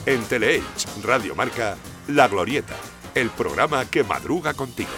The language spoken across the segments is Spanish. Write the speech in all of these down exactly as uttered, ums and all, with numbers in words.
En Teleelch, Radio Marca, La Glorieta, el programa que madruga contigo.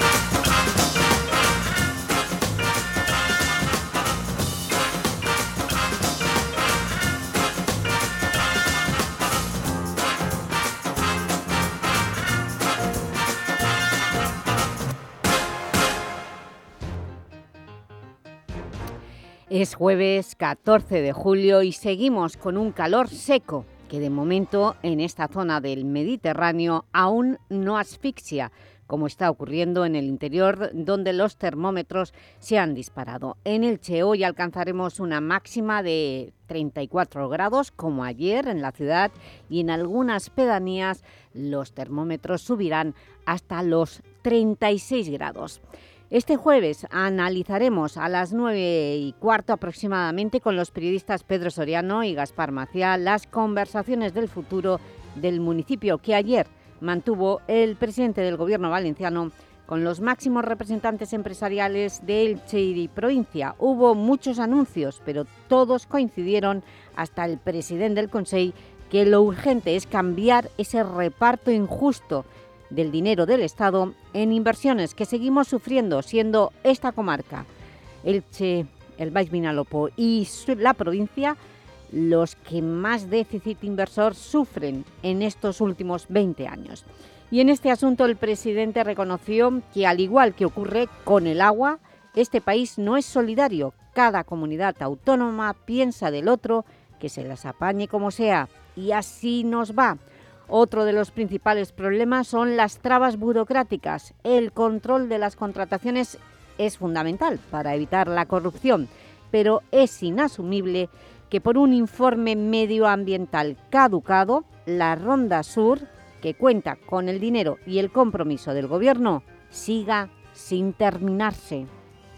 Es jueves catorce de julio y seguimos con un calor seco que de momento en esta zona del Mediterráneo aún no asfixia, como está ocurriendo en el interior donde los termómetros se han disparado. En Elche hoy alcanzaremos una máxima de treinta y cuatro grados como ayer en la ciudad, y en algunas pedanías los termómetros subirán hasta los treinta y seis grados. Este jueves analizaremos a las nueve y cuarto aproximadamente con los periodistas Pedro Soriano y Gaspar Maciá las conversaciones del futuro del municipio que ayer mantuvo el presidente del Gobierno valenciano con los máximos representantes empresariales de Elche y provincia. Hubo muchos anuncios, pero todos coincidieron, hasta el presidente del Consell, que lo urgente es cambiar ese reparto injusto del dinero del Estado en inversiones que seguimos sufriendo, siendo esta comarca, Elche, el Baix Vinalopó y la provincia, los que más déficit inversor sufren en estos últimos veinte años. Y en este asunto el presidente reconoció que, al igual que ocurre con el agua, este país no es solidario. Cada comunidad autónoma piensa del otro, que se las apañe como sea, y así nos va. Otro de los principales problemas son las trabas burocráticas. El control de las contrataciones es fundamental para evitar la corrupción, pero es inasumible que por un informe medioambiental caducado, la Ronda Sur, que cuenta con el dinero y el compromiso del Gobierno, siga sin terminarse.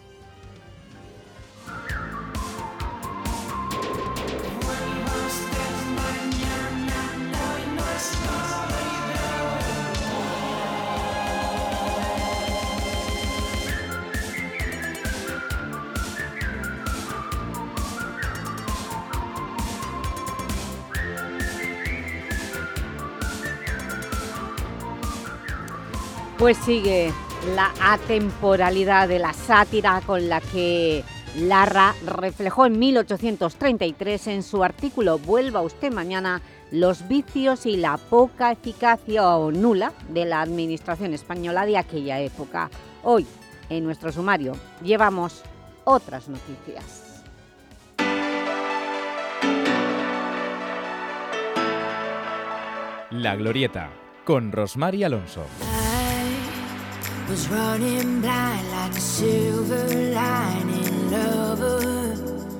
Pues sigue la atemporalidad de la sátira con la que Larra reflejó en mil ochocientos treinta y tres en su artículo «Vuelva usted mañana» los vicios y la poca eficacia o nula de la administración española de aquella época. Hoy, en nuestro sumario, llevamos otras noticias. La Glorieta, con Rosmar y Alonso. Was running blind like a silver lining lover.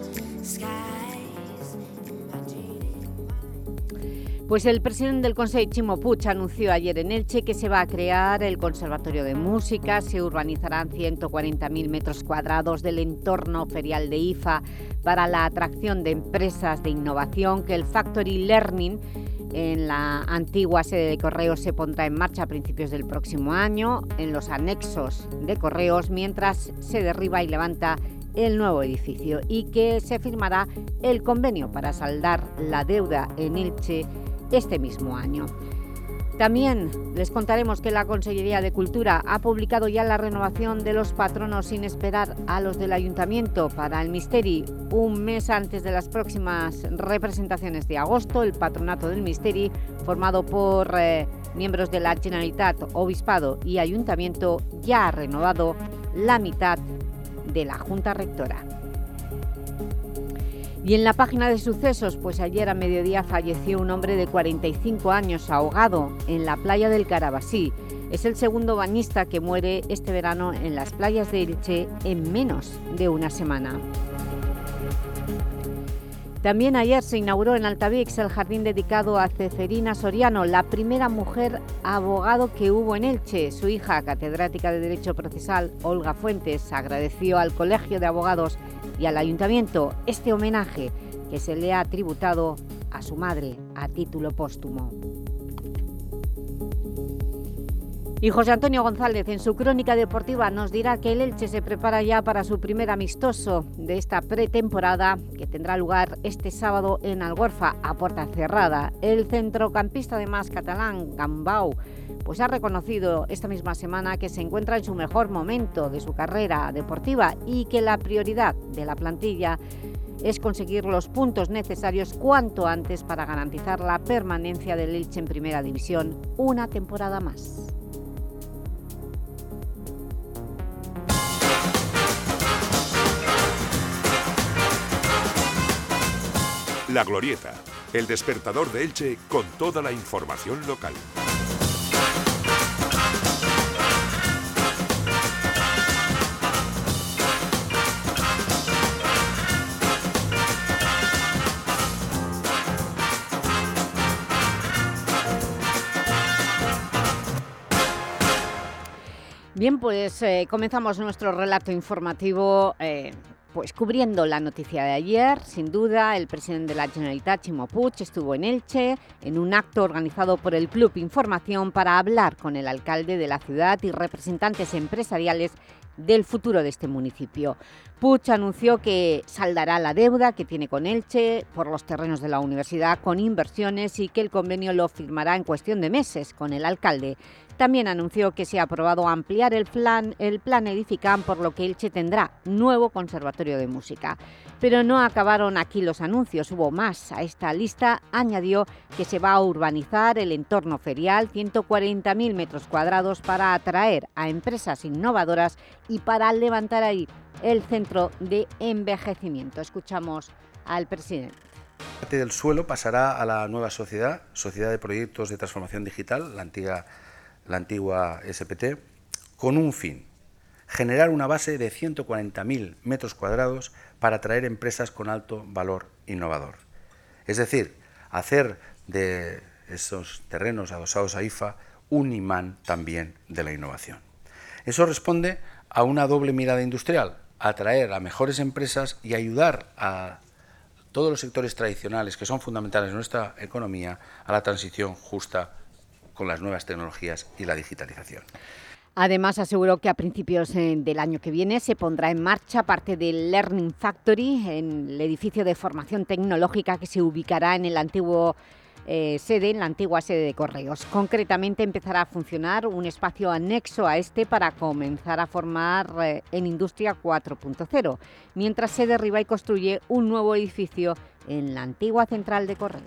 Pues el presidente del Consell, Ximo Puig, anunció ayer en Elche que se va a crear el Conservatorio de Música. Se urbanizarán ciento cuarenta mil metros cuadrados del entorno ferial de I F A para la atracción de empresas de innovación, que el Factory Learning en la antigua sede de Correos se pondrá en marcha a principios del próximo año en los anexos de Correos, mientras se derriba y levanta el nuevo edificio, y que se firmará el convenio para saldar la deuda en Elche este mismo año. También les contaremos que la Consellería de Cultura ha publicado ya la renovación de los patronos sin esperar a los del Ayuntamiento para el Misteri. Un mes antes de las próximas representaciones de agosto, el Patronato del Misteri, formado por eh, miembros de la Generalitat, Obispado y Ayuntamiento, ya ha renovado la mitad de la Junta Rectora. Y en la página de sucesos, pues ayer a mediodía falleció un hombre de cuarenta y cinco años ahogado en la playa del Carabasí. Es el segundo bañista que muere este verano en las playas de Elche en menos de una semana. También ayer se inauguró en Altavix el jardín dedicado a Ceferina Soriano, la primera mujer abogado que hubo en Elche. Su hija, catedrática de Derecho Procesal, Olga Fuentes, agradeció al Colegio de Abogados y al Ayuntamiento este homenaje que se le ha tributado a su madre a título póstumo. Y José Antonio González, en su crónica deportiva, nos dirá que el Elche se prepara ya para su primer amistoso de esta pretemporada, que tendrá lugar este sábado en Algorfa, a puerta cerrada. El centrocampista además catalán, Gambau, pues ha reconocido esta misma semana que se encuentra en su mejor momento de su carrera deportiva y que la prioridad de la plantilla es conseguir los puntos necesarios cuanto antes para garantizar la permanencia del Elche en Primera División una temporada más. La Glorieta, el despertador de Elche con toda la información local. Bien, pues eh, comenzamos nuestro relato informativo eh, pues cubriendo la noticia de ayer. Sin duda, el presidente de la Generalitat, Ximo Puig, estuvo en Elche en un acto organizado por el Club Información para hablar con el alcalde de la ciudad y representantes empresariales del futuro de este municipio. Puig anunció que saldará la deuda que tiene con Elche por los terrenos de la universidad con inversiones y que el convenio lo firmará en cuestión de meses con el alcalde. También anunció que se ha aprobado ampliar el plan, el plan Edificam, por lo que Elche tendrá nuevo conservatorio de música. Pero no acabaron aquí los anuncios, hubo más. A esta lista añadió que se va a urbanizar el entorno ferial, ciento cuarenta mil metros cuadrados, para atraer a empresas innovadoras y para levantar ahí el centro de envejecimiento. Escuchamos al presidente. Parte del suelo pasará a la nueva sociedad, Sociedad de Proyectos de Transformación Digital, la antigua la antigua S P T, con un fin: generar una base de ciento cuarenta mil metros cuadrados para atraer empresas con alto valor innovador. Es decir, hacer de esos terrenos adosados a I F A un imán también de la innovación. Eso responde a una doble mirada industrial: atraer a mejores empresas y ayudar a todos los sectores tradicionales que son fundamentales en nuestra economía a la transición justa con las nuevas tecnologías y la digitalización. Además, aseguró que a principios del año que viene se pondrá en marcha parte del Learning Factory en el edificio de formación tecnológica que se ubicará en el antiguo eh, sede, en la antigua sede de Correos. Concretamente, empezará a funcionar un espacio anexo a este para comenzar a formar eh, en Industria cuatro punto cero, mientras se derriba y construye un nuevo edificio en la antigua central de Correos.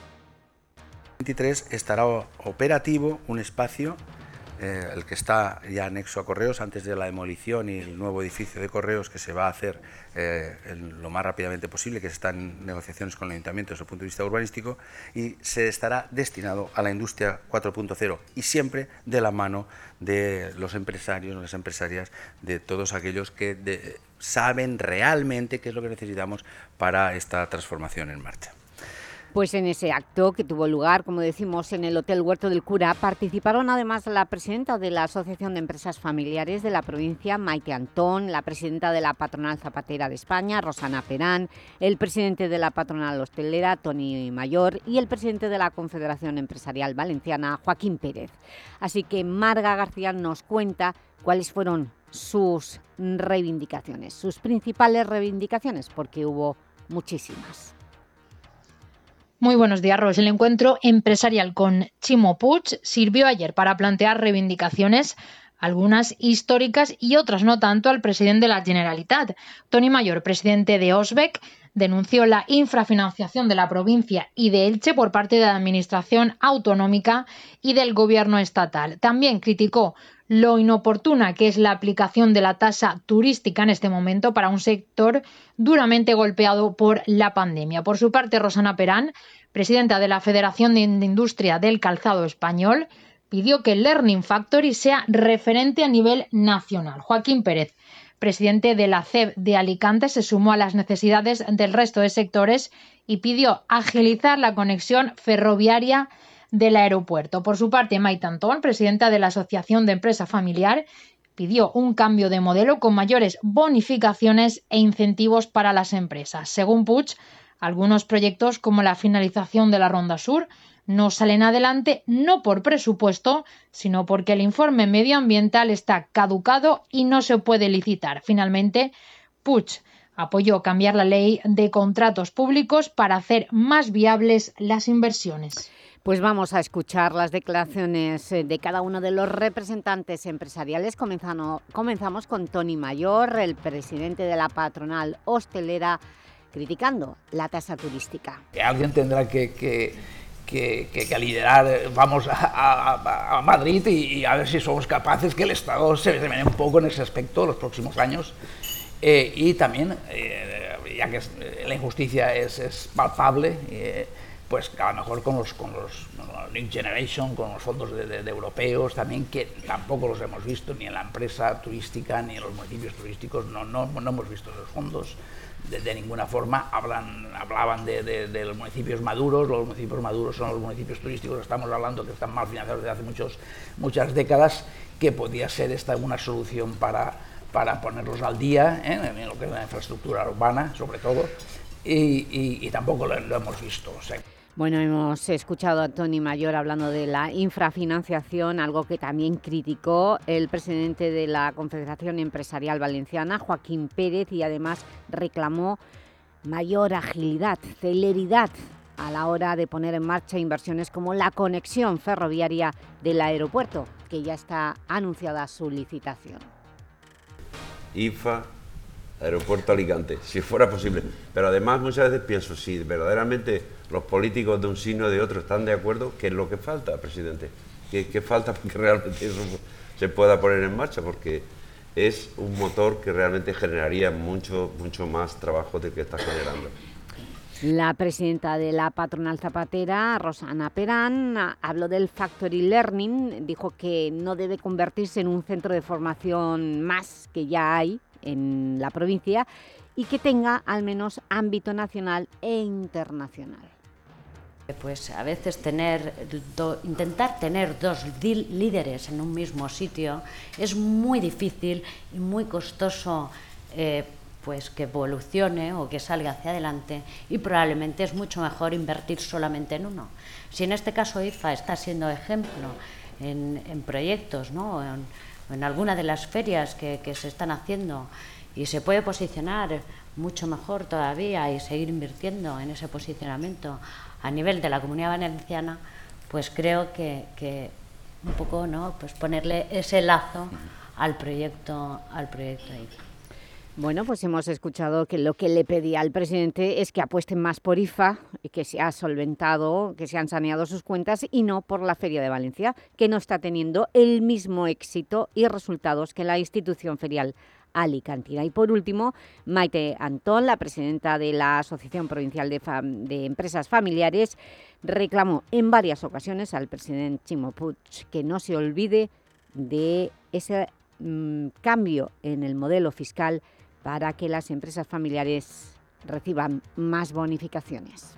veintitrés estará operativo un espacio, eh, el que está ya anexo a Correos, antes de la demolición y el nuevo edificio de Correos que se va a hacer eh, en lo más rápidamente posible, que se están en negociaciones con el Ayuntamiento desde el punto de vista urbanístico, y se estará destinado a la Industria cuatro punto cero y siempre de la mano de los empresarios, las empresarias, de todos aquellos que de, saben realmente qué es lo que necesitamos para esta transformación en marcha. Pues en ese acto, que tuvo lugar, como decimos, en el Hotel Huerto del Cura, participaron además la presidenta de la Asociación de Empresas Familiares de la provincia, Maite Antón, la presidenta de la Patronal Zapatera de España, Rosana Perán, el presidente de la Patronal Hostelera, Toni Mayor, y el presidente de la Confederación Empresarial Valenciana, Joaquín Pérez. Así que Marga García nos cuenta cuáles fueron sus reivindicaciones, sus principales reivindicaciones, porque hubo muchísimas. Muy buenos días, Ros. El encuentro empresarial con Ximo Puig sirvió ayer para plantear reivindicaciones, algunas históricas y otras no tanto, al presidente de la Generalitat. Toni Mayor, presidente de OSBEC, denunció la infrafinanciación de la provincia y de Elche por parte de la Administración autonómica y del Gobierno estatal. También criticó lo inoportuna que es la aplicación de la tasa turística en este momento para un sector duramente golpeado por la pandemia. Por su parte, Rosana Perán, presidenta de la Federación de Industria del Calzado Español, pidió que el Learning Factory sea referente a nivel nacional. Joaquín Pérez, presidente de la C E B de Alicante, se sumó a las necesidades del resto de sectores y pidió agilizar la conexión ferroviaria del aeropuerto. Por su parte, Maite Antón, presidenta de la Asociación de Empresa Familiar, pidió un cambio de modelo con mayores bonificaciones e incentivos para las empresas. Según Puig, Algunos proyectos, como la finalización de la Ronda Sur, no salen adelante no por presupuesto, sino porque el informe medioambiental está caducado y no se puede licitar. Finalmente, Puig apoyó cambiar la ley de contratos públicos para hacer más viables las inversiones. Pues vamos a escuchar las declaraciones de cada uno de los representantes empresariales. Comenzano, comenzamos con Toni Mayor, el presidente de la patronal hostelera, criticando la tasa turística. Alguien tendrá que, que, que, que, que liderar, vamos a, a, a Madrid y, y a ver si somos capaces que el Estado se remene un poco en ese aspecto los próximos años. Eh, y también, eh, ya que es, la injusticia es, es palpable, eh, pues a lo mejor con los, con los Next Generation, con los fondos de, de, de europeos también, que tampoco los hemos visto ni en la empresa turística ni en los municipios turísticos, no, no, no hemos visto esos fondos de, de ninguna forma. Hablan, hablaban de, de, de los municipios maduros, los municipios maduros son los municipios turísticos, estamos hablando que están mal financiados desde hace muchos, muchas décadas, que podía ser esta una solución para, para ponerlos al día, ¿eh? En lo que es la infraestructura urbana, sobre todo, y, y, y tampoco lo, lo hemos visto. O sea. Bueno, hemos escuchado a Toni Mayor hablando de la infrafinanciación, algo que también criticó el presidente de la Confederación Empresarial Valenciana, Joaquín Pérez, y además reclamó mayor agilidad, celeridad a la hora de poner en marcha inversiones como la conexión ferroviaria del aeropuerto, que ya está anunciada su licitación. I F A, Aeropuerto Alicante, si fuera posible. Pero además muchas veces pienso, si verdaderamente los políticos de un signo o de otro están de acuerdo, ¿qué es lo que falta, presidente? ¿Qué, qué falta para que realmente eso se pueda poner en marcha? Porque es un motor que realmente generaría mucho, mucho más trabajo del que está generando. La presidenta de la patronal zapatera, Rosana Perán, habló del Factory Learning, dijo que no debe convertirse en un centro de formación más que ya hay en la provincia y que tenga al menos ámbito nacional e internacional. Pues a veces tener, do, intentar tener dos líderes en un mismo sitio es muy difícil y muy costoso, eh, pues que evolucione o que salga hacia adelante, y probablemente es mucho mejor invertir solamente en uno. Si en este caso I F A está siendo ejemplo en, en proyectos, ¿no? en, en alguna de las ferias que, que se están haciendo, y se puede posicionar mucho mejor todavía y seguir invirtiendo en ese posicionamiento a nivel de la Comunidad Valenciana, pues creo que, que un poco, ¿no? Pues ponerle ese lazo al proyecto, al proyecto I F A. Bueno, pues hemos escuchado que lo que le pedía al presidente es que apuesten más por I F A, que se ha solventado, que se han saneado sus cuentas, y no por la Feria de Valencia, que no está teniendo el mismo éxito y resultados que la institución ferial alicantina. Y por último, Maite Antón, la presidenta de la Asociación Provincial de, Fam de Empresas Familiares, reclamó en varias ocasiones al presidente Ximo Puig que no se olvide de ese mmm, cambio en el modelo fiscal para que las empresas familiares reciban más bonificaciones.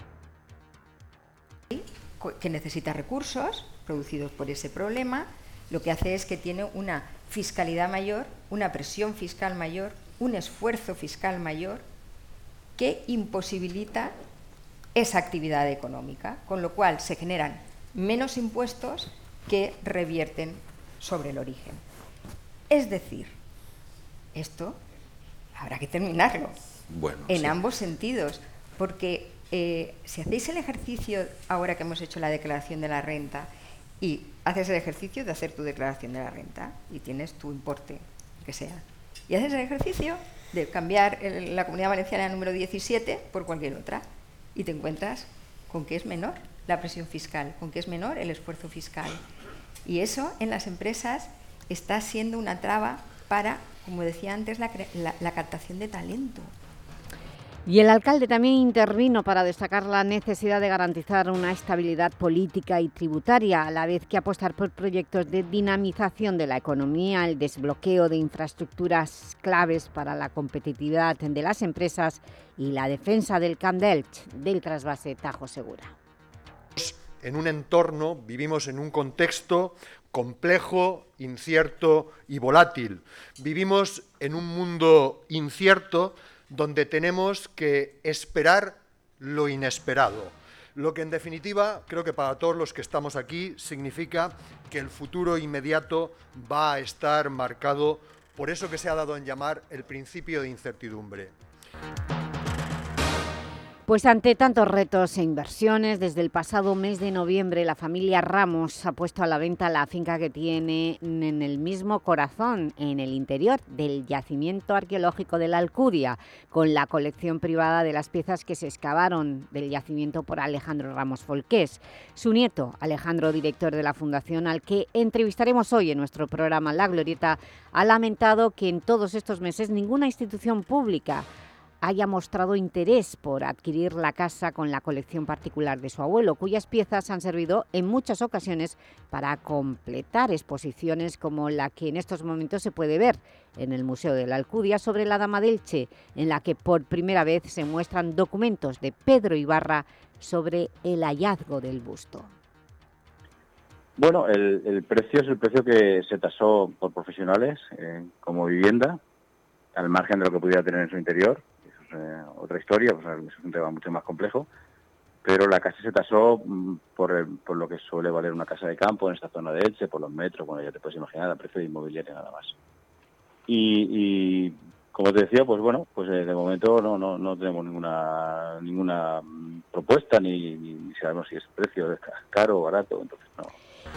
Que necesita recursos producidos por ese problema, lo que hace es que tiene una fiscalidad mayor, una presión fiscal mayor, un esfuerzo fiscal mayor que imposibilita esa actividad económica, con lo cual se generan menos impuestos que revierten sobre el origen. Es decir, esto habrá que terminarlo, bueno, en sí. ambos sentidos, porque eh, si hacéis el ejercicio, ahora que hemos hecho la declaración de la renta, y haces el ejercicio de hacer tu declaración de la renta y tienes tu importe, que sea, y haces el ejercicio de cambiar el, la Comunidad Valenciana número diecisiete por cualquier otra, y te encuentras con que es menor la presión fiscal, con que es menor el esfuerzo fiscal. Y eso en las empresas está siendo una traba para, como decía antes, la, la, la captación de talento. Y el alcalde también intervino para destacar la necesidad de garantizar una estabilidad política y tributaria, a la vez que apostar por proyectos de dinamización de la economía, el desbloqueo de infraestructuras claves para la competitividad de las empresas y la defensa del Camp d'Elx, del trasvase Tajo Segura. En un entorno, vivimos en un contexto complejo, incierto y volátil. Vivimos en un mundo incierto donde tenemos que esperar lo inesperado. Lo que en definitiva, creo que para todos los que estamos aquí, significa que el futuro inmediato va a estar marcado por eso que se ha dado en llamar el principio de incertidumbre. Pues ante tantos retos e inversiones, desde el pasado mes de noviembre la familia Ramos ha puesto a la venta la finca que tiene en el mismo corazón, en el interior del yacimiento arqueológico de la Alcudia, con la colección privada de las piezas que se excavaron del yacimiento por Alejandro Ramos Folqués. Su nieto, Alejandro, director de la fundación, al que entrevistaremos hoy en nuestro programa La Glorieta, ha lamentado que en todos estos meses ninguna institución pública haya mostrado interés por adquirir la casa con la colección particular de su abuelo, cuyas piezas han servido en muchas ocasiones para completar exposiciones como la que en estos momentos se puede ver en el Museo de la Alcudia sobre la Dama de Elche, en la que por primera vez se muestran documentos de Pedro Ibarra sobre el hallazgo del busto. Bueno, el, el precio es el precio que se tasó por profesionales eh, como vivienda, al margen de lo que pudiera tener en su interior. Eh, otra historia, pues es un tema mucho más complejo, pero la casa se tasó mm, por, el, por lo que suele valer una casa de campo en esta zona de Elche, por los metros, bueno, ya te puedes imaginar, a precio de inmobiliaria nada más. Y, y como te decía, pues bueno, pues eh, de momento no no no tenemos ninguna ninguna propuesta, ni, ni sabemos si es precio caro o barato, entonces no.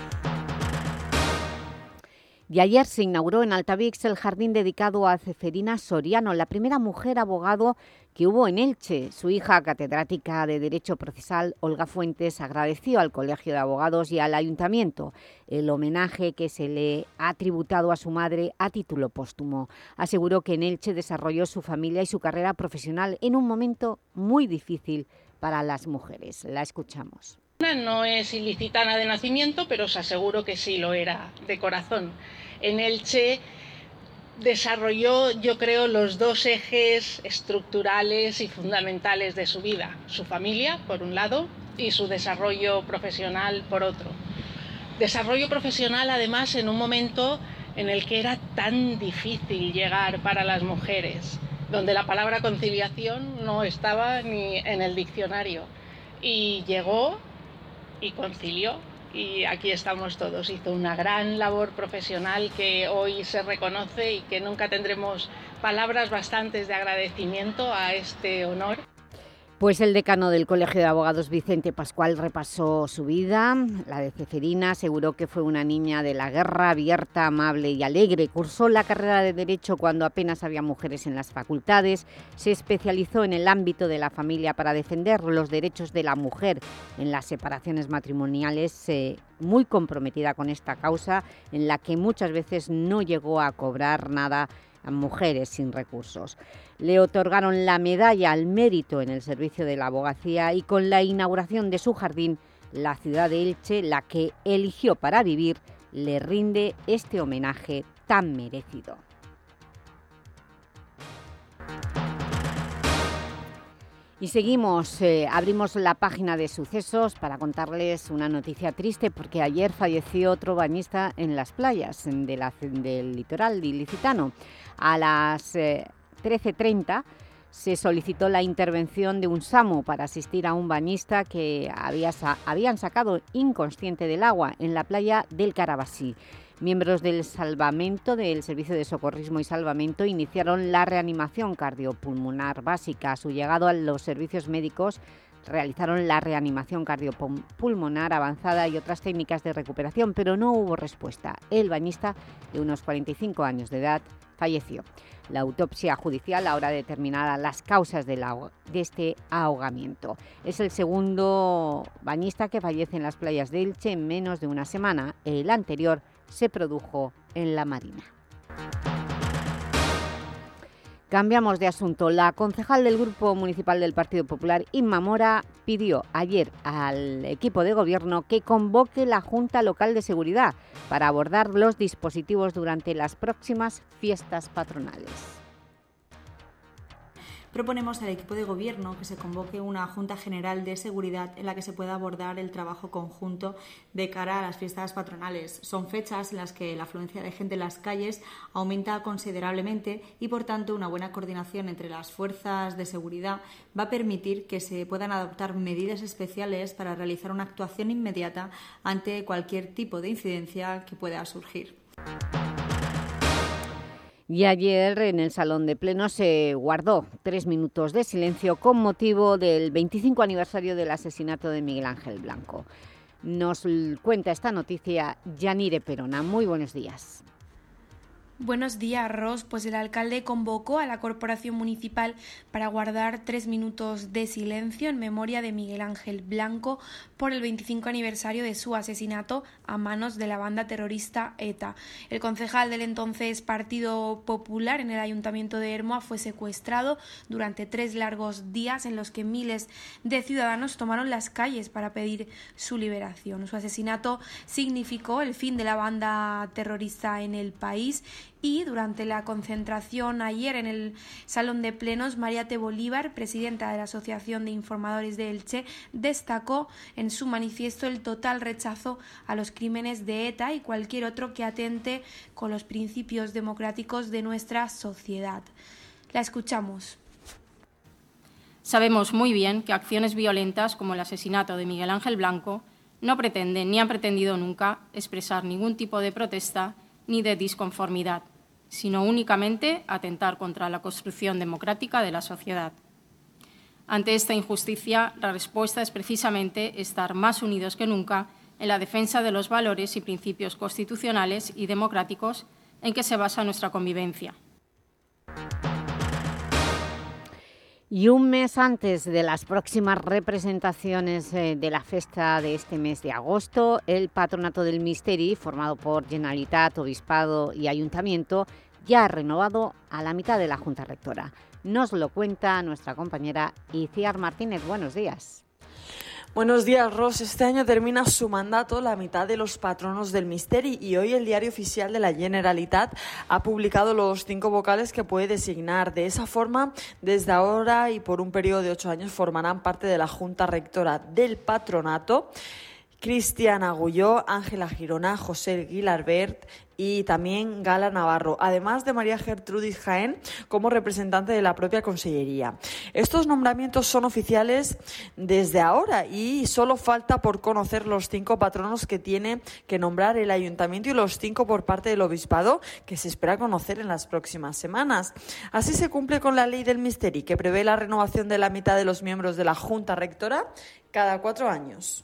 Y ayer se inauguró en Altavix el jardín dedicado a Ceferina Soriano, la primera mujer abogado que hubo en Elche. Su hija, catedrática de Derecho Procesal, Olga Fuentes, agradeció al Colegio de Abogados y al Ayuntamiento el homenaje que se le ha tributado a su madre a título póstumo. Aseguró que en Elche desarrolló su familia y su carrera profesional en un momento muy difícil para las mujeres. La escuchamos. No es ilicitana de nacimiento, pero os aseguro que sí lo era de corazón. En Elche desarrolló, yo creo, los dos ejes estructurales y fundamentales de su vida. Su familia, por un lado, y su desarrollo profesional, por otro. Desarrollo profesional, además, en un momento en el que era tan difícil llegar para las mujeres, donde la palabra conciliación no estaba ni en el diccionario. Y llegó y concilió, y aquí estamos todos. Hizo una gran labor profesional que hoy se reconoce y que nunca tendremos palabras bastantes de agradecimiento a este honor. Pues el decano del Colegio de Abogados, Vicente Pascual, repasó su vida. La de Ceferina aseguró que fue una niña de la guerra, abierta, amable y alegre. Cursó la carrera de Derecho cuando apenas había mujeres en las facultades. Se especializó en el ámbito de la familia para defender los derechos de la mujer en las separaciones matrimoniales, eh, muy comprometida con esta causa, en la que muchas veces no llegó a cobrar nada a mujeres sin recursos. Le otorgaron la medalla al mérito en el servicio de la abogacía y con la inauguración de su jardín, la ciudad de Elche, la que eligió para vivir, le rinde este homenaje tan merecido. Y seguimos, eh, abrimos la página de sucesos para contarles una noticia triste, porque ayer falleció otro bañista en las playas de la, del litoral ilicitano. A las eh, trece treinta se solicitó la intervención de un SAMU para asistir a un bañista que había, habían sacado inconsciente del agua en la playa del Carabasí. Miembros del salvamento, del Servicio de Socorrismo y Salvamento, iniciaron la reanimación cardiopulmonar básica. A su llegado a los servicios médicos realizaron la reanimación cardiopulmonar avanzada y otras técnicas de recuperación, pero no hubo respuesta. El bañista, de unos cuarenta y cinco años de edad, falleció. La autopsia judicial ahora determinará las causas de, la, de este ahogamiento. Es el segundo bañista que fallece en las playas de Elche en menos de una semana. El anterior se produjo en la Marina. Cambiamos de asunto. La concejal del Grupo Municipal del Partido Popular, Inma Mora, pidió ayer al equipo de gobierno que convoque la Junta Local de Seguridad para abordar los dispositivos durante las próximas fiestas patronales. proponemos al equipo de gobierno que se convoque una Junta General de Seguridad en la que se pueda abordar el trabajo conjunto de cara a las fiestas patronales. Son fechas en las que la afluencia de gente en las calles aumenta considerablemente y, por tanto, una buena coordinación entre las fuerzas de seguridad va a permitir que se puedan adoptar medidas especiales para realizar una actuación inmediata ante cualquier tipo de incidencia que pueda surgir. Y ayer en el Salón de Pleno se guardó tres minutos de silencio con motivo del veinticinco aniversario del asesinato de Miguel Ángel Blanco. Nos cuenta esta noticia Yanire Perona. Muy buenos días. Buenos días, Ros. Pues el alcalde convocó a la Corporación Municipal para guardar tres minutos de silencio en memoria de Miguel Ángel Blanco por el veinticinco aniversario de su asesinato a manos de la banda terrorista ETA. El concejal del entonces Partido Popular en el Ayuntamiento de Ermua fue secuestrado durante tres largos días en los que miles de ciudadanos tomaron las calles para pedir su liberación. Su asesinato significó el fin de la banda terrorista en el país. Y durante la concentración ayer en el Salón de Plenos, María T. Bolívar, presidenta de la Asociación de Informadores de Elche, destacó en su manifiesto el total rechazo a los crímenes de ETA y cualquier otro que atente con los principios democráticos de nuestra sociedad. La escuchamos. Sabemos muy bien que acciones violentas como el asesinato de Miguel Ángel Blanco no pretenden ni han pretendido nunca expresar ningún tipo de protesta ni de disconformidad, sino únicamente atentar contra la construcción democrática de la sociedad. Ante esta injusticia, la respuesta es precisamente estar más unidos que nunca en la defensa de los valores y principios constitucionales y democráticos en que se basa nuestra convivencia. Y un mes antes de las próximas representaciones de la festa de este mes de agosto, el Patronato del Misteri, formado por Generalitat, Obispado y Ayuntamiento, ya ha renovado a la mitad de la Junta Rectora. Nos lo cuenta nuestra compañera Iciar Martínez. Buenos días. Buenos días, Ros. Este año termina su mandato la mitad de los patronos del Misteri y hoy el Diario Oficial de la Generalitat ha publicado los cinco vocales que puede designar. De esa forma, desde ahora y por un periodo de ocho años formarán parte de la Junta Rectora del Patronato Cristian Agulló, Ángela Girona, José Guilarbert y también Gala Navarro, además de María Gertrudis Jaén como representante de la propia Consellería. Estos nombramientos son oficiales desde ahora y solo falta por conocer los cinco patronos que tiene que nombrar el Ayuntamiento y los cinco por parte del Obispado, que se espera conocer en las próximas semanas. Así se cumple con la ley del Misteri, que prevé la renovación de la mitad de los miembros de la Junta Rectora cada cuatro años.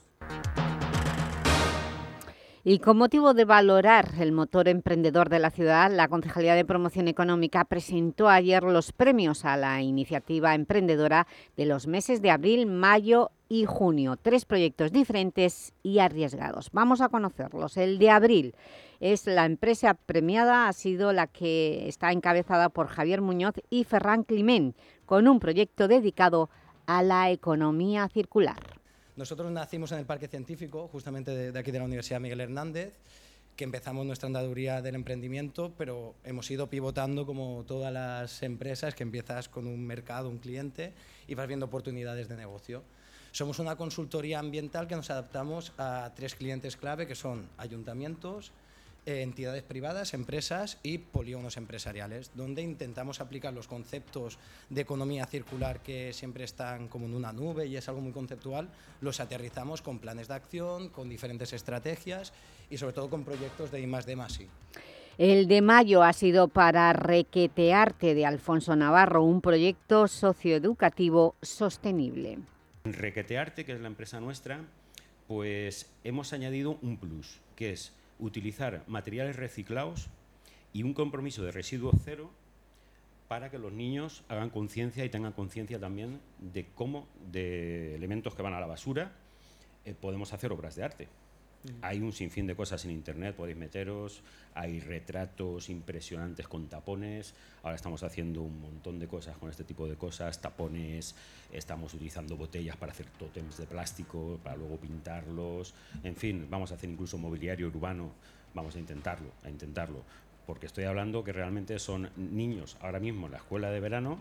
Y con motivo de valorar el motor emprendedor de la ciudad, la Concejalía de Promoción Económica presentó ayer los premios a la iniciativa emprendedora de los meses de abril, mayo y junio. Tres proyectos diferentes y arriesgados. Vamos a conocerlos. El de abril es la empresa premiada, ha sido la que está encabezada por Javier Muñoz y Ferran Climent, con un proyecto dedicado a la economía circular. Nosotros nacimos en el Parque Científico, justamente de, de aquí de la Universidad Miguel Hernández, que empezamos nuestra andaduría del emprendimiento, pero hemos ido pivotando como todas las empresas, que empiezas con un mercado, un cliente, y vas viendo oportunidades de negocio. Somos una consultoría ambiental que nos adaptamos a tres clientes clave, que son ayuntamientos, eh, entidades privadas, empresas y polígonos empresariales, donde intentamos aplicar los conceptos de economía circular que siempre están como en una nube y es algo muy conceptual, los aterrizamos con planes de acción, con diferentes estrategias y sobre todo con proyectos de I más D más I. El de mayo ha sido para Requetearte de Alfonso Navarro, un proyecto socioeducativo sostenible. En Requetearte, que es la empresa nuestra, pues hemos añadido un plus, que es utilizar materiales reciclados y un compromiso de residuo cero para que los niños hagan conciencia y tengan conciencia también de cómo, de elementos que van a la basura, eh, podemos hacer obras de arte. Mm. Hay un sinfín de cosas en internet, podéis meteros, hay retratos impresionantes con tapones, ahora estamos haciendo un montón de cosas con este tipo de cosas, tapones, estamos utilizando botellas para hacer tótems de plástico, para luego pintarlos, en fin, vamos a hacer incluso mobiliario urbano, vamos a intentarlo, a intentarlo, porque estoy hablando que realmente son niños ahora mismo en la escuela de verano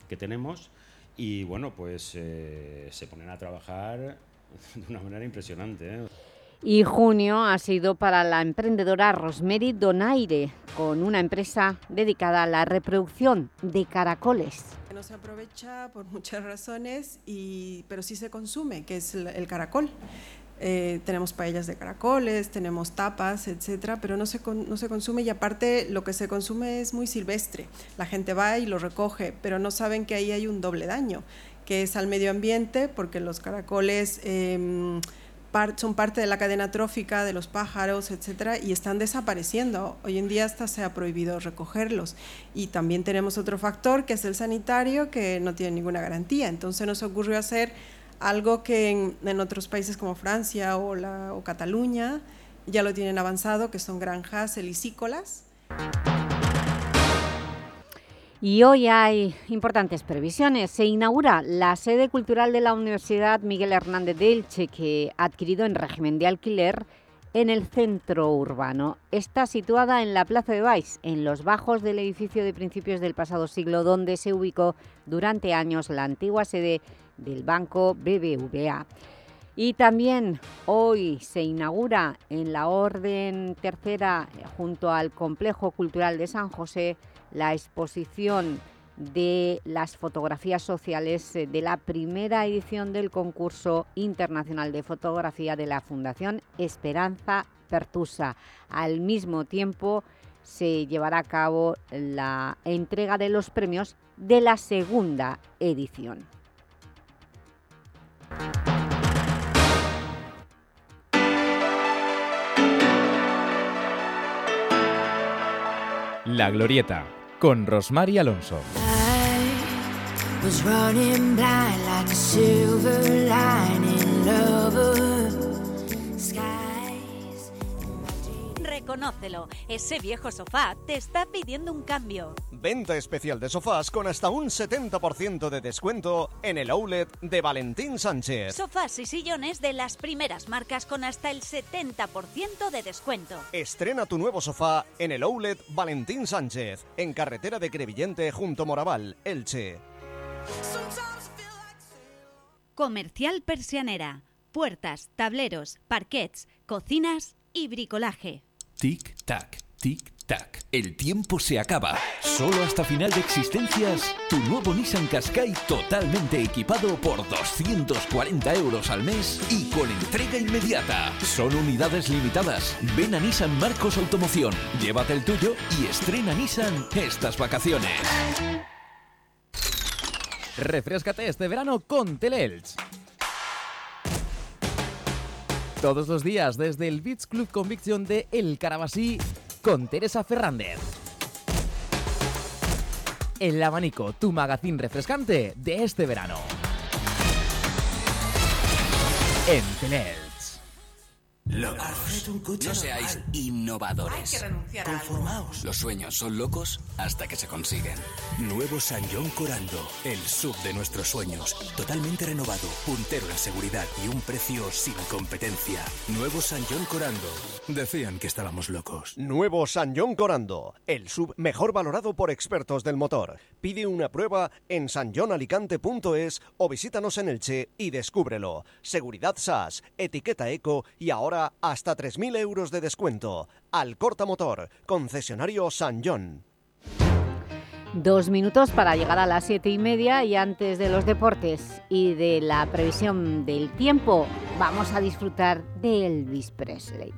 que tenemos y bueno, pues eh, se ponen a trabajar de una manera impresionante, ¿eh? Y junio ha sido para la emprendedora Rosemary Donaire, con una empresa dedicada a la reproducción de caracoles. No se aprovecha por muchas razones, y, pero sí se consume, que es el, el caracol. Eh, tenemos paellas de caracoles, tenemos tapas, etcétera, pero no se, con, no se consume, y aparte lo que se consume es muy silvestre. La gente va y lo recoge, pero no saben que ahí hay un doble daño, que es al medio ambiente, porque los caracoles eh, son parte de la cadena trófica de los pájaros, etcétera, y están desapareciendo. Hoy en día hasta se ha prohibido recogerlos. Y también tenemos otro factor, que es el sanitario, que no tiene ninguna garantía. Entonces nos ocurrió hacer algo que en, en otros países como Francia o, la, o Cataluña ya lo tienen avanzado, que son granjas helicícolas. Y hoy hay importantes previsiones. Se inaugura la sede cultural de la Universidad Miguel Hernández de Elche, que ha adquirido en régimen de alquiler en el centro urbano. Está situada en la Plaza de Baix, en los bajos del edificio de principios del pasado siglo, donde se ubicó durante años la antigua sede del Banco B B V A. Y también hoy se inaugura en la Orden Tercera, junto al Complejo Cultural de San José, la exposición de las fotografías sociales de la primera edición del concurso internacional de fotografía de la Fundación Esperanza Pertusa. Al mismo tiempo se llevará a cabo la entrega de los premios de la segunda edición. La Glorieta, con Rosmar Alonso. Was running blind like a silver lining lover. Skies. Reconócelo, ese viejo sofá te está pidiendo un cambio. Venta especial de sofás con hasta un setenta por ciento de descuento en el outlet de Valentín Sánchez. Sofás y sillones de las primeras marcas con hasta el setenta por ciento de descuento. Estrena tu nuevo sofá en el outlet Valentín Sánchez, en carretera de Crevillente junto Moraval, Elche. Comercial Persianera. Puertas, tableros, parquets, cocinas y bricolaje. Tic-tac, tic-tac. El tiempo se acaba. Solo hasta final de existencias, tu nuevo Nissan Qashqai totalmente equipado por doscientos cuarenta euros al mes y con entrega inmediata. Son unidades limitadas. Ven a Nissan Marcos Automoción, llévate el tuyo y estrena Nissan estas vacaciones. Refréscate este verano con Teleelch. Todos los días desde el Beach Club Conviction de El Carabasí con Teresa Fernández. El abanico, tu magazín refrescante de este verano. En Teleelch. Locos. No seáis innovadores. Conformaos. Los sueños son locos hasta que se consiguen. Nuevo San John Corando, el sub de nuestros sueños. Totalmente renovado, puntero en seguridad y un precio sin competencia. Nuevo San John Corando. Decían que estábamos locos. Nuevo San John Corando, el sub mejor valorado por expertos del motor. Pide una prueba en san john alicante punto es o visítanos en Elche y descúbrelo. Seguridad S A S, etiqueta eco y ahora hasta tres mil euros de descuento. Alcorta Motor, concesionario San John. Dos minutos para llegar a las siete y media, y antes de los deportes y de la previsión del tiempo, vamos a disfrutar de Elvis Presley.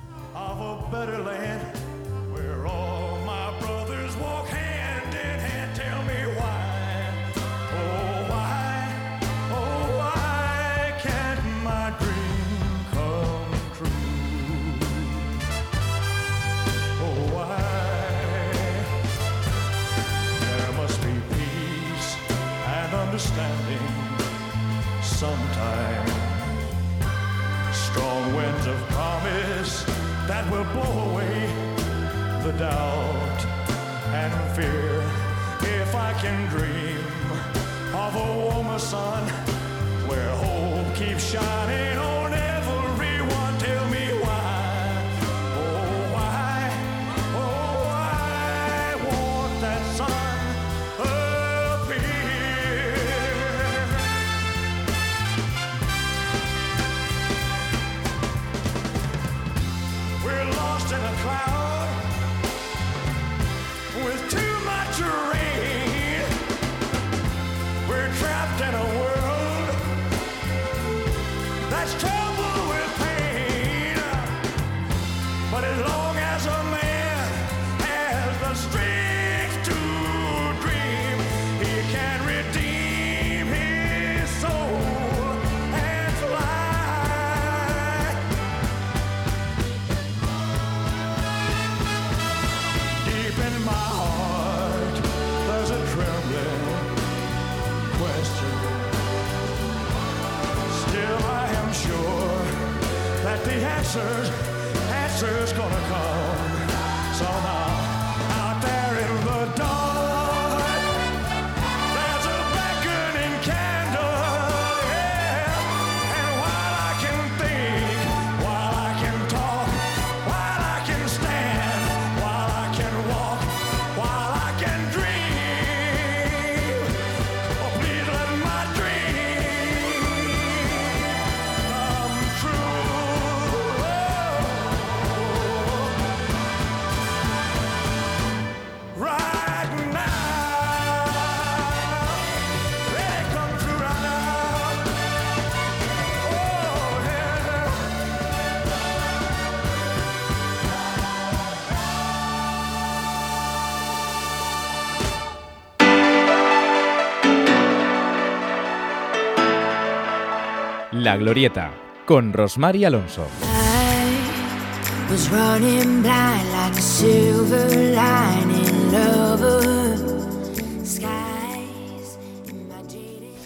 Understanding sometime, strong winds of promise that will blow away the doubt and fear. If I can dream of a warmer sun where hope keeps shining on everyone, tell me why, oh why, oh why won't that sun appear? the answers, answers gonna come somehow. Out there in the dark, there's a beckoning candle, yeah. And while I can think, while I can talk, while I can stand, while I can walk, while I can dream, oh, please let my dream come true. Right now, let it come true right now. Oh, yeah. La Glorieta, con Rosmar y Alonso. Was running blind like a silver lining lover. Skies in my jaded.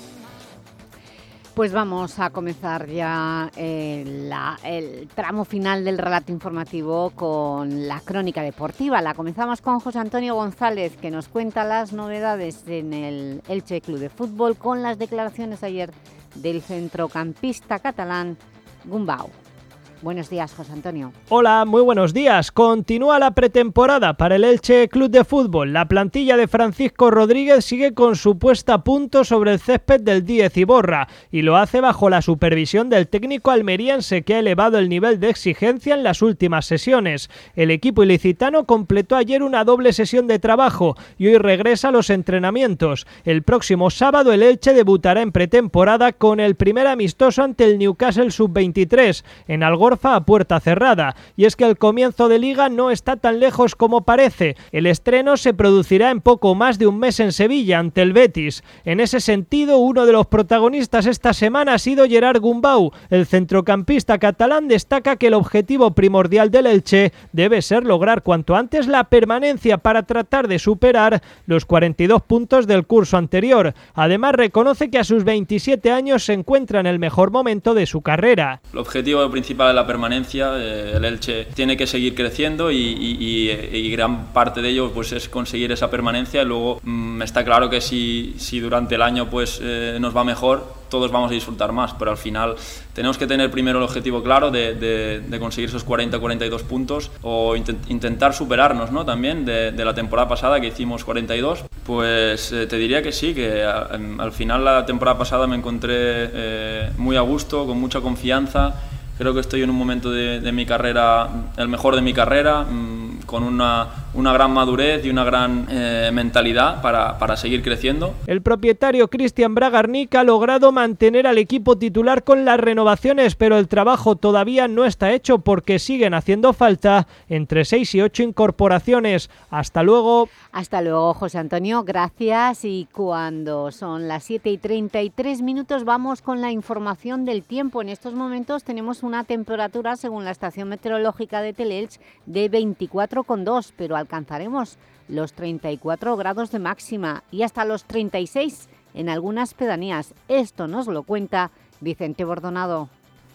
Pues vamos a comenzar ya eh, la- el tramo final del relato informativo con la crónica deportiva. La comenzamos con José Antonio González, que nos cuenta las novedades en el Elche Club de Fútbol con las declaraciones ayer del centrocampista catalán Gumbau. Buenos días, José Antonio. Hola, muy buenos días. Continúa la pretemporada para el Elche Club de Fútbol. La plantilla de Francisco Rodríguez sigue con su puesta a punto sobre el césped del Díez Iborra y lo hace bajo la supervisión del técnico almeriense, que ha elevado el nivel de exigencia en las últimas sesiones. El equipo ilicitano completó ayer una doble sesión de trabajo y hoy regresa a los entrenamientos. El próximo sábado el Elche debutará en pretemporada con el primer amistoso ante el Newcastle sub veintitrés en Algorfa a puerta cerrada, y es que el comienzo de liga no está tan lejos como parece. El estreno se producirá en poco más de un mes en Sevilla ante el Betis. En ese sentido, uno de los protagonistas esta semana ha sido Gerard Gumbau. El centrocampista catalán destaca que el objetivo primordial del Elche debe ser lograr cuanto antes la permanencia para tratar de superar los cuarenta y dos puntos del curso anterior. Además, reconoce que a sus veintisiete años se encuentra en el mejor momento de su carrera. El objetivo principal es la permanencia. eh, el Elche tiene que seguir creciendo y, y- y- y gran parte de ello pues es conseguir esa permanencia. Y luego mm, está claro que si, si durante el año pues eh, nos va mejor, todos vamos a disfrutar más, pero al final tenemos que tener primero el objetivo claro de, de- de conseguir esos cuarenta cuarenta y dos puntos o intent- intentar superarnos, ¿no? También de, de la temporada pasada, que hicimos cuarenta y dos. Pues eh, te diría que sí, que a- em, al final la temporada pasada me encontré eh, muy a gusto, con mucha confianza. Creo que estoy en un momento de, de mi carrera, el mejor de mi carrera, mmm, con una, una gran madurez y una gran eh, mentalidad para, para seguir creciendo. El propietario Cristian Bragarnik ha logrado mantener al equipo titular con las renovaciones, pero el trabajo todavía no está hecho porque siguen haciendo falta entre seis y ocho incorporaciones. Hasta luego. Hasta luego, José Antonio, gracias. Y cuando son las siete y treinta y tres minutos vamos con la información del tiempo. En estos momentos tenemos una temperatura, según la estación meteorológica de Teleelch, de veinticuatro coma dos, pero alcanzaremos los treinta y cuatro grados de máxima y hasta los treinta y seis en algunas pedanías. Esto nos lo cuenta Vicente Bordonado.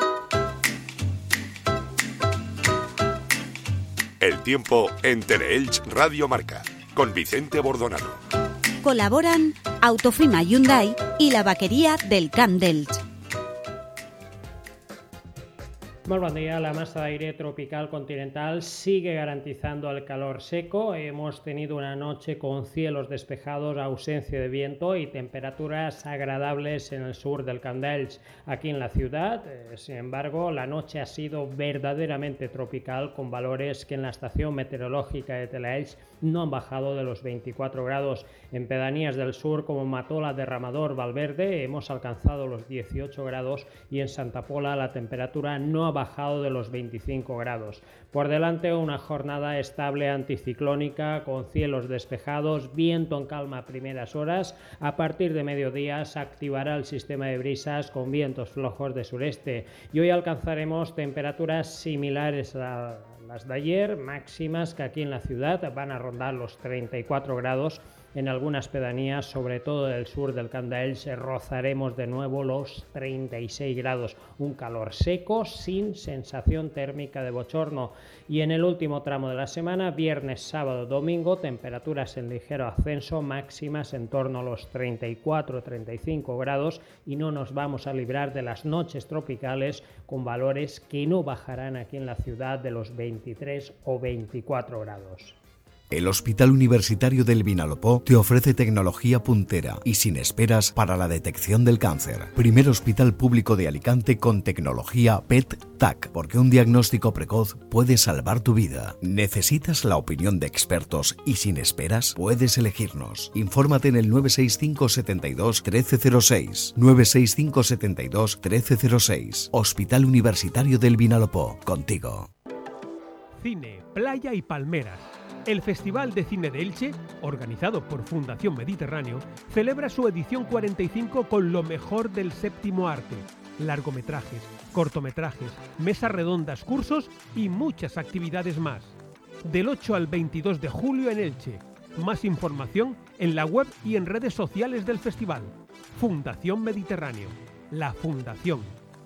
El tiempo en Teleelch Radio Marca, con Vicente Bordonado. Colaboran Autofima Hyundai y la vaquería del Camp d'Elx. Muy buen día. La masa de aire tropical continental sigue garantizando el calor seco. Hemos tenido una noche con cielos despejados, ausencia de viento y temperaturas agradables en el sur del Camp d'Elx. Aquí en la ciudad, eh, sin embargo, la noche ha sido verdaderamente tropical, con valores que en la estación meteorológica de Teleelch no han bajado de los veinticuatro grados. En pedanías del sur como Matola, Derramador, Valverde hemos alcanzado los dieciocho grados y en Santa Pola la temperatura no ha bajado de los veinticinco grados. Por delante una jornada estable anticiclónica con cielos despejados, viento en calma a primeras horas. A partir de mediodía se activará el sistema de brisas con vientos flojos de sureste y hoy alcanzaremos temperaturas similares a las de ayer, máximas que aquí en la ciudad van a rondar los treinta y cuatro grados En algunas pedanías, sobre todo del sur del Camp de Elche, rozaremos de nuevo los treinta y seis grados, un calor seco sin sensación térmica de bochorno. Y en el último tramo de la semana, viernes, sábado, domingo, temperaturas en ligero ascenso, máximas en torno a los treinta y cuatro a treinta y cinco grados, y no nos vamos a librar de las noches tropicales con valores que no bajarán aquí en la ciudad de los veintitrés o veinticuatro grados. El Hospital Universitario del Vinalopó te ofrece tecnología puntera y sin esperas para la detección del cáncer. Primer hospital público de Alicante con tecnología P E T-T A C, porque un diagnóstico precoz puede salvar tu vida. ¿Necesitas la opinión de expertos y sin esperas? Puedes elegirnos. Infórmate en el nueve seis cinco siete dos, uno tres cero seis, nueve seis cinco siete dos, uno tres cero seis. Hospital Universitario del Vinalopó, contigo. Cine, playa y palmeras. El Festival de Cine de Elche, organizado por Fundación Mediterráneo, celebra su edición cuarenta y cinco con lo mejor del séptimo arte: largometrajes, cortometrajes, mesas redondas, cursos y muchas actividades más. Del ocho al veintidós de julio en Elche. Más información en la web y en redes sociales del festival. Fundación Mediterráneo. La Fundación.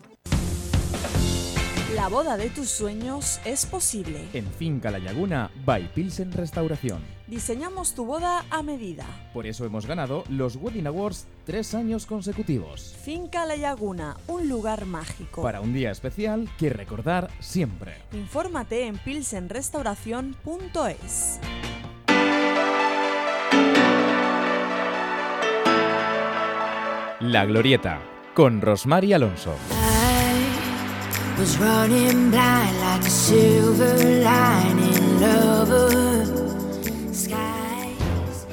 La boda de tus sueños es posible. En Finca La Laguna, by Pilsen Restauración. Diseñamos tu boda a medida. Por eso hemos ganado los Wedding Awards tres años consecutivos. Finca La Laguna, un lugar mágico. Para un día especial que recordar siempre. Infórmate en pilsen restauración punto es. La Glorieta, con Rosmar y Alonso. Was running blind like a silver lining lover. Skies.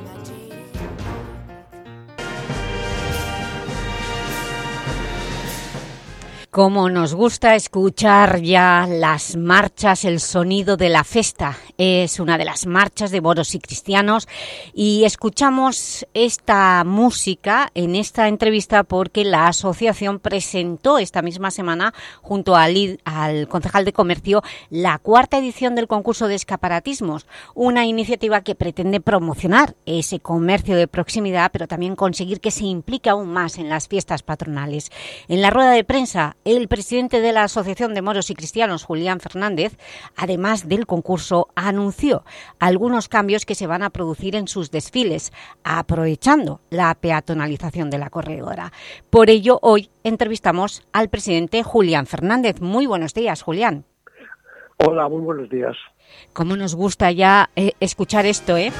Como nos gusta escuchar ya las marchas, el sonido de la festa. Es una de las marchas de moros y cristianos y escuchamos esta música en esta entrevista porque la asociación presentó esta misma semana junto al, al concejal de Comercio la cuarta edición del concurso de escaparatismos, una iniciativa que pretende promocionar ese comercio de proximidad, pero también conseguir que se implique aún más en las fiestas patronales. En la rueda de prensa, el presidente de la Asociación de Moros y Cristianos, Julián Fernández, además del concurso, anunció algunos cambios que se van a producir en sus desfiles, aprovechando la peatonalización de la corredora. Por ello, hoy entrevistamos al presidente Julián Fernández. Muy buenos días, Julián. Hola, muy buenos días. Cómo nos gusta ya eh, escuchar esto, ¿eh?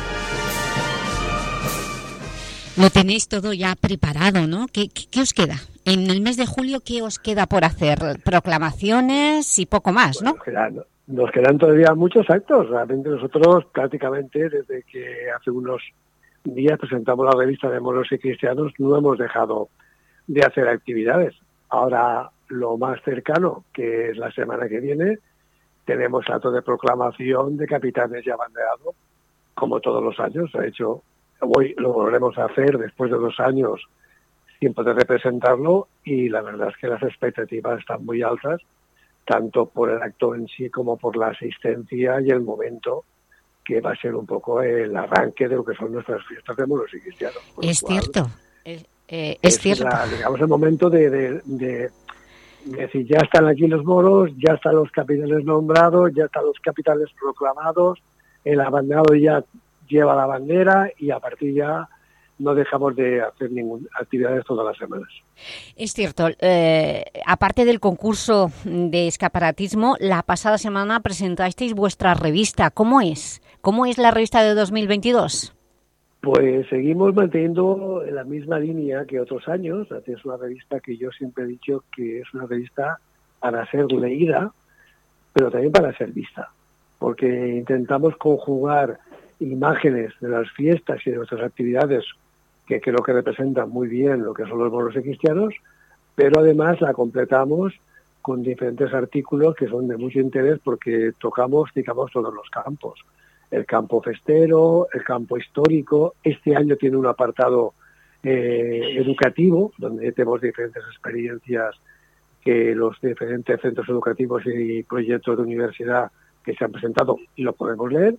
Lo tenéis todo ya preparado, ¿no? ¿Qué, qué, qué os queda? En el mes de julio, ¿qué os queda por hacer? Proclamaciones y poco más, ¿no? Bueno, nos, quedan, nos quedan todavía muchos actos. Realmente nosotros prácticamente desde que hace unos días presentamos la revista de Moros y Cristianos no hemos dejado de hacer actividades. Ahora lo más cercano, que es la semana que viene, tenemos acto de proclamación de capitanes y abanderados, como todos los años. De hecho, hoy lo volveremos a hacer después de dos años sin poder representarlo y la verdad es que las expectativas están muy altas, tanto por el acto en sí como por la asistencia y el momento que va a ser un poco el arranque de lo que son nuestras fiestas de moros y cristianos. Es cierto, es, eh, es, es cierto. La, digamos el momento de, de, de, de decir, ya están aquí los moros, ya están los capitanes nombrados, ya están los capitanes proclamados, el abanderado ya lleva la bandera y a partir ya no dejamos de hacer ninguna actividades todas las semanas. Es cierto. Eh, aparte del concurso de escaparatismo, la pasada semana presentasteis vuestra revista. ¿Cómo es? ¿Cómo es la revista de dos mil veintidós? Pues seguimos manteniendo la misma línea que otros años. Es una revista que yo siempre he dicho que es una revista para ser leída, pero también para ser vista, porque intentamos conjugar imágenes de las fiestas y de nuestras actividades que creo que representan muy bien lo que son los moros y cristianos, pero además la completamos con diferentes artículos que son de mucho interés porque tocamos, digamos, todos los campos. El campo festero, el campo histórico. Este año tiene un apartado eh, educativo, donde tenemos diferentes experiencias que los diferentes centros educativos y proyectos de universidad que se han presentado y lo podemos leer.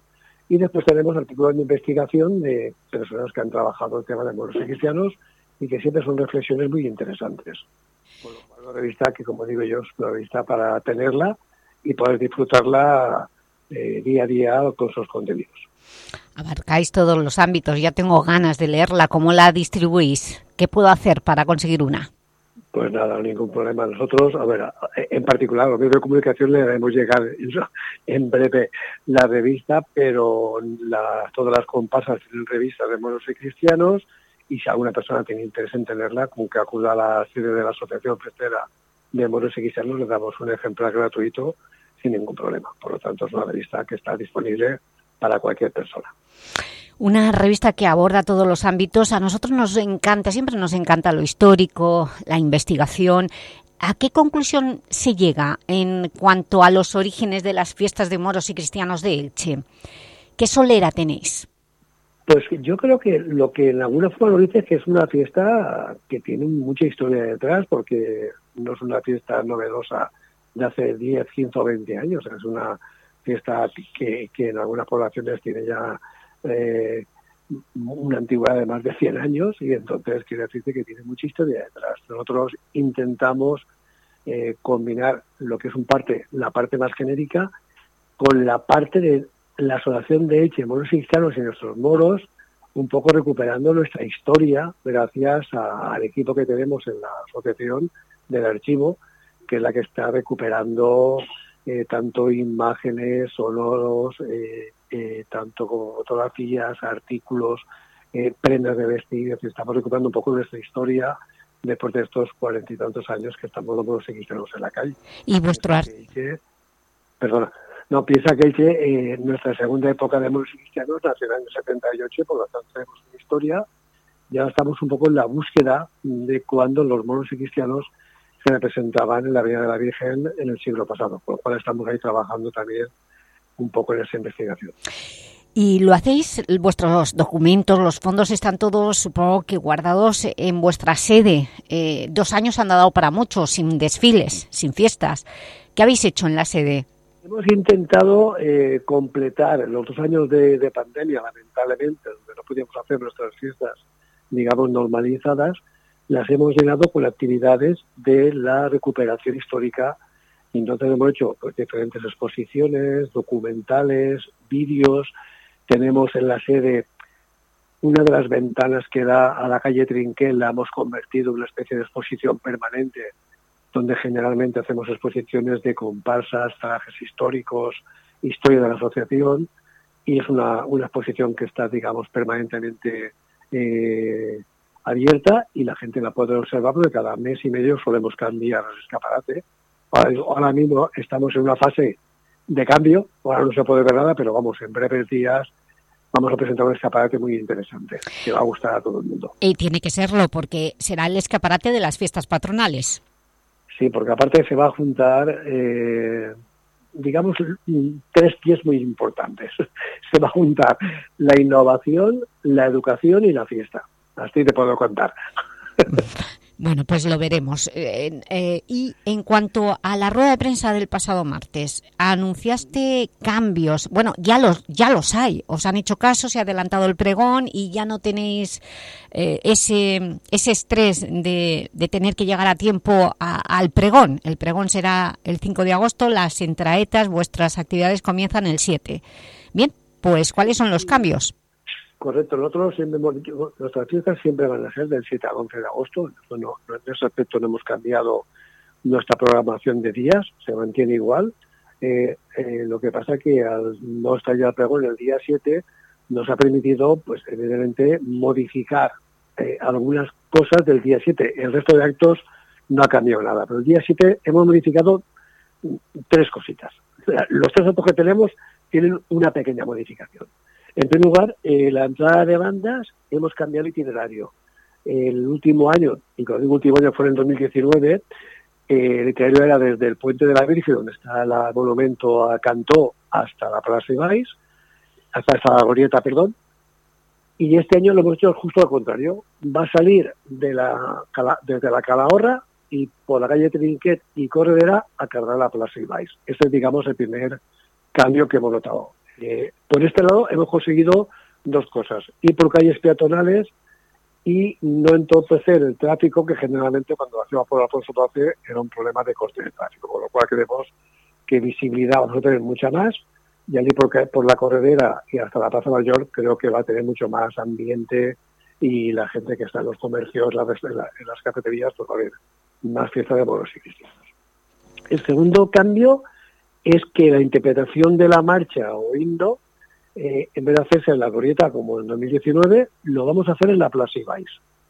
Y después tenemos artículos de investigación de personas que han trabajado el tema de moros y cristianos y que siempre son reflexiones muy interesantes. Por lo cual, una revista que, como digo yo, es una revista para tenerla y poder disfrutarla eh, día a día con sus contenidos. Abarcáis todos los ámbitos, ya tengo ganas de leerla. ¿Cómo la distribuís? ¿Qué puedo hacer para conseguir una? Pues nada, ningún problema. Nosotros, a ver, en particular, a los medios de comunicación le haremos llegar en breve la revista, pero la, todas las comparsas tienen revistas de moros y cristianos, y si alguna persona tiene interés en tenerla, como que acuda a la sede de la Asociación Festera de Moros y Cristianos, le damos un ejemplar gratuito sin ningún problema. Por lo tanto, es una revista que está disponible para cualquier persona. Una revista que aborda todos los ámbitos. A nosotros nos encanta, siempre nos encanta lo histórico, la investigación. ¿A qué conclusión se llega en cuanto a los orígenes de las fiestas de moros y cristianos de Elche? ¿Qué solera tenéis? Pues yo creo que lo que en alguna forma nos dice es que es una fiesta que tiene mucha historia detrás, porque no es una fiesta novedosa de hace diez, quince o veinte años. Es una fiesta que, que en algunas poblaciones tiene ya Eh, una antigüedad de más de cien años, y entonces quiere decirte que tiene mucha historia detrás. Nosotros intentamos eh, combinar lo que es un parte, la parte más genérica con la parte de la asociación de Elche, moros y cristianos y nuestros moros, un poco recuperando nuestra historia gracias a, al equipo que tenemos en la asociación del archivo, que es la que está recuperando eh, tanto imágenes, sonoros, eh, Eh, tanto como fotografías, artículos, eh, prendas de vestir. Es decir, estamos recuperando un poco nuestra historia después de estos cuarenta y tantos años que estamos los moros y cristianos en la calle. Y vuestro arte. Perdona, no, piensa que Elche, eh, nuestra segunda época de moros y cristianos nació en el año setenta y ocho, por lo tanto tenemos una historia. Ya estamos un poco en la búsqueda de cuando los moros y cristianos se representaban en la Villa de la Virgen en el siglo pasado, por lo cual estamos ahí trabajando también un poco en esa investigación. ¿Y lo hacéis? ¿Vuestros documentos, los fondos están todos, supongo que guardados en vuestra sede? Eh, dos años han dado para mucho, sin desfiles, sin fiestas. ¿Qué habéis hecho en la sede? Hemos intentado eh, completar los dos años de, de pandemia, lamentablemente, donde no podíamos hacer nuestras fiestas, digamos, normalizadas. Las hemos llenado con actividades de la recuperación histórica. Entonces hemos hecho pues, diferentes exposiciones, documentales, vídeos. Tenemos en la sede una de las ventanas que da a la calle Trinquel, la hemos convertido en una especie de exposición permanente, donde generalmente hacemos exposiciones de comparsas, trajes históricos, historia de la asociación, y es una, una exposición que está, digamos, permanentemente eh, abierta, y la gente la puede observar porque cada mes y medio solemos cambiar el escaparate. Ahora mismo estamos en una fase de cambio, ahora no se puede ver nada, pero vamos, en breves días vamos a presentar un escaparate muy interesante que va a gustar a todo el mundo. Y tiene que serlo, porque será el escaparate de las fiestas patronales. Sí, porque aparte se va a juntar, eh, digamos, tres pies muy importantes. Se va a juntar la innovación, la educación y la fiesta. Así te puedo contar. Bueno, pues lo veremos. Eh, eh, y en cuanto a la rueda de prensa del pasado martes, anunciaste cambios. Bueno, ya los ya los hay. Os han hecho caso, se ha adelantado el pregón y ya no tenéis eh, ese ese estrés de, de tener que llegar a tiempo a, al pregón. El pregón será el cinco de agosto, las entraetas, vuestras actividades comienzan el siete. Bien, pues ¿cuáles son los cambios? Correcto, nosotros siempre hemos dicho, nuestras fiestas siempre van a ser del siete al once de agosto. No, no, en ese aspecto no hemos cambiado nuestra programación de días, se mantiene igual. Eh, eh, lo que pasa que al no estar ya el pregón el día siete, nos ha permitido, pues evidentemente, modificar eh, algunas cosas del día siete. El resto de actos no ha cambiado nada, pero el día siete hemos modificado tres cositas. Los tres actos que tenemos tienen una pequeña modificación. En primer lugar, eh, la entrada de bandas, hemos cambiado el itinerario. El último año, y cuando digo último año fue en el dos mil diecinueve, eh, el itinerario era desde el Puente de la Virgen, donde está el monumento a Cantó, hasta la Plaza Ibáis, hasta esa Glorieta, perdón. Y este año lo hemos hecho justo al contrario. Va a salir de la, desde la Calahorra y por la calle Trinquet y Corredera a cargar la Plaza Ibáis. Este es, digamos, el primer cambio que hemos notado. Eh, por este lado hemos conseguido dos cosas, ir por calles peatonales y no entorpecer el tráfico, que generalmente cuando hacíamos por Alfonso doce era un problema de corte de tráfico, con lo cual creemos que visibilidad vamos a tener mucha más, y allí por, por la corredera y hasta la Plaza Mayor creo que va a tener mucho más ambiente, y la gente que está en los comercios, la, en, la, en las cafeterías, pues va a haber más fiesta de motociclistas. El segundo cambio es que la interpretación de la marcha o himno, eh, en vez de hacerse en la glorieta como en dos mil diecinueve, lo vamos a hacer en la Plaza Ibáix.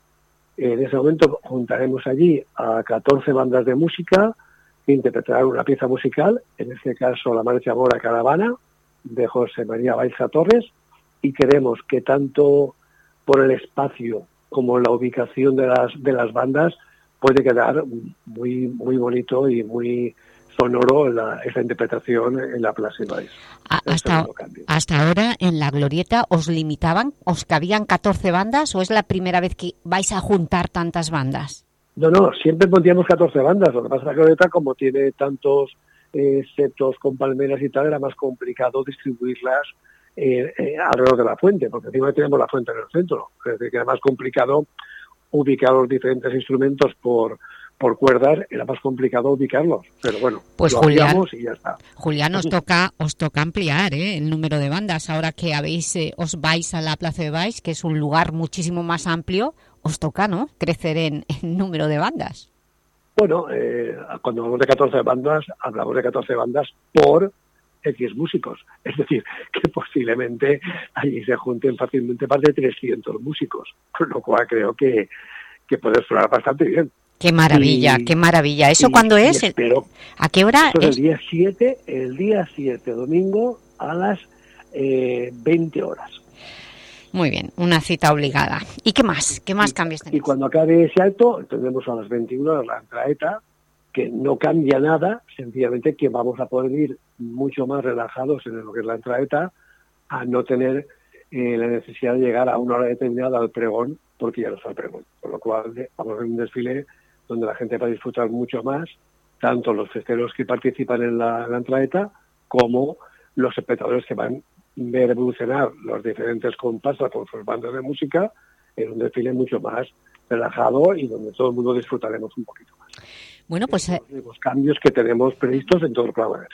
En ese momento juntaremos allí a catorce bandas de música que interpretarán una pieza musical, en este caso la marcha Mora Caravana, de José María Baiza Torres, y queremos que tanto por el espacio como la ubicación de las de las bandas puede quedar muy muy bonito y muy sonoro la, esa interpretación en la Plaza Ibáix. Hasta, hasta ahora en la glorieta os limitaban, os cabían catorce bandas, ¿o es la primera vez que vais a juntar tantas bandas? No, no, siempre pondríamos catorce bandas. Lo que pasa es que la glorieta, como tiene tantos eh, setos con palmeras y tal, era más complicado distribuirlas eh, eh, alrededor de la fuente, porque encima tenemos la fuente en el centro. Es decir, que era más complicado ubicar los diferentes instrumentos por por cuerdas, era más complicado ubicarlos, pero bueno, pues lo Julián, hacíamos y ya está. Julián, os toca os toca ampliar ¿eh? el número de bandas. Ahora que habéis eh, os vais a la Plaza de Baix, que es un lugar muchísimo más amplio, os toca, ¿no?, crecer en, en número de bandas. Bueno, eh, cuando hablamos de catorce bandas, hablamos de catorce bandas por X músicos. Es decir, que posiblemente allí se junten fácilmente más de trescientos músicos, con lo cual creo que, que puede sonar bastante bien. ¡Qué maravilla, y, qué maravilla! ¿Eso y, cuándo es? Espero, ¿A qué hora es? es? El día siete, el día siete, domingo, a las eh, veinte horas. Muy bien, una cita obligada. ¿Y qué más? ¿Qué más y, cambios tenéis? Y cuando acabe ese acto, tendremos a las veintiuna horas la entraeta, que no cambia nada, sencillamente que vamos a poder ir mucho más relajados en lo que es la entraeta, a no tener eh, la necesidad de llegar a una hora determinada al pregón, porque ya no está el pregón. Con lo cual vamos a ver un desfile donde la gente va a disfrutar mucho más, tanto los festeros que participan en la, en la entraeta, como los espectadores que van a ver evolucionar los diferentes comparsas con sus bandas de música en un desfile mucho más relajado y donde todo el mundo disfrutaremos un poquito más. Bueno, pues eh, los cambios que tenemos previstos en todo el programa.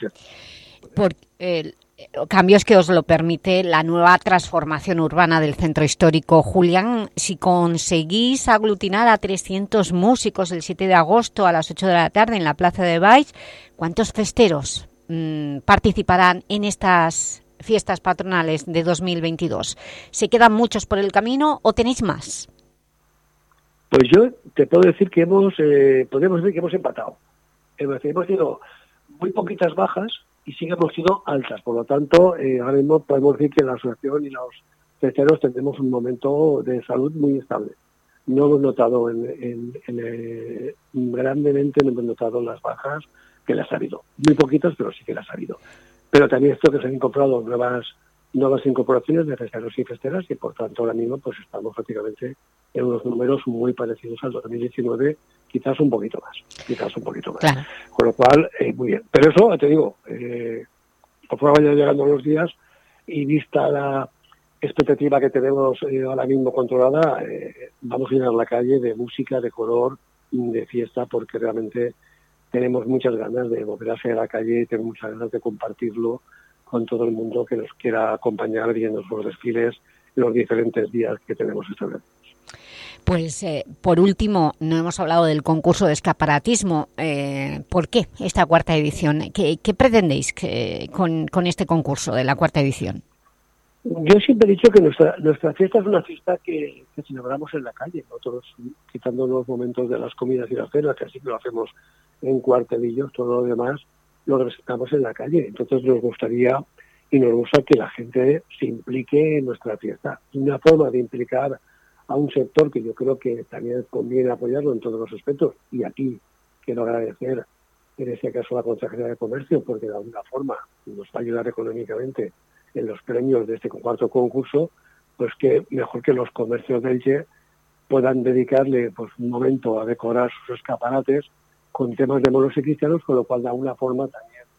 Por eh, cambios que os lo permite la nueva transformación urbana del centro histórico. Julián, si conseguís aglutinar a trescientos músicos el siete de agosto a las ocho de la tarde en la Plaza de Baix, ¿cuántos festeros mmm, participarán en estas fiestas patronales de dos mil veintidós? ¿Se quedan muchos por el camino o tenéis más? Pues yo te puedo decir que hemos, eh, podemos decir que hemos empatado. Hemos, hemos tenido muy poquitas bajas y sí que hemos sido altas. Por lo tanto, eh, ahora mismo podemos decir que la asociación y los festeros tendremos un momento de salud muy estable. No hemos notado, en, en, en, eh, grandemente no hemos notado las bajas, que las ha habido. Muy poquitas, pero sí que las ha habido. Pero también esto que se han incorporado nuevas nuevas incorporaciones de festeros y festeras y por tanto ahora mismo pues estamos prácticamente en unos números muy parecidos al dos mil diecinueve, quizás un poquito más, quizás un poquito más. Claro. Con lo cual, eh, muy bien. Pero eso, te digo, eh, conforme vayan llegando los días y vista la expectativa que tenemos eh, ahora mismo controlada, eh, vamos a llenar la calle de música, de color, de fiesta, porque realmente tenemos muchas ganas de volver a salir a la calle y tenemos muchas ganas de compartirlo con todo el mundo que nos quiera acompañar viendo los desfiles en los diferentes días que tenemos establecidos. Pues, eh, por último, no hemos hablado del concurso de escaparatismo. Eh, ¿Por qué esta cuarta edición? ¿Qué, qué pretendéis que, con, con este concurso de la cuarta edición? Yo siempre he dicho que nuestra nuestra fiesta es una fiesta que, que celebramos en la calle, nosotros quitando los momentos de las comidas y las cenas, que así que lo hacemos en cuartelillos, todo lo demás lo presentamos en la calle. Entonces nos gustaría y nos gusta que la gente se implique en nuestra fiesta. Una forma de implicar a un sector que yo creo que también conviene apoyarlo en todos los aspectos, y aquí quiero agradecer en este caso a la Consejería de Comercio, porque de alguna forma nos va a ayudar económicamente en los premios de este cuarto concurso, pues que mejor que los comercios de Elche puedan dedicarle pues un momento a decorar sus escaparates con temas de monos y cristianos, con lo cual de alguna forma también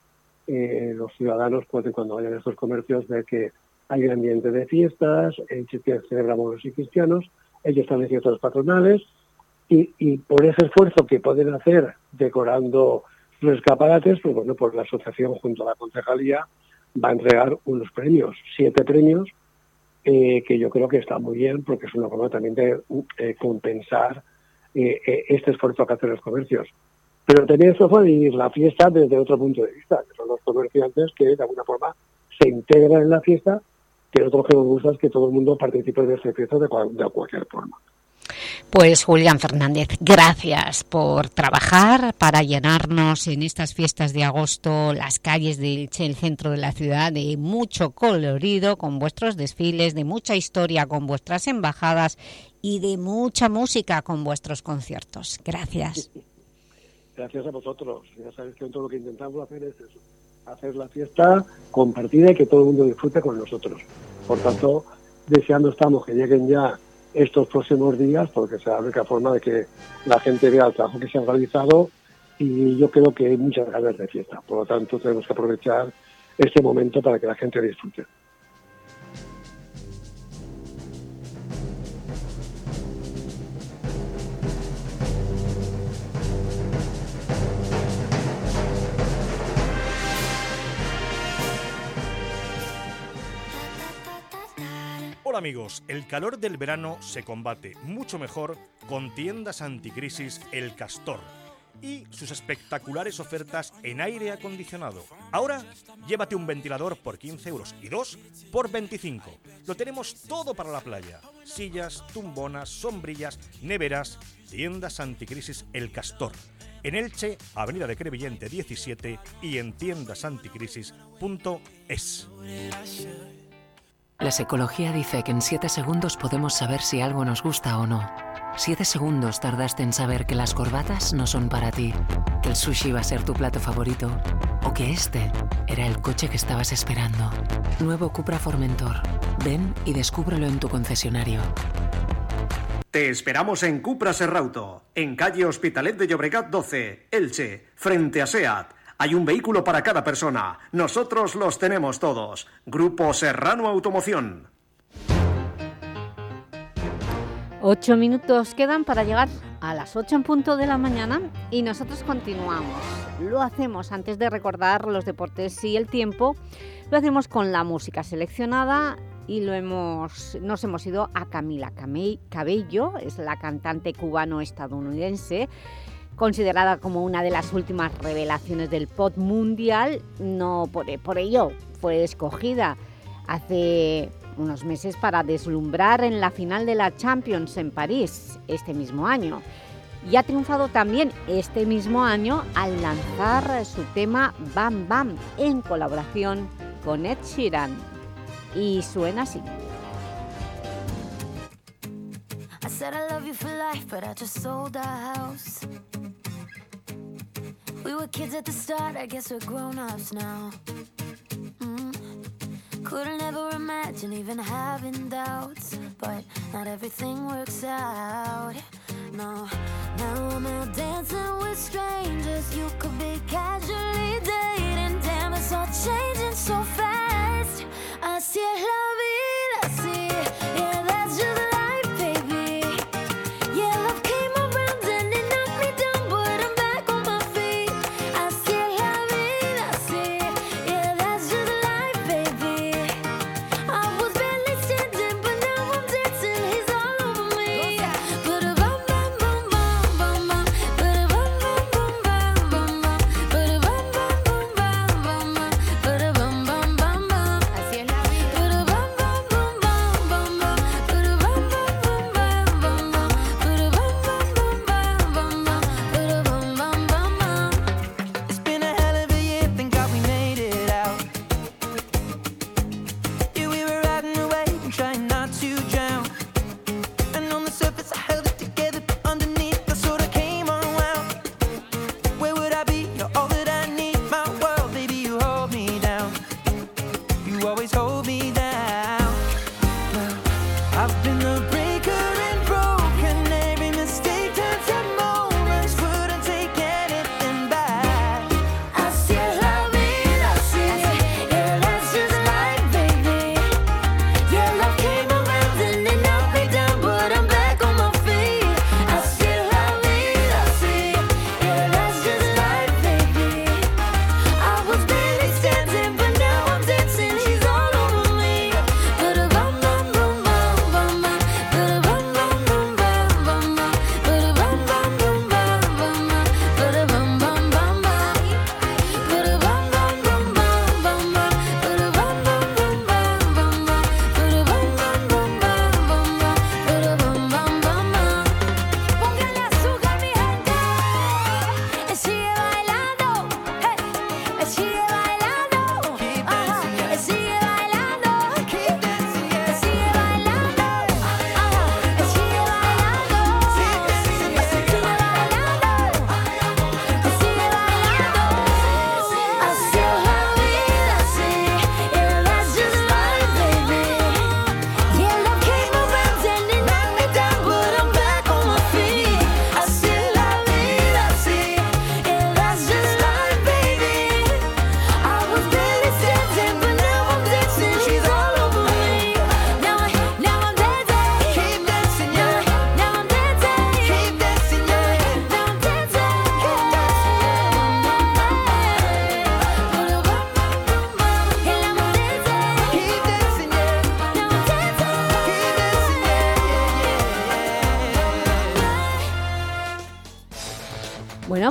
eh, los ciudadanos pueden, cuando vayan a estos comercios, ver que hay un ambiente de fiestas, Elche celebra moros y cristianos, ellos también fiestas patronales, y, y por ese esfuerzo que pueden hacer decorando los escaparates, pues bueno, pues la asociación junto a la concejalía va a entregar unos premios, siete premios, eh, que yo creo que está muy bien, porque es una forma también de eh, compensar eh, eh, este esfuerzo que hacen los comercios. Pero también eso fue vivir la fiesta desde otro punto de vista, que son los comerciantes que de alguna forma se integran en la fiesta, que nosotros que nos gusta es que todo el mundo participe de esta fiesta de, cual, de cualquier forma. Pues Julián Fernández, gracias por trabajar para llenarnos en estas fiestas de agosto las calles de Elche, el centro de la ciudad, de mucho colorido con vuestros desfiles, de mucha historia con vuestras embajadas y de mucha música con vuestros conciertos. Gracias. Gracias a vosotros. Ya sabéis que todo lo que intentamos hacer es eso, hacer la fiesta compartida y que todo el mundo disfrute con nosotros. Por tanto, deseando estamos que lleguen ya estos próximos días, porque será la única forma de que la gente vea el trabajo que se ha realizado, y yo creo que hay muchas ganas de fiesta. Por lo tanto, tenemos que aprovechar este momento para que la gente disfrute. Hola amigos, el calor del verano se combate mucho mejor con Tiendas Anticrisis El Castor y sus espectaculares ofertas en aire acondicionado. Ahora, llévate un ventilador por quince euros y dos por veinticinco. Lo tenemos todo para la playa. Sillas, tumbonas, sombrillas, neveras. Tiendas Anticrisis El Castor. En Elche, Avenida de Crevillente diecisiete y en tiendas anticrisis punto es. La psicología dice que en siete segundos podemos saber si algo nos gusta o no. Siete segundos tardaste en saber que las corbatas no son para ti, que el sushi va a ser tu plato favorito o que este era el coche que estabas esperando. Nuevo Cupra Formentor. Ven y descúbrelo en tu concesionario. Te esperamos en Cupra Serrauto, en calle Hospitalet de Llobregat doce, Elche, frente a SEAT. Hay un vehículo para cada persona. Nosotros los tenemos todos. Grupo Serrano Automoción. Ocho minutos quedan para llegar a las ocho en punto de la mañana y nosotros continuamos. Lo hacemos antes de recordar los deportes y el tiempo. Lo hacemos con la música seleccionada y lo hemos, nos hemos ido a Camila Cabello, es la cantante cubano-estadounidense, considerada como una de las últimas revelaciones del pop mundial. No por, por ello fue escogida hace unos meses para deslumbrar en la final de la Champions en París este mismo año. Y ha triunfado también este mismo año al lanzar su tema Bam Bam en colaboración con Ed Sheeran. Y suena así. I said I love you for life, but I just sold our house. We were kids at the start, I guess we're grown-ups now. Mm. Couldn't ever imagine even having doubts, but not everything works out. No, now I'm out dancing with strangers. You could be casually dating. Damn, it's all changing so fast. Así es la vida, así, yeah, that's just life, baby. Yeah, love came around and it knocked me down, but I'm back on my feet. Así es la vida, así, yeah, that's just life, baby. I was barely standing, but now I'm dancing, he's all over me. But a bum bum bum bum bum bum, but a bum bum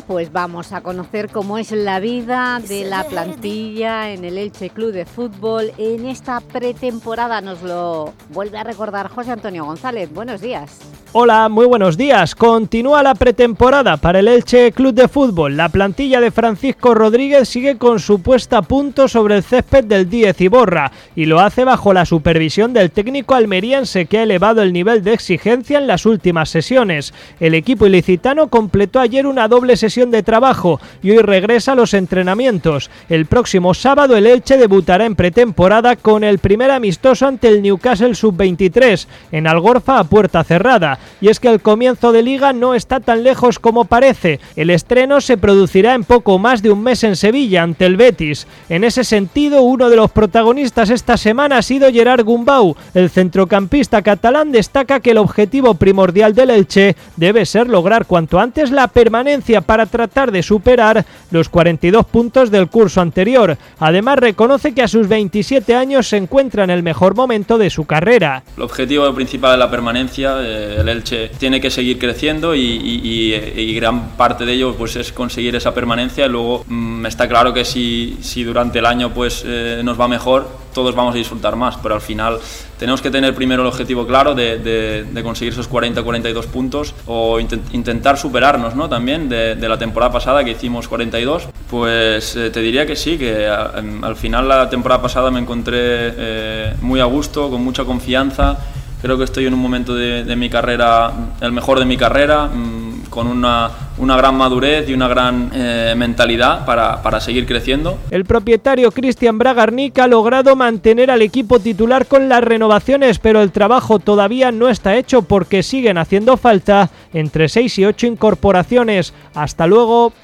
pues vamos a conocer cómo es la vida de la plantilla en el Elche Club de Fútbol en esta pretemporada. Nos lo vuelve a recordar José Antonio González. Buenos días. Hola, muy buenos días. Continúa la pretemporada para el Elche Club de Fútbol. La plantilla de Francisco Rodríguez sigue con su puesta a punto sobre el césped del Díez Iborra y lo hace bajo la supervisión del técnico almeriense, que ha elevado el nivel de exigencia en las últimas sesiones. El equipo ilicitano completó ayer una doble sesión de trabajo y hoy regresa a los entrenamientos. El próximo sábado el Elche debutará en pretemporada con el primer amistoso ante el Newcastle sub veintitrés en Algorfa a puerta cerrada. Y es que el comienzo de Liga no está tan lejos como parece. El estreno se producirá en poco más de un mes en Sevilla ante el Betis. En ese sentido, uno de los protagonistas esta semana ha sido Gerard Gumbau. El centrocampista catalán destaca que el objetivo primordial del Elche debe ser lograr cuanto antes la permanencia para tratar de superar los cuarenta y dos puntos del curso anterior. Además, reconoce que a sus veintisiete años se encuentra en el mejor momento de su carrera. El objetivo principal es la permanencia. Eh, el Elche tiene que seguir creciendo y, y, y, y gran parte de ello pues es conseguir esa permanencia. Y luego mmm, está claro que si, si durante el año pues eh, nos va mejor, todos vamos a disfrutar más, pero al final tenemos que tener primero el objetivo claro de, de, de conseguir esos cuarenta a cuarenta y dos puntos o intent, intentar superarnos, ¿no? También de, de la temporada pasada, que hicimos cuarenta y dos. Pues eh, te diría que sí, que a, al final la temporada pasada me encontré eh, muy a gusto, con mucha confianza. Creo que estoy en un momento de, de mi carrera, el mejor de mi carrera, mmm, con una, una gran madurez y una gran eh, mentalidad para, para seguir creciendo. El propietario Cristian Bragarnik ha logrado mantener al equipo titular con las renovaciones, pero el trabajo todavía no está hecho porque siguen haciendo falta entre seis y ocho incorporaciones. Hasta luego.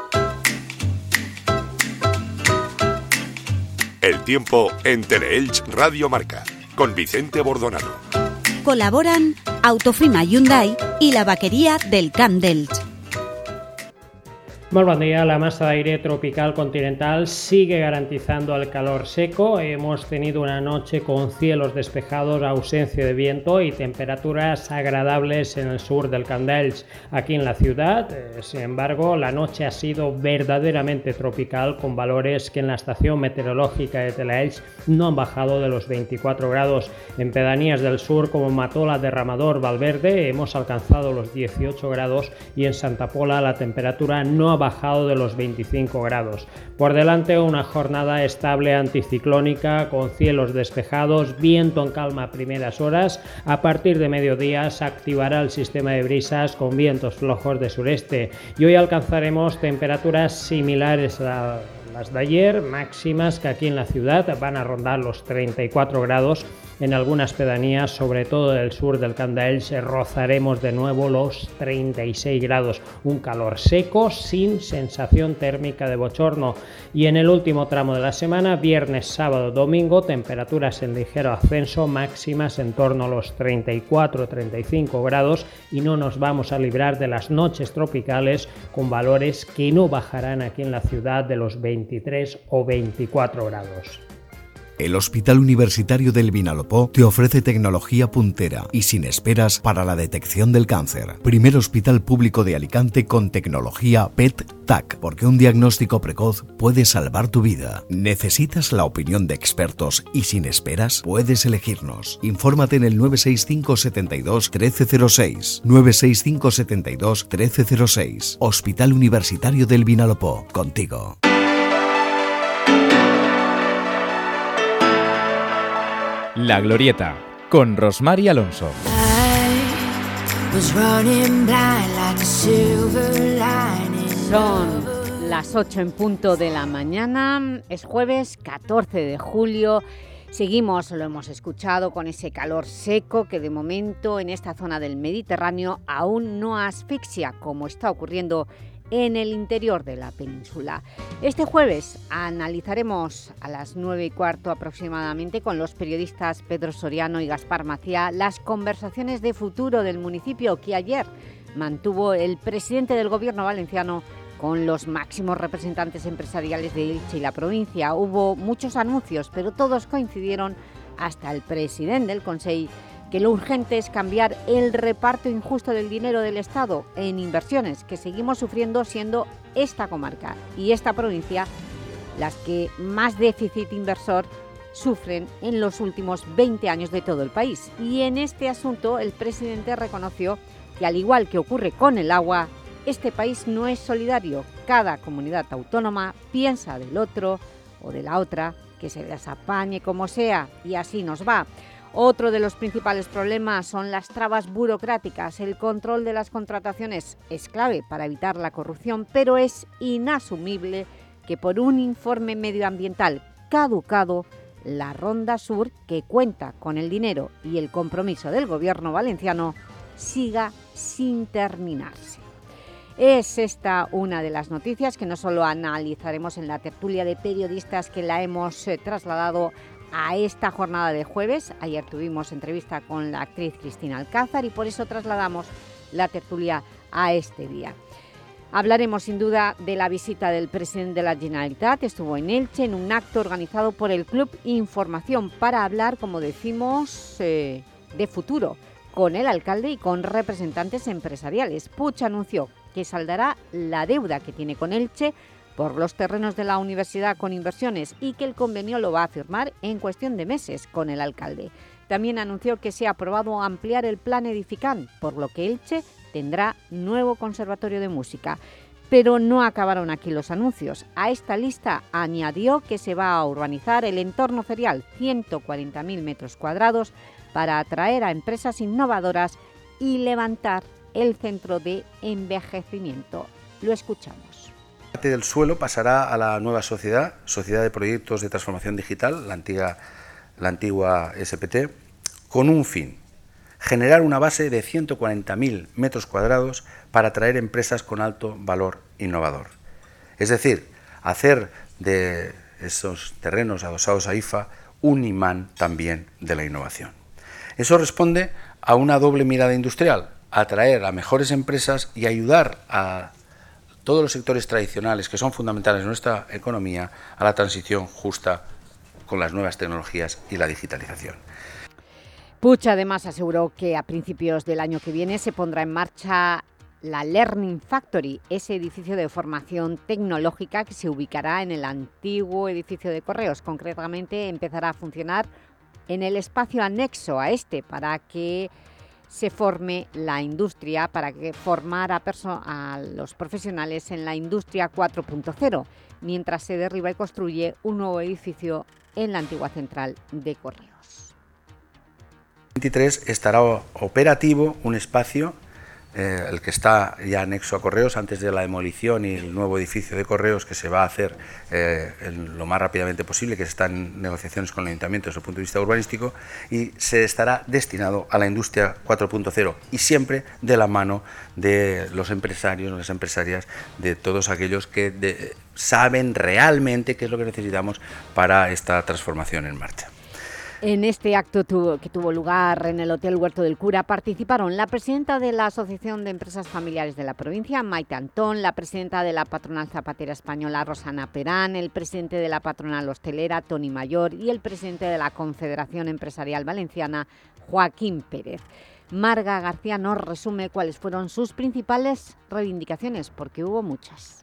El tiempo en Teleelch Radio Marca, con Vicente Bordonado. Colaboran Autofima Hyundai y la vaquería del Camp d'Elx. Muy buen día. La masa de aire tropical continental sigue garantizando el calor seco. Hemos tenido una noche con cielos despejados, ausencia de viento y temperaturas agradables en el sur del Camp d'Elx. Aquí en la ciudad, eh, sin embargo, la noche ha sido verdaderamente tropical, con valores que en la estación meteorológica de Teleelch no han bajado de los veinticuatro grados. En pedanías del sur como Matola, Derramador, Valverde hemos alcanzado los dieciocho grados y en Santa Pola la temperatura no ha bajado de los veinticinco grados. Por delante una jornada estable anticiclónica con cielos despejados, viento en calma a primeras horas. A partir de mediodía se activará el sistema de brisas con vientos flojos de sureste y hoy alcanzaremos temperaturas similares a las de ayer, máximas que aquí en la ciudad van a rondar los treinta y cuatro grados. En algunas pedanías, sobre todo del sur del Camp d'Elx, rozaremos de nuevo los treinta y seis grados. Un calor seco sin sensación térmica de bochorno. Y en el último tramo de la semana, viernes, sábado, domingo, temperaturas en ligero ascenso, máximas en torno a los treinta y cuatro a treinta y cinco grados, y no nos vamos a librar de las noches tropicales con valores que no bajarán aquí en la ciudad de los veintitrés o veinticuatro grados. El Hospital Universitario del Vinalopó te ofrece tecnología puntera y sin esperas para la detección del cáncer. Primer hospital público de Alicante con tecnología P E T T A C, porque un diagnóstico precoz puede salvar tu vida. ¿Necesitas la opinión de expertos y sin esperas? Puedes elegirnos. Infórmate en el nueve seis cinco siete dos, uno tres cero seis. nueve seis cinco siete dos, uno tres cero seis. Hospital Universitario del Vinalopó. Contigo. La Glorieta, con Rosmar y Alonso. Son las ocho en punto de la mañana, es jueves catorce de julio. Seguimos, lo hemos escuchado, con ese calor seco que de momento en esta zona del Mediterráneo aún no asfixia, como está ocurriendo en el interior de la península. Este jueves analizaremos a las nueve y cuarto aproximadamente con los periodistas Pedro Soriano y Gaspar Maciá las conversaciones de futuro del municipio que ayer mantuvo el presidente del Gobierno valenciano con los máximos representantes empresariales de Elche y la provincia. Hubo muchos anuncios, pero todos coincidieron, hasta el presidente del Consell, que lo urgente es cambiar el reparto injusto del dinero del Estado en inversiones que seguimos sufriendo, siendo esta comarca y esta provincia las que más déficit inversor sufren en los últimos veinte años de todo el país. Y en este asunto el presidente reconoció que, al igual que ocurre con el agua, este país no es solidario. Cada comunidad autónoma piensa del otro o de la otra, que se les apañe como sea, y así nos va. Otro de los principales problemas son las trabas burocráticas. El control de las contrataciones es clave para evitar la corrupción, pero es inasumible que por un informe medioambiental caducado, la Ronda Sur, que cuenta con el dinero y el compromiso del gobierno valenciano, siga sin terminarse. Es esta una de las noticias que no solo analizaremos en la tertulia de periodistas que la hemos eh, trasladado a esta jornada de jueves. Ayer tuvimos entrevista con la actriz Cristina Alcázar y por eso trasladamos la tertulia a este día. Hablaremos sin duda de la visita del presidente de la Generalitat. Estuvo en Elche en un acto organizado por el Club Información para hablar, como decimos, eh, de futuro con el alcalde y con representantes empresariales. Puig anunció que saldará la deuda que tiene con Elche por los terrenos de la universidad con inversiones y que el convenio lo va a firmar en cuestión de meses con el alcalde. También anunció que se ha aprobado ampliar el plan Edifican, por lo que Elche tendrá nuevo conservatorio de música. Pero no acabaron aquí los anuncios. A esta lista añadió que se va a urbanizar el entorno ferial, ciento cuarenta mil metros cuadrados, para atraer a empresas innovadoras y levantar el centro de envejecimiento. Lo escuchamos. Parte del suelo pasará a la nueva sociedad, Sociedad de Proyectos de Transformación Digital, la antigua, la antigua S P T, con un fin: generar una base de ciento cuarenta mil metros cuadrados para atraer empresas con alto valor innovador. Es decir, hacer de esos terrenos adosados a I F A un imán también de la innovación. Eso responde a una doble mirada industrial: atraer a mejores empresas y ayudar a todos los sectores tradicionales que son fundamentales en nuestra economía a la transición justa con las nuevas tecnologías y la digitalización. Puig además aseguró que a principios del año que viene se pondrá en marcha la Learning Factory, ese edificio de formación tecnológica que se ubicará en el antiguo edificio de Correos. Concretamente empezará a funcionar en el espacio anexo a este para que se forme la industria, para que formar a, a los profesionales en la industria cuatro punto cero, mientras se derriba y construye un nuevo edificio en la antigua central de Correos. veintitrés estará operativo un espacio, eh, el que está ya anexo a Correos, antes de la demolición y el nuevo edificio de Correos que se va a hacer eh, en lo más rápidamente posible, que está en negociaciones con el Ayuntamiento desde el punto de vista urbanístico, y se estará destinado a la industria cuatro punto cero y siempre de la mano de los empresarios, las empresarias, de todos aquellos que de, saben realmente qué es lo que necesitamos para esta transformación en marcha. En este acto tuvo, que tuvo lugar en el Hotel Huerto del Cura participaron la presidenta de la Asociación de Empresas Familiares de la provincia, Maite Antón, la presidenta de la Patronal Zapatera Española, Rosana Perán, el presidente de la Patronal Hostelera, Toni Mayor, y el presidente de la Confederación Empresarial Valenciana, Joaquín Pérez. Marga García nos resume cuáles fueron sus principales reivindicaciones, porque hubo muchas.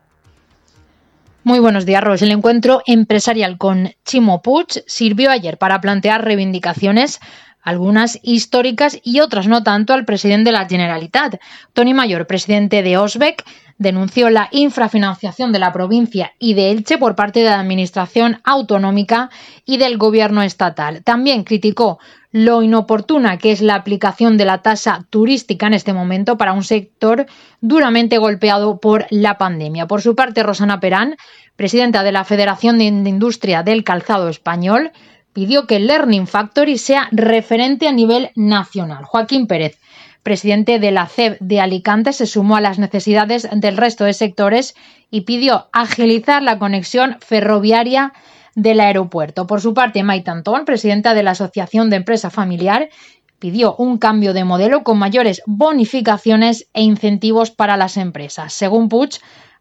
Muy buenos días, Ros. El encuentro empresarial con Ximo Puig sirvió ayer para plantear reivindicaciones, algunas históricas y otras no tanto, al presidente de la Generalitat. Toni Mayor, presidente de Osbec, denunció la infrafinanciación de la provincia y de Elche por parte de la Administración Autonómica y del Gobierno estatal. También criticó lo inoportuna que es la aplicación de la tasa turística en este momento para un sector duramente golpeado por la pandemia. Por su parte, Rosana Perán, presidenta de la Federación de Industria del Calzado Español, pidió que el Learning Factory sea referente a nivel nacional. Joaquín Pérez, presidente de la C E B de Alicante, se sumó a las necesidades del resto de sectores y pidió agilizar la conexión ferroviaria del aeropuerto. Por su parte, Maite Antón, presidenta de la Asociación de Empresa Familiar, pidió un cambio de modelo con mayores bonificaciones e incentivos para las empresas. Según Puig,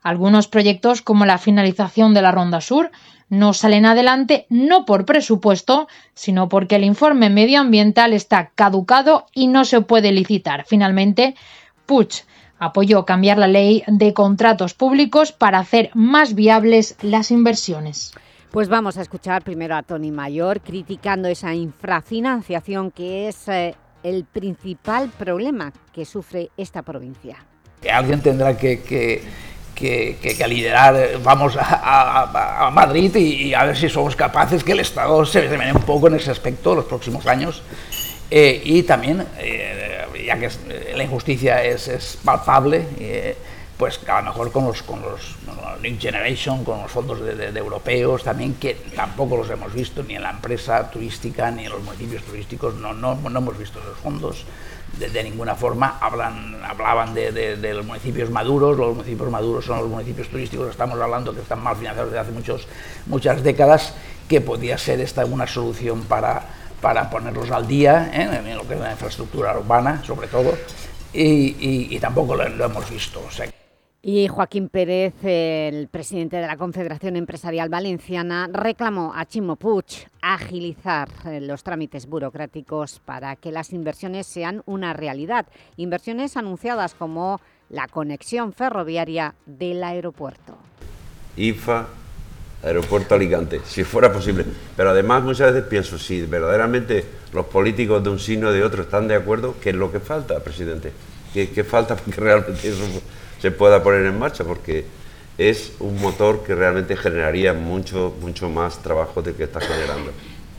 Algunos proyectos, como la finalización de la Ronda Sur, no salen adelante no por presupuesto, sino porque el informe medioambiental está caducado y no se puede licitar. Finalmente, Puig apoyó cambiar la ley de contratos públicos para hacer más viables las inversiones. Pues vamos a escuchar primero a Toni Mayor criticando esa infrafinanciación que es eh, el principal problema que sufre esta provincia. Alguien tendrá que... que... Que, que, que liderar, vamos a, a, a Madrid y, y a ver si somos capaces que el Estado se remene un poco en ese aspecto los próximos años. Eh, y también, eh, ya que es, la injusticia es, es palpable, eh, pues a lo mejor con los, con los Next Generation, con los fondos de, de, de europeos también, que tampoco los hemos visto ni en la empresa turística ni en los municipios turísticos, no, no, no hemos visto esos fondos. De, de ninguna forma. Hablan, hablaban de, de, de los municipios maduros. Los municipios maduros son los municipios turísticos, estamos hablando que están mal financiados desde hace muchos, muchas décadas, que podía ser esta una solución para, para ponerlos al día, ¿eh? En lo que es la infraestructura urbana, sobre todo, y, y, y tampoco lo, lo hemos visto. O sea. Y Joaquín Pérez, el presidente de la Confederación Empresarial Valenciana, reclamó a Ximo Puig agilizar los trámites burocráticos para que las inversiones sean una realidad. Inversiones anunciadas como la conexión ferroviaria del aeropuerto. I F A, Aeropuerto Alicante, si fuera posible. Pero además muchas veces pienso, si verdaderamente los políticos de un signo o de otro están de acuerdo, ¿qué es lo que falta, presidente? ¿Qué, qué falta para que realmente eso se pueda poner en marcha? Porque es un motor que realmente generaría mucho, mucho más trabajo del que está generando.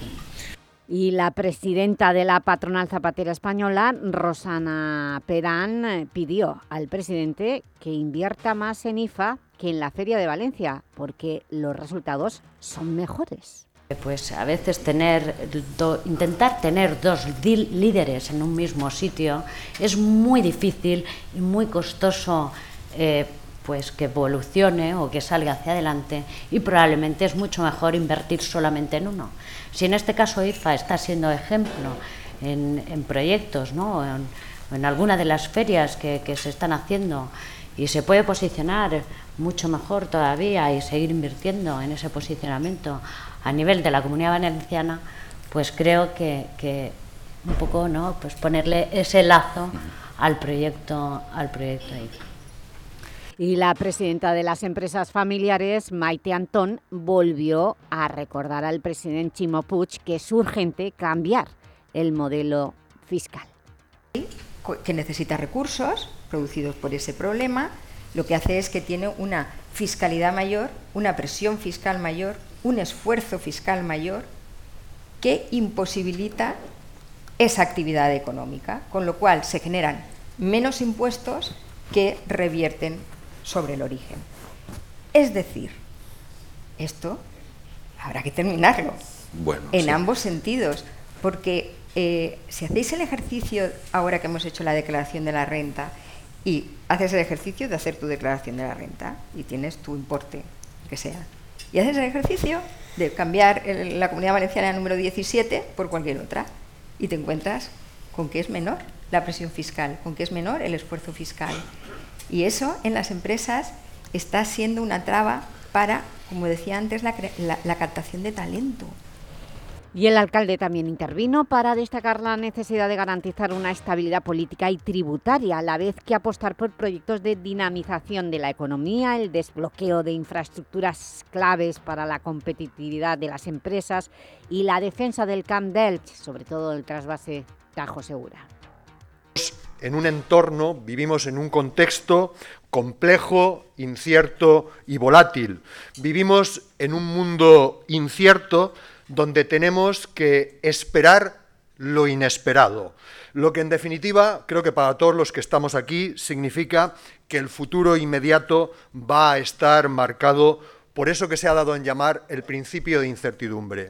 Y la presidenta de la patronal zapatera española, Rosana Perán, pidió al presidente que invierta más en I F A que en la Feria de Valencia, porque los resultados son mejores. Pues a veces tener, do, intentar tener dos líderes en un mismo sitio es muy difícil y muy costoso, eh, pues que evolucione o que salga hacia adelante, y probablemente es mucho mejor invertir solamente en uno. Si en este caso I F A está siendo ejemplo en, en proyectos, ¿no? o en, o en alguna de las ferias que, que se están haciendo, y se puede posicionar mucho mejor todavía y seguir invirtiendo en ese posicionamiento a nivel de la Comunidad Valenciana, pues creo que, que un poco, ¿no? Pues ponerle ese lazo al proyecto, al proyecto I F A. Y la presidenta de las empresas familiares, Maite Antón, volvió a recordar al presidente Ximo Puig que es urgente cambiar el modelo fiscal. Que necesita recursos producidos por ese problema, lo que hace es que tiene una fiscalidad mayor, una presión fiscal mayor, un esfuerzo fiscal mayor que imposibilita esa actividad económica, con lo cual se generan menos impuestos que revierten sobre el origen. Es decir, esto habrá que terminarlo, bueno, en sí. ambos sentidos, porque eh, si hacéis el ejercicio, ahora que hemos hecho la declaración de la renta, y haces el ejercicio de hacer tu declaración de la renta y tienes tu importe, que sea, y haces el ejercicio de cambiar el, la Comunidad Valenciana número diecisiete por cualquier otra, y te encuentras con que es menor la presión fiscal, con que es menor el esfuerzo fiscal. Y eso en las empresas está siendo una traba para, como decía antes, la, la, la captación de talento. Y el alcalde también intervino para destacar la necesidad de garantizar una estabilidad política y tributaria, a la vez que apostar por proyectos de dinamización de la economía, el desbloqueo de infraestructuras claves para la competitividad de las empresas y la defensa del Camp d'Elx, sobre todo el trasvase Tajo Segura. En un entorno, vivimos en un contexto complejo, incierto y volátil. Vivimos en un mundo incierto donde tenemos que esperar lo inesperado. Lo que en definitiva, creo que para todos los que estamos aquí, significa que el futuro inmediato va a estar marcado por eso que se ha dado en llamar el principio de incertidumbre.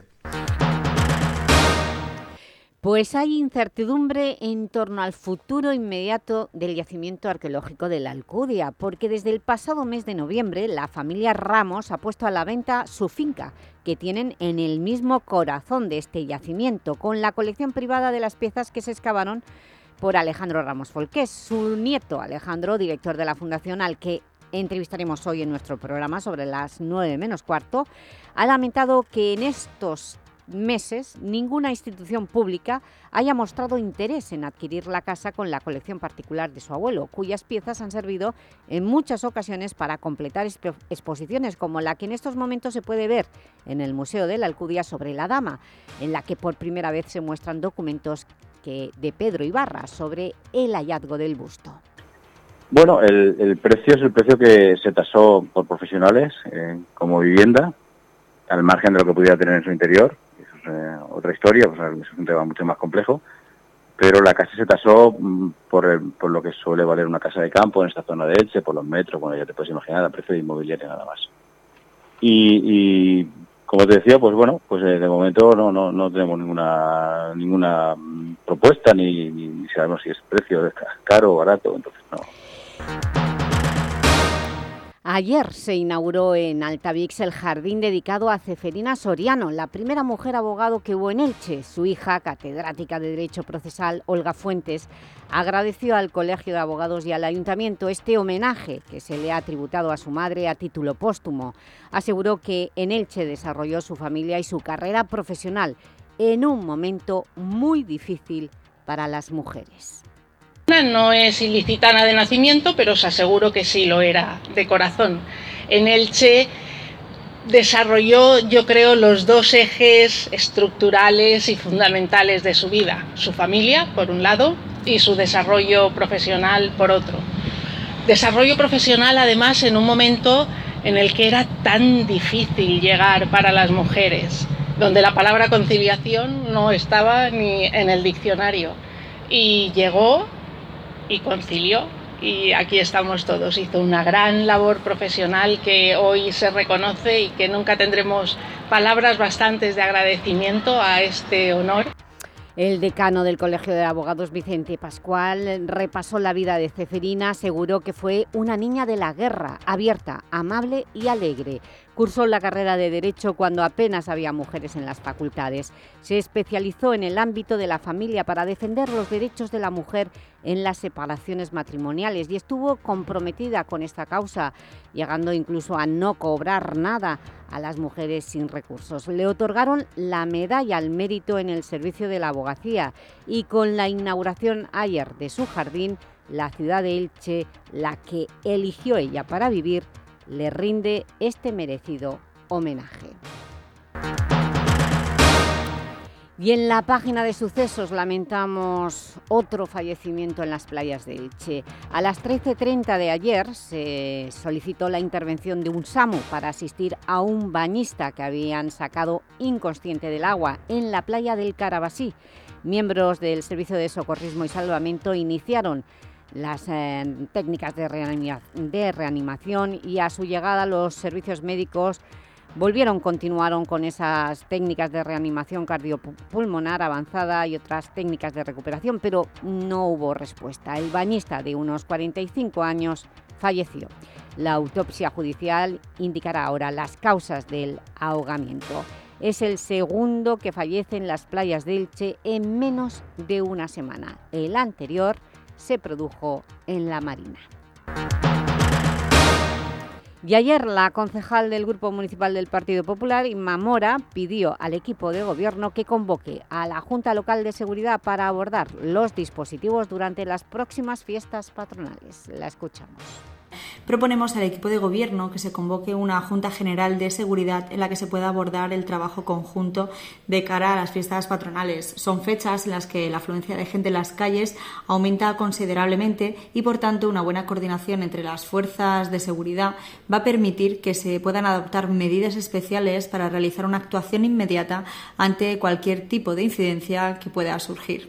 Pues hay incertidumbre en torno al futuro inmediato del yacimiento arqueológico de la Alcudia, porque desde el pasado mes de noviembre la familia Ramos ha puesto a la venta su finca, que tienen en el mismo corazón de este yacimiento, con la colección privada de las piezas que se excavaron por Alejandro Ramos Folqués, su nieto Alejandro, director de la fundación, al que entrevistaremos hoy en nuestro programa sobre las nueve menos cuarto, ha lamentado que en estos meses ninguna institución pública haya mostrado interés en adquirir la casa con la colección particular de su abuelo, cuyas piezas han servido en muchas ocasiones para completar exposiciones como la que en estos momentos se puede ver en el Museo de la Alcudia sobre la Dama, en la que por primera vez se muestran documentos que, de Pedro Ibarra sobre el hallazgo del busto. Bueno, el, el precio es el precio que se tasó por profesionales eh, como vivienda, al margen de lo que pudiera tener en su interior. Eh, otra historia, pues es un tema mucho más complejo, pero la casa se tasó mm, por, el, por lo que suele valer una casa de campo en esta zona de Elche, por los metros, bueno, ya te puedes imaginar, a precio de inmobiliaria nada más. Y, y como te decía, pues bueno, pues eh, de momento no, no, no tenemos ninguna ninguna propuesta, ni, ni, ni sabemos si es precio caro o barato, entonces no. Ayer se inauguró en Altavix el jardín dedicado a Ceferina Soriano, la primera mujer abogado que hubo en Elche. Su hija, catedrática de Derecho Procesal, Olga Fuentes, agradeció al Colegio de Abogados y al Ayuntamiento este homenaje que se le ha tributado a su madre a título póstumo. Aseguró que en Elche desarrolló su familia y su carrera profesional en un momento muy difícil para las mujeres. No es ilicitana de nacimiento, pero os aseguro que sí lo era de corazón. En Elche desarrolló, yo creo, los dos ejes estructurales y fundamentales de su vida. Su familia, por un lado, y su desarrollo profesional, por otro. Desarrollo profesional, además, en un momento en el que era tan difícil llegar para las mujeres, donde la palabra conciliación no estaba ni en el diccionario. Y llegó y concilió, y aquí estamos todos. Hizo una gran labor profesional que hoy se reconoce y que nunca tendremos palabras bastantes de agradecimiento a este honor. El decano del Colegio de Abogados, Vicente Pascual, repasó la vida de Ceferina, aseguró que fue una niña de la guerra, abierta, amable y alegre. Cursó la carrera de Derecho cuando apenas había mujeres en las facultades. Se especializó en el ámbito de la familia para defender los derechos de la mujer en las separaciones matrimoniales y estuvo comprometida con esta causa, llegando incluso a no cobrar nada a las mujeres sin recursos. Le otorgaron la Medalla al Mérito en el Servicio de la Abogacía y con la inauguración ayer de su jardín, la ciudad de Elche, la que eligió ella para vivir, le rinde este merecido homenaje. Y en la página de sucesos lamentamos otro fallecimiento en las playas de Elche. A las trece treinta de ayer se solicitó la intervención de un SAMU para asistir a un bañista que habían sacado inconsciente del agua en la playa del Carabasí. Miembros del Servicio de Socorrismo y Salvamento iniciaron las eh, técnicas de, reanima, de reanimación y a su llegada los servicios médicos volvieron, continuaron con esas técnicas de reanimación cardiopulmonar avanzada y otras técnicas de recuperación, pero no hubo respuesta. El bañista de unos cuarenta y cinco años falleció. La autopsia judicial indicará ahora las causas del ahogamiento. Es el segundo que fallece en las playas de Elche en menos de una semana. El anterior se produjo en La Marina. Y ayer la concejal del Grupo Municipal del Partido Popular, Inma Mora, pidió al equipo de gobierno que convoque a la Junta Local de Seguridad para abordar los dispositivos durante las próximas fiestas patronales. La escuchamos. Proponemos al equipo de gobierno que se convoque una Junta General de Seguridad en la que se pueda abordar el trabajo conjunto de cara a las fiestas patronales. Son fechas en las que la afluencia de gente en las calles aumenta considerablemente y, por tanto, una buena coordinación entre las fuerzas de seguridad va a permitir que se puedan adoptar medidas especiales para realizar una actuación inmediata ante cualquier tipo de incidencia que pueda surgir.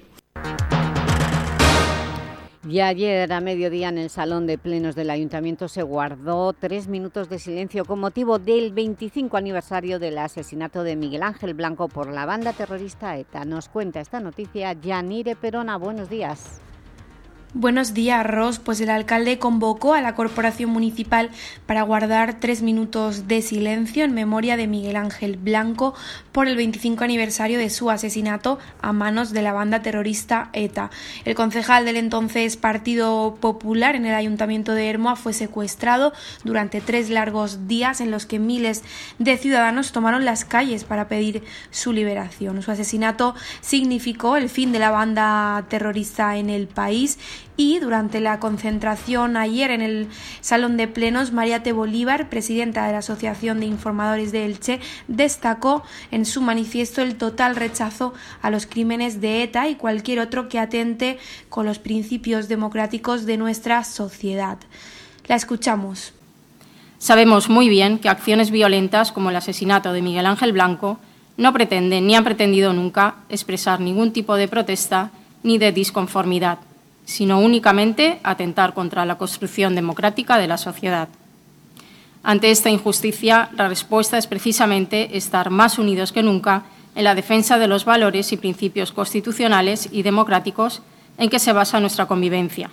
Y ayer a mediodía en el Salón de Plenos del Ayuntamiento se guardó tres minutos de silencio con motivo del veinticinco aniversario del asesinato de Miguel Ángel Blanco por la banda terrorista ETA. Nos cuenta esta noticia Yanire Perona. Buenos días. Buenos días, Ros. Pues el alcalde convocó a la corporación municipal para guardar tres minutos de silencio en memoria de Miguel Ángel Blanco por el veinticinco aniversario de su asesinato a manos de la banda terrorista ETA. El concejal del entonces Partido Popular en el Ayuntamiento de Hermoa fue secuestrado durante tres largos días en los que miles de ciudadanos tomaron las calles para pedir su liberación. Su asesinato significó el fin de la banda terrorista en el país. Y durante la concentración ayer en el Salón de Plenos, María T. Bolívar, presidenta de la Asociación de Informadores de Elche, destacó en su manifiesto el total rechazo a los crímenes de ETA y cualquier otro que atente con los principios democráticos de nuestra sociedad. La escuchamos. Sabemos muy bien que acciones violentas como el asesinato de Miguel Ángel Blanco no pretenden ni han pretendido nunca expresar ningún tipo de protesta ni de disconformidad, sino únicamente atentar contra la construcción democrática de la sociedad. Ante esta injusticia, la respuesta es precisamente estar más unidos que nunca en la defensa de los valores y principios constitucionales y democráticos en que se basa nuestra convivencia.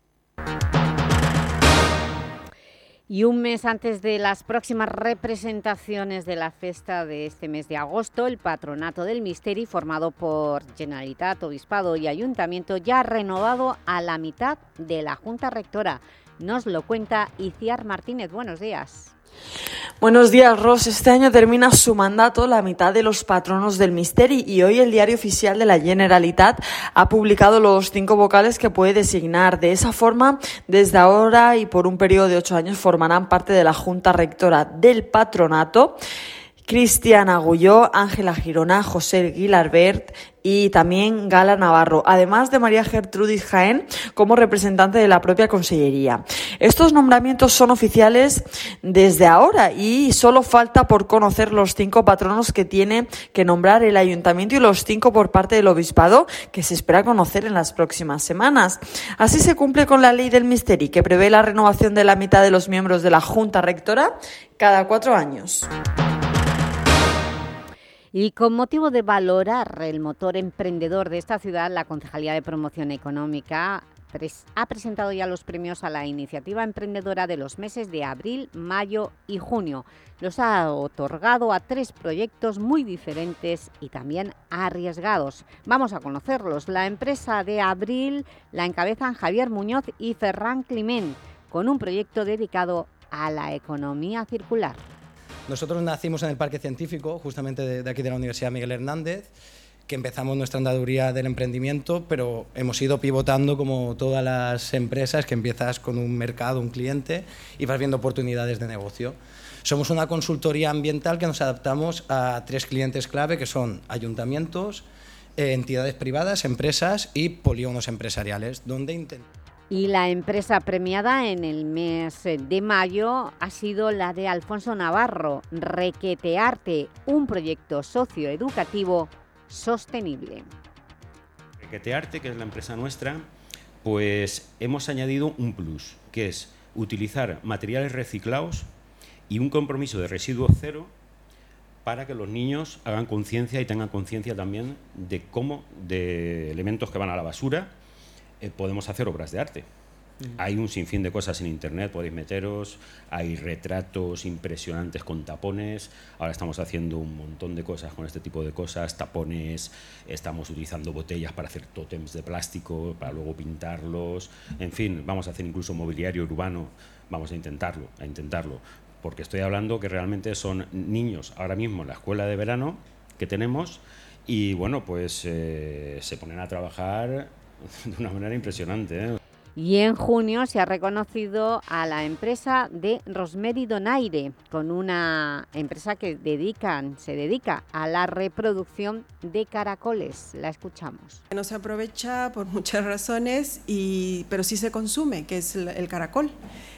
Y un mes antes de las próximas representaciones de la festa de este mes de agosto, el Patronato del Misteri, formado por Generalitat, Obispado y Ayuntamiento, ya ha renovado a la mitad de la Junta Rectora. Nos lo cuenta Iciar Martínez. Buenos días. Buenos días, Ros. Este año termina su mandato la mitad de los patronos del Misteri y hoy el Diario Oficial de la Generalitat ha publicado los cinco vocales que puede designar. De esa forma, desde ahora y por un periodo de ocho años formarán parte de la Junta Rectora del Patronato Cristian Agulló, Ángela Girona, José Guilarbert y también Gala Navarro, además de María Gertrudis Jaén como representante de la propia Consellería. Estos nombramientos son oficiales desde ahora y solo falta por conocer los cinco patronos que tiene que nombrar el Ayuntamiento y los cinco por parte del Obispado, que se espera conocer en las próximas semanas. Así se cumple con la ley del Misteri, que prevé la renovación de la mitad de los miembros de la Junta Rectora cada cuatro años. Y con motivo de valorar el motor emprendedor de esta ciudad, la Concejalía de Promoción Económica ha presentado ya los premios a la iniciativa emprendedora de los meses de abril, mayo y junio. Los ha otorgado a tres proyectos muy diferentes y también arriesgados. Vamos a conocerlos. La empresa de abril la encabezan Javier Muñoz y Ferran Climent, con un proyecto dedicado a la economía circular. Nosotros nacimos en el Parque Científico, justamente de, de aquí de la Universidad Miguel Hernández, que empezamos nuestra andaduría del emprendimiento, pero hemos ido pivotando como todas las empresas, que empiezas con un mercado, un cliente, y vas viendo oportunidades de negocio. Somos una consultoría ambiental que nos adaptamos a tres clientes clave, que son ayuntamientos, eh, entidades privadas, empresas y polígonos empresariales, donde intentamos... Y la empresa premiada en el mes de mayo ha sido la de Alfonso Navarro, Requetearte, un proyecto socioeducativo sostenible. Requetearte, que es la empresa nuestra, pues hemos añadido un plus, que es utilizar materiales reciclados y un compromiso de residuo cero para que los niños hagan conciencia y tengan conciencia también de cómo, de elementos que van a la basura, Eh, podemos hacer obras de arte. Mm. Hay un sinfín de cosas en internet, podéis meteros, hay retratos impresionantes con tapones, ahora estamos haciendo un montón de cosas con este tipo de cosas, tapones, estamos utilizando botellas para hacer tótems de plástico, para luego pintarlos, en fin, vamos a hacer incluso mobiliario urbano, vamos a intentarlo, a intentarlo, porque estoy hablando que realmente son niños ahora mismo en la escuela de verano que tenemos y bueno, pues eh, se ponen a trabajar de una manera impresionante, ¿eh? Y en junio se ha reconocido a la empresa de Rosemary Donaire, con una empresa que dedican, se dedica a la reproducción de caracoles. La escuchamos. No se aprovecha por muchas razones, y, pero sí se consume, que es el, el caracol.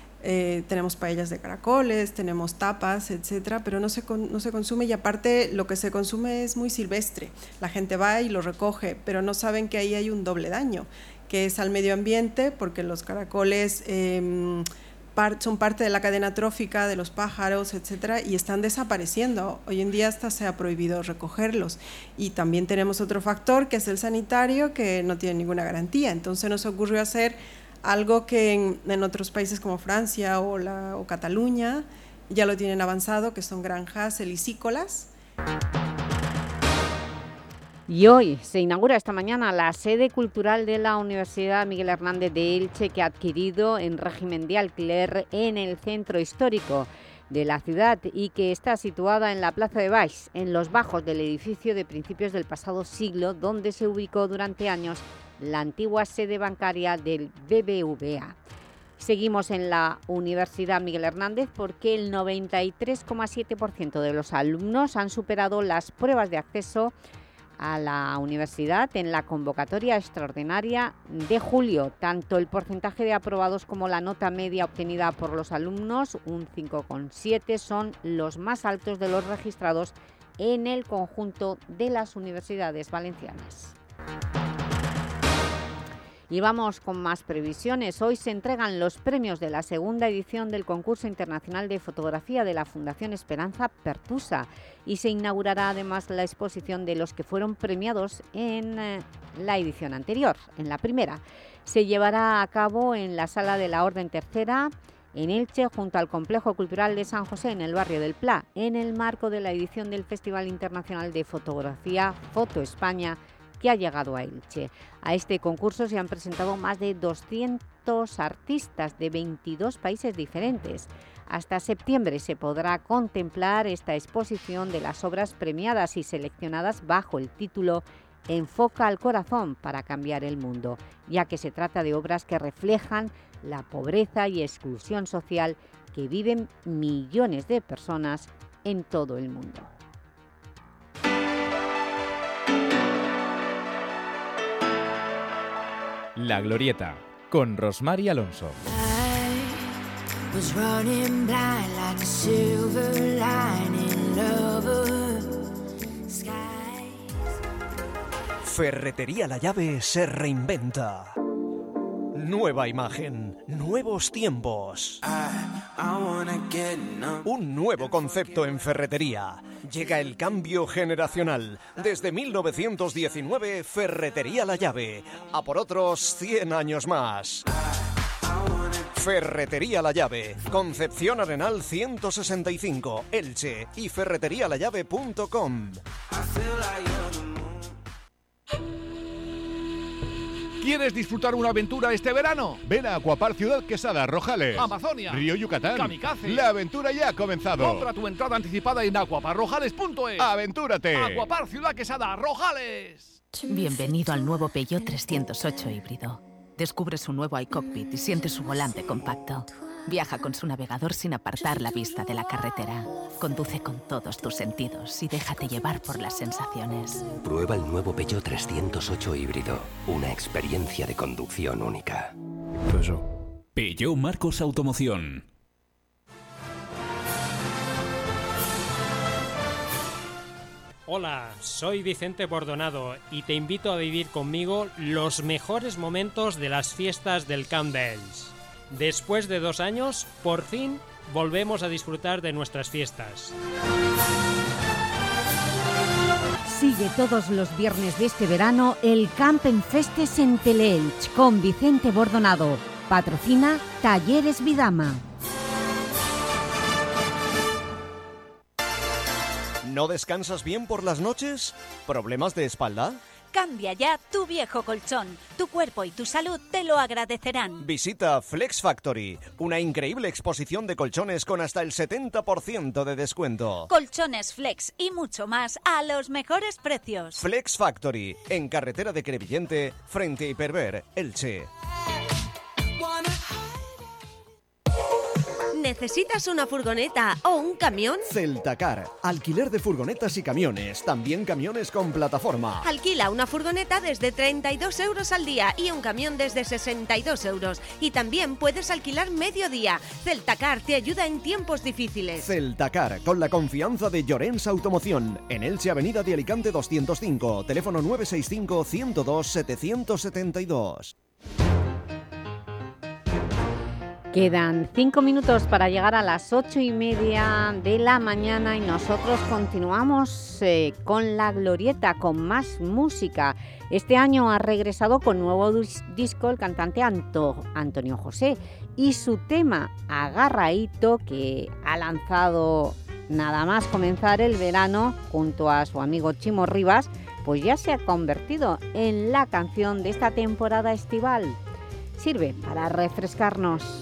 Eh, tenemos paellas de caracoles, tenemos tapas, etcétera, pero no se, con, no se consume, y aparte lo que se consume es muy silvestre. La gente va y lo recoge, pero no saben que ahí hay un doble daño, que es al medio ambiente, porque los caracoles eh, par, son parte de la cadena trófica de los pájaros, etcétera, y están desapareciendo. Hoy en día hasta se ha prohibido recogerlos. Y también tenemos otro factor, que es el sanitario, que no tiene ninguna garantía. Entonces nos ocurrió hacer algo que en, en otros países como Francia o, la, o Cataluña ya lo tienen avanzado, que son granjas helicícolas. Y hoy se inaugura esta mañana la sede cultural de la Universidad Miguel Hernández de Elche, que ha adquirido en régimen de alquiler en el centro histórico de la ciudad y que está situada en la Plaza de Baix, en los bajos del edificio de principios del pasado siglo, donde se ubicó durante años la antigua sede bancaria del B B V A. Seguimos en la Universidad Miguel Hernández porque el noventa y tres coma siete por ciento de los alumnos han superado las pruebas de acceso a la universidad en la convocatoria extraordinaria de julio. Tanto el porcentaje de aprobados como la nota media obtenida por los alumnos, un cinco coma siete, son los más altos de los registrados en el conjunto de las universidades valencianas. Y vamos con más previsiones. Hoy se entregan los premios de la segunda edición del Concurso Internacional de Fotografía de la Fundación Esperanza Pertusa y se inaugurará además la exposición de los que fueron premiados en eh, la edición anterior, en la primera. Se llevará a cabo en la Sala de la Orden Tercera, en Elche, junto al Complejo Cultural de San José, en el barrio del Pla, en el marco de la edición del Festival Internacional de Fotografía Foto España, que ha llegado a Elche. A este concurso se han presentado más de doscientos artistas de veintidós países diferentes. Hasta septiembre se podrá contemplar esta exposición de las obras premiadas y seleccionadas bajo el título Enfoca al corazón para cambiar el mundo, ya que se trata de obras que reflejan la pobreza y exclusión social que viven millones de personas en todo el mundo. La Glorieta, con Rosmar y Alonso. Ferretería La Llave se reinventa. Nueva imagen, nuevos tiempos. Un nuevo concepto en ferretería. Llega el cambio generacional. Desde mil novecientos diecinueve, Ferretería La Llave. A por otros cien años más. Ferretería La Llave. Concepción Arenal ciento sesenta y cinco, Elche. Y ferretería la llave punto com. ¿Quieres disfrutar una aventura este verano? Ven a Aquapar Ciudad Quesada, Rojales, Amazonia, Río Yucatán, Kamikaze. La aventura ya ha comenzado. Compra tu entrada anticipada en aquapar rojales punto es. ¡Aventúrate! Aquapar Ciudad Quesada, Rojales. Bienvenido al nuevo Peugeot trescientos ocho híbrido. Descubre su nuevo iCockpit y siente su volante compacto. Viaja con su navegador sin apartar la vista de la carretera. Conduce con todos tus sentidos y déjate llevar por las sensaciones. Prueba el nuevo Peugeot trescientos ocho híbrido. Una experiencia de conducción única. Peugeot. Peugeot Marcos Automoción. Hola, soy Vicente Bordonado y te invito a vivir conmigo los mejores momentos de las fiestas del Camp Bells. Después de dos años, por fin, volvemos a disfrutar de nuestras fiestas. Sigue todos los viernes de este verano el Campen Festes en Teleelch con Vicente Bordonado. Patrocina Talleres Vidama. ¿No descansas bien por las noches? ¿Problemas de espalda? Cambia ya tu viejo colchón. Tu cuerpo y tu salud te lo agradecerán. Visita Flex Factory, una increíble exposición de colchones con hasta el setenta por ciento de descuento. Colchones Flex y mucho más a los mejores precios. Flex Factory, en carretera de Crevillente, frente a Hiperver, Elche. ¿Necesitas una furgoneta o un camión? Celtacar, alquiler de furgonetas y camiones, también camiones con plataforma. Alquila una furgoneta desde treinta y dos euros al día y un camión desde sesenta y dos euros. Y también puedes alquilar medio día. Celtacar te ayuda en tiempos difíciles. Celtacar, con la confianza de Llorens Automoción, en Elche, Avenida de Alicante doscientos cinco, teléfono nueve seis cinco, ciento dos, setecientos setenta y dos. Quedan cinco minutos para llegar a las ocho y media de la mañana y nosotros continuamos eh, con La Glorieta, con más música. Este año ha regresado con nuevo dis- disco el cantante Anto, Antonio José, y su tema Agarraíto, que ha lanzado nada más comenzar el verano junto a su amigo Chimo Rivas, pues ya se ha convertido en la canción de esta temporada estival. Sirve para refrescarnos.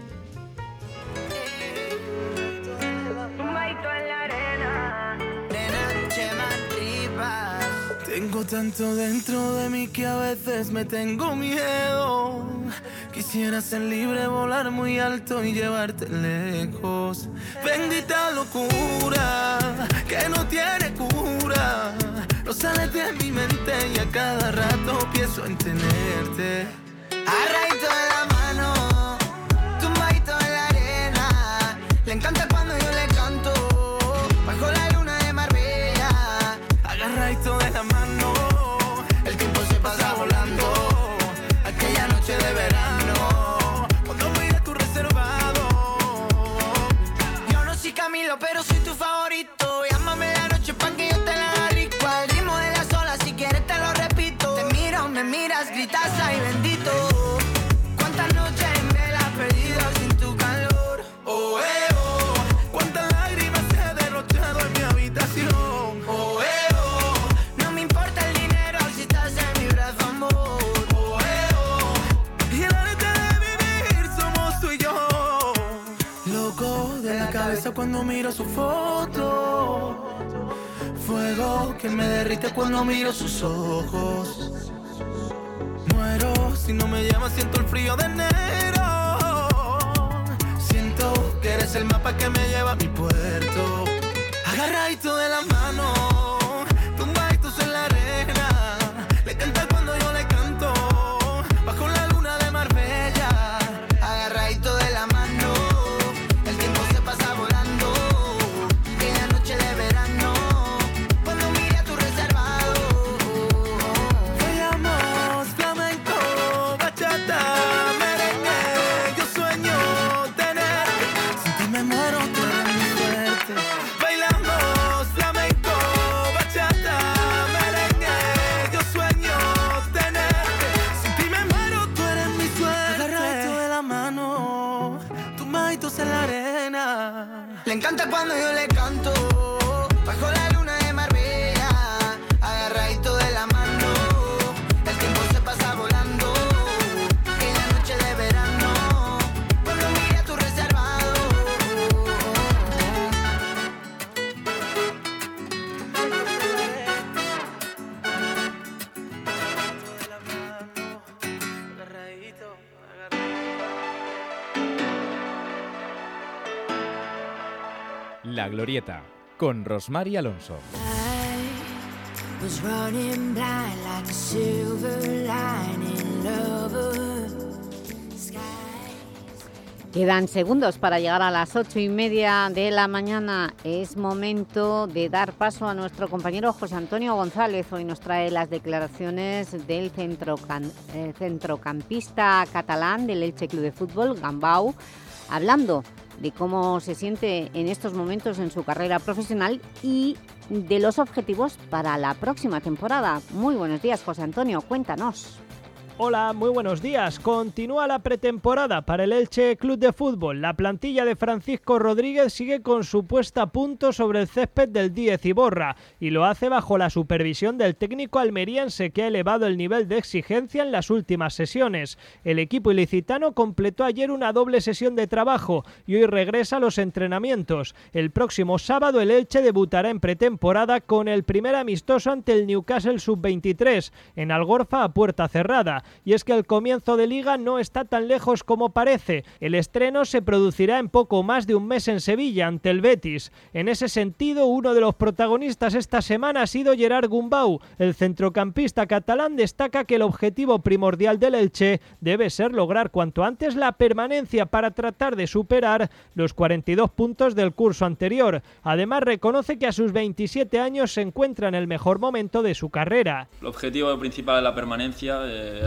Tengo tanto dentro de mí que a veces me tengo miedo. Quisiera ser libre, volar muy alto y llevarte lejos. Bendita locura que no tiene cura. No sales de mi mente y a cada rato pienso en tenerte. Agarradito de la mano, tumbadito en la arena. Le encanta cuando yo le canto, bajo la luna de Marbella. Agarradito de la mano, el tiempo se pasa volando. Aquella noche de verano, cuando mira tu reservado. Yo no soy Camilo, pero soy tu favorito. Llámame la noche pa' que yo te la haga rico. Al ritmo de las olas, si quieres te lo repito. Te miro, me miras, gritas, ay bendito. Cuántas noches en vela perdidas sin tu calor. Oh, eh, oh. Cuántas lágrimas he derrochado en mi habitación. Oh, eh, oh. No me importa el dinero si estás en mi brazo, amor. Oh, eh, oh. Y el arte de vivir somos tú y yo. Loco de la cabeza cuando miro su foto. Fuego que me derrite cuando miro sus ojos. Muero si no me llamas, siento el frío de enero. Siento que eres el mapa que me lleva a mi puerto. Agarradito de la mano, tumbaditos en la arena. Le canta cuando yo le canto, bajo la luna de Marbella. Agarradito de la mano, el tiempo se pasa volando. Aquella noche de verano, cuando mire a tu reservado. Bailamos flamenco, bachata, merengue. Yo sueño tener, sin ti me muero, tú eres mi suerte. Bailamos flamenco, bachata, merengue. Yo sueño tenerte, sin ti me muero, tú eres mi suerte. Agarradito de la mano, tumbaditos en la arena. Le encanta cuando yo le canto, bajo la luna de Marbella. Agarradito de la mano, el tiempo se pasa volando. Aquella noche de verano, cuando mire a tu reservado. La Glorieta, con Rosmar y Alonso. Was running blind like a silver lining lover. Quedan segundos para llegar a las ocho y media de la mañana. Es momento de dar paso a nuestro compañero José Antonio González. Hoy nos trae las declaraciones del centrocan- eh, centrocampista catalán del Elche Club de Fútbol, Gambau, hablando de cómo se siente en estos momentos en su carrera profesional y de los objetivos para la próxima temporada. Muy buenos días, José Antonio, cuéntanos. Hola, muy buenos días. Continúa la pretemporada para el Elche Club de Fútbol. La plantilla de Francisco Rodríguez sigue con su puesta a punto sobre el césped del Díez Iborra y lo hace bajo la supervisión del técnico almeriense, que ha elevado el nivel de exigencia en las últimas sesiones. El equipo ilicitano completó ayer una doble sesión de trabajo y hoy regresa a los entrenamientos. El próximo sábado el Elche debutará en pretemporada con el primer amistoso ante el Newcastle sub veintitrés en Algorfa a puerta cerrada. Y es que el comienzo de Liga no está tan lejos como parece. El estreno se producirá en poco más de un mes en Sevilla ante el Betis. En ese sentido, uno de los protagonistas esta semana ha sido Gerard Gumbau. El centrocampista catalán destaca que el objetivo primordial del Elche debe ser lograr cuanto antes la permanencia para tratar de superar los cuarenta y dos puntos del curso anterior. Además, reconoce que a sus veintisiete años se encuentra en el mejor momento de su carrera. El objetivo principal es la permanencia. El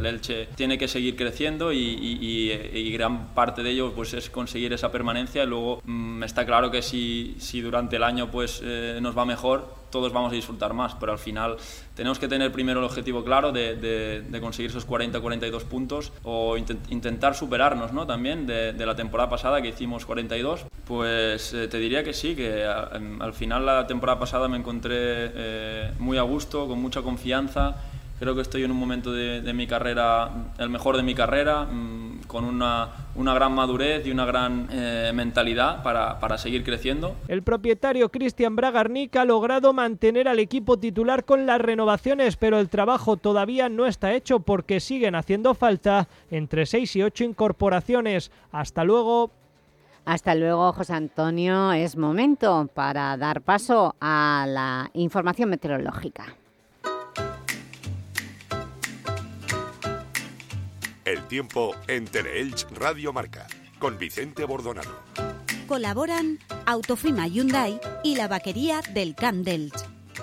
Elche tiene que seguir creciendo y, y, y gran parte de ello pues es conseguir esa permanencia y luego mmm, está claro que si, si durante el año pues eh, nos va mejor, todos vamos a disfrutar más, pero al final tenemos que tener primero el objetivo claro de, de, de conseguir esos cuarenta cuarenta y dos puntos o intent, intentar superarnos, ¿no? También de, de la temporada pasada que hicimos cuarenta y dos, pues eh, te diría que sí, que a, al final la temporada pasada me encontré eh, muy a gusto, con mucha confianza. Creo que estoy en un momento de, de mi carrera, el mejor de mi carrera, mmm, con una, una gran madurez y una gran eh, mentalidad para, para seguir creciendo. El propietario Cristian Bragarnik ha logrado mantener al equipo titular con las renovaciones, pero el trabajo todavía no está hecho porque siguen haciendo falta entre seis y ocho incorporaciones. Hasta luego. Hasta luego, José Antonio. Es momento para dar paso a la información meteorológica. El tiempo en Teleelch Radio Marca, con Vicente Bordonado. Colaboran Autofima Hyundai y la vaquería del Camp d'Elx.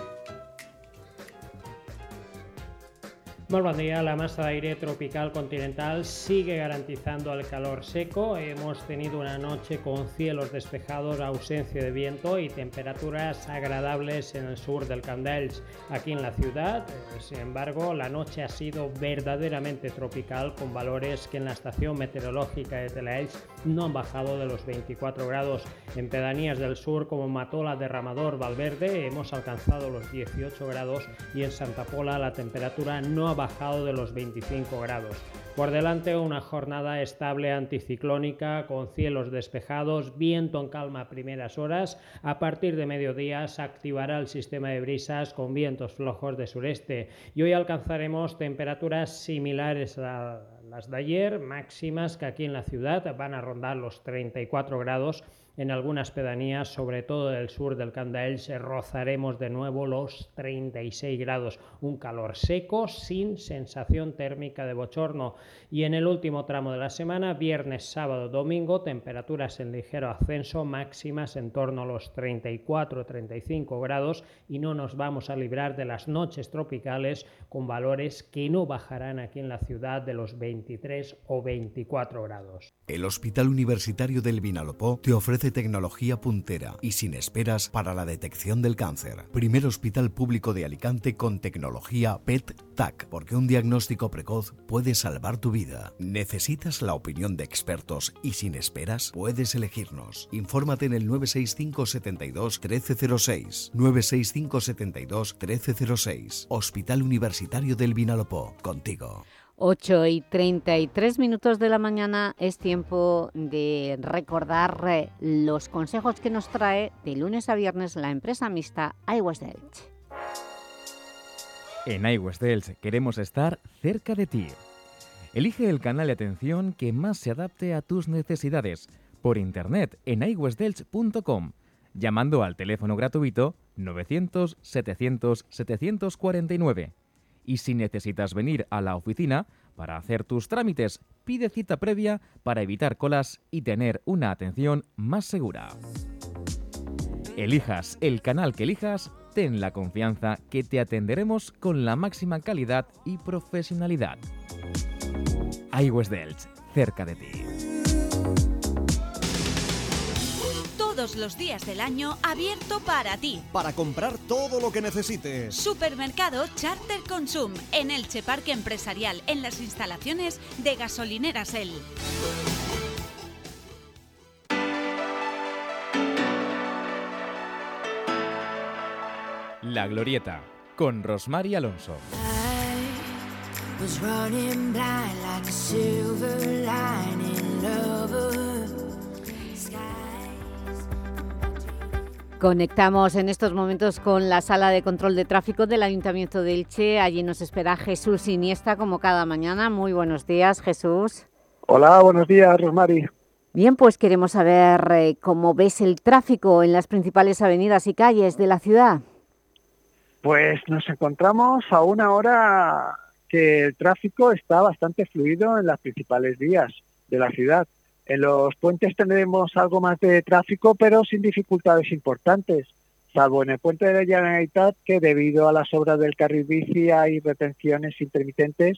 Muy buen día. La masa de aire tropical continental sigue garantizando el calor seco. Hemos tenido una noche con cielos despejados, ausencia de viento y temperaturas agradables en el sur del Camp d'Elx. Aquí en la ciudad, sin embargo, la noche ha sido verdaderamente tropical, con valores que en la estación meteorológica de Teleelch no han bajado de los veinticuatro grados. En pedanías del sur como Matola, Derramador, Valverde hemos alcanzado los dieciocho grados y en Santa Pola la temperatura no ha bajado de los veinticinco grados. Por delante una jornada estable anticiclónica con cielos despejados, viento en calma a primeras horas. A partir de mediodía se activará el sistema de brisas con vientos flojos de sureste y hoy alcanzaremos temperaturas similares a las de ayer, máximas que aquí en la ciudad van a rondar los treinta y cuatro grados. En algunas pedanías, sobre todo del sur del Camp d'Elx, rozaremos de nuevo los treinta y seis grados. Un calor seco sin sensación térmica de bochorno. Y en el último tramo de la semana, viernes, sábado, domingo, temperaturas en ligero ascenso, máximas en torno a los treinta y cuatro treinta y cinco grados y no nos vamos a librar de las noches tropicales con valores que no bajarán aquí en la ciudad de los veintitrés o veinticuatro grados. El Hospital Universitario del Vinalopó te ofrece tecnología puntera y sin esperas para la detección del cáncer. Primer hospital público de Alicante con tecnología P E T T A C, porque un diagnóstico precoz puede salvar tu vida. ¿Necesitas la opinión de expertos y sin esperas? Puedes elegirnos. Infórmate en el nueve seis cinco siete dos uno tres cero seis, nueve seis cinco siete dos uno tres cero seis. Hospital Universitario del Vinalopó, contigo. ocho y treinta y tres minutos de la mañana es tiempo de recordar eh, los consejos que nos trae de lunes a viernes la empresa mixta iWest Elche. En iWest Elche queremos estar cerca de ti. Elige el canal de atención que más se adapte a tus necesidades por internet en i west elche punto com, llamando al teléfono gratuito novecientos setecientos setecientos cuarenta y nueve. Y si necesitas venir a la oficina para hacer tus trámites, pide cita previa para evitar colas y tener una atención más segura. Elijas el canal que elijas, ten la confianza que te atenderemos con la máxima calidad y profesionalidad. iWest Elche, cerca de ti. Todos los días del año abierto para ti. Para comprar todo lo que necesites. Supermercado Charter Consum en Elche Parque Empresarial, en las instalaciones de Gasolineras El. La Glorieta, con Rosmar y Alonso. Was running blind like a silver lining lover. Conectamos en estos momentos con la sala de control de tráfico del Ayuntamiento de Elche. Allí nos espera Jesús Iniesta, como cada mañana. Muy buenos días, Jesús. Hola, buenos días, Rosmari. Bien, pues queremos saber eh, cómo ves el tráfico en las principales avenidas y calles de la ciudad. Pues nos encontramos a una hora que el tráfico está bastante fluido en las principales vías de la ciudad. En los puentes tendremos algo más de tráfico, pero sin dificultades importantes, salvo en el puente de la Generalitat, que debido a las obras del carril bici hay retenciones intermitentes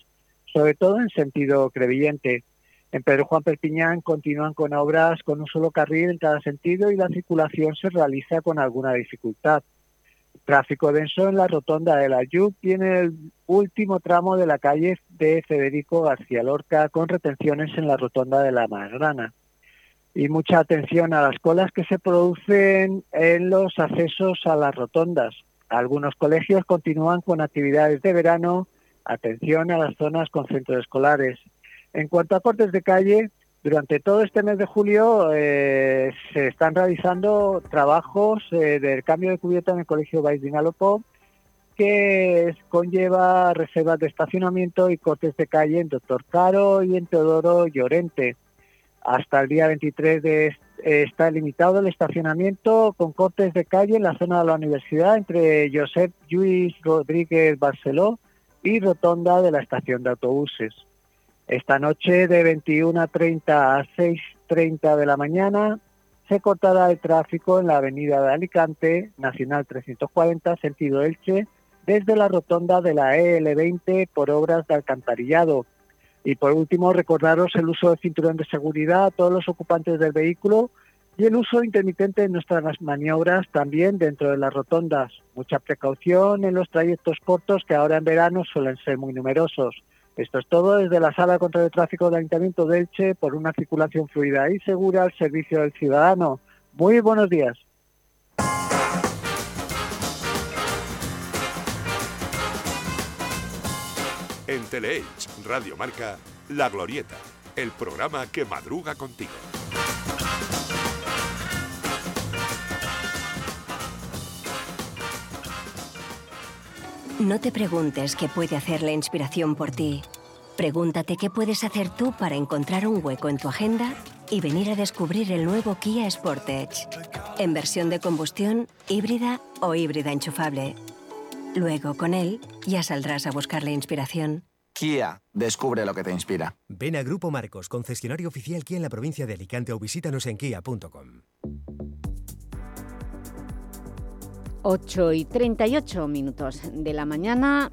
sobre todo en sentido Crevillente. En Pedro Juan Perpiñán continúan con obras con un solo carril en cada sentido y la circulación se realiza con alguna dificultad. Tráfico denso en la rotonda de la Yuc y en el último tramo de la calle de Federico García Lorca, con retenciones en la rotonda de la Magrana. Y mucha atención a las colas que se producen en los accesos a las rotondas. Algunos colegios continúan con actividades de verano. Atención a las zonas con centros escolares. En cuanto a cortes de calle, durante todo este mes de julio eh, se están realizando trabajos eh, del cambio de cubierta en el Colegio Baix Vinalopó, que conlleva reservas de estacionamiento y cortes de calle en Doctor Caro y en Teodoro Llorente. Hasta el día veintitrés de, eh, está limitado el estacionamiento con cortes de calle en la zona de la universidad entre Josep Lluís Rodríguez Barceló y rotonda de la estación de autobuses. Esta noche de veintiuna treinta a seis treinta de la mañana se cortará el tráfico en la avenida de Alicante, Nacional trescientos cuarenta, sentido Elche, desde la rotonda de la E L veinte por obras de alcantarillado. Y por último, recordaros el uso del cinturón de seguridad a todos los ocupantes del vehículo y el uso intermitente de nuestras maniobras también dentro de las rotondas. Mucha precaución en los trayectos cortos que ahora en verano suelen ser muy numerosos. Esto es todo desde la Sala contra el Tráfico del Ayuntamiento de Elche por una circulación fluida y segura al servicio del ciudadano. Muy buenos días. En Teleelch Radio Marca, La Glorieta, el programa que madruga contigo. No te preguntes qué puede hacer la inspiración por ti. Pregúntate qué puedes hacer tú para encontrar un hueco en tu agenda y venir a descubrir el nuevo Kia Sportage. En versión de combustión, híbrida o híbrida enchufable. Luego, con él, ya saldrás a buscar la inspiración. Kia, descubre lo que te inspira. Ven a Grupo Marcos, concesionario oficial Kia en la provincia de Alicante, o visítanos en kia punto com. ocho y treinta y ocho minutos de la mañana,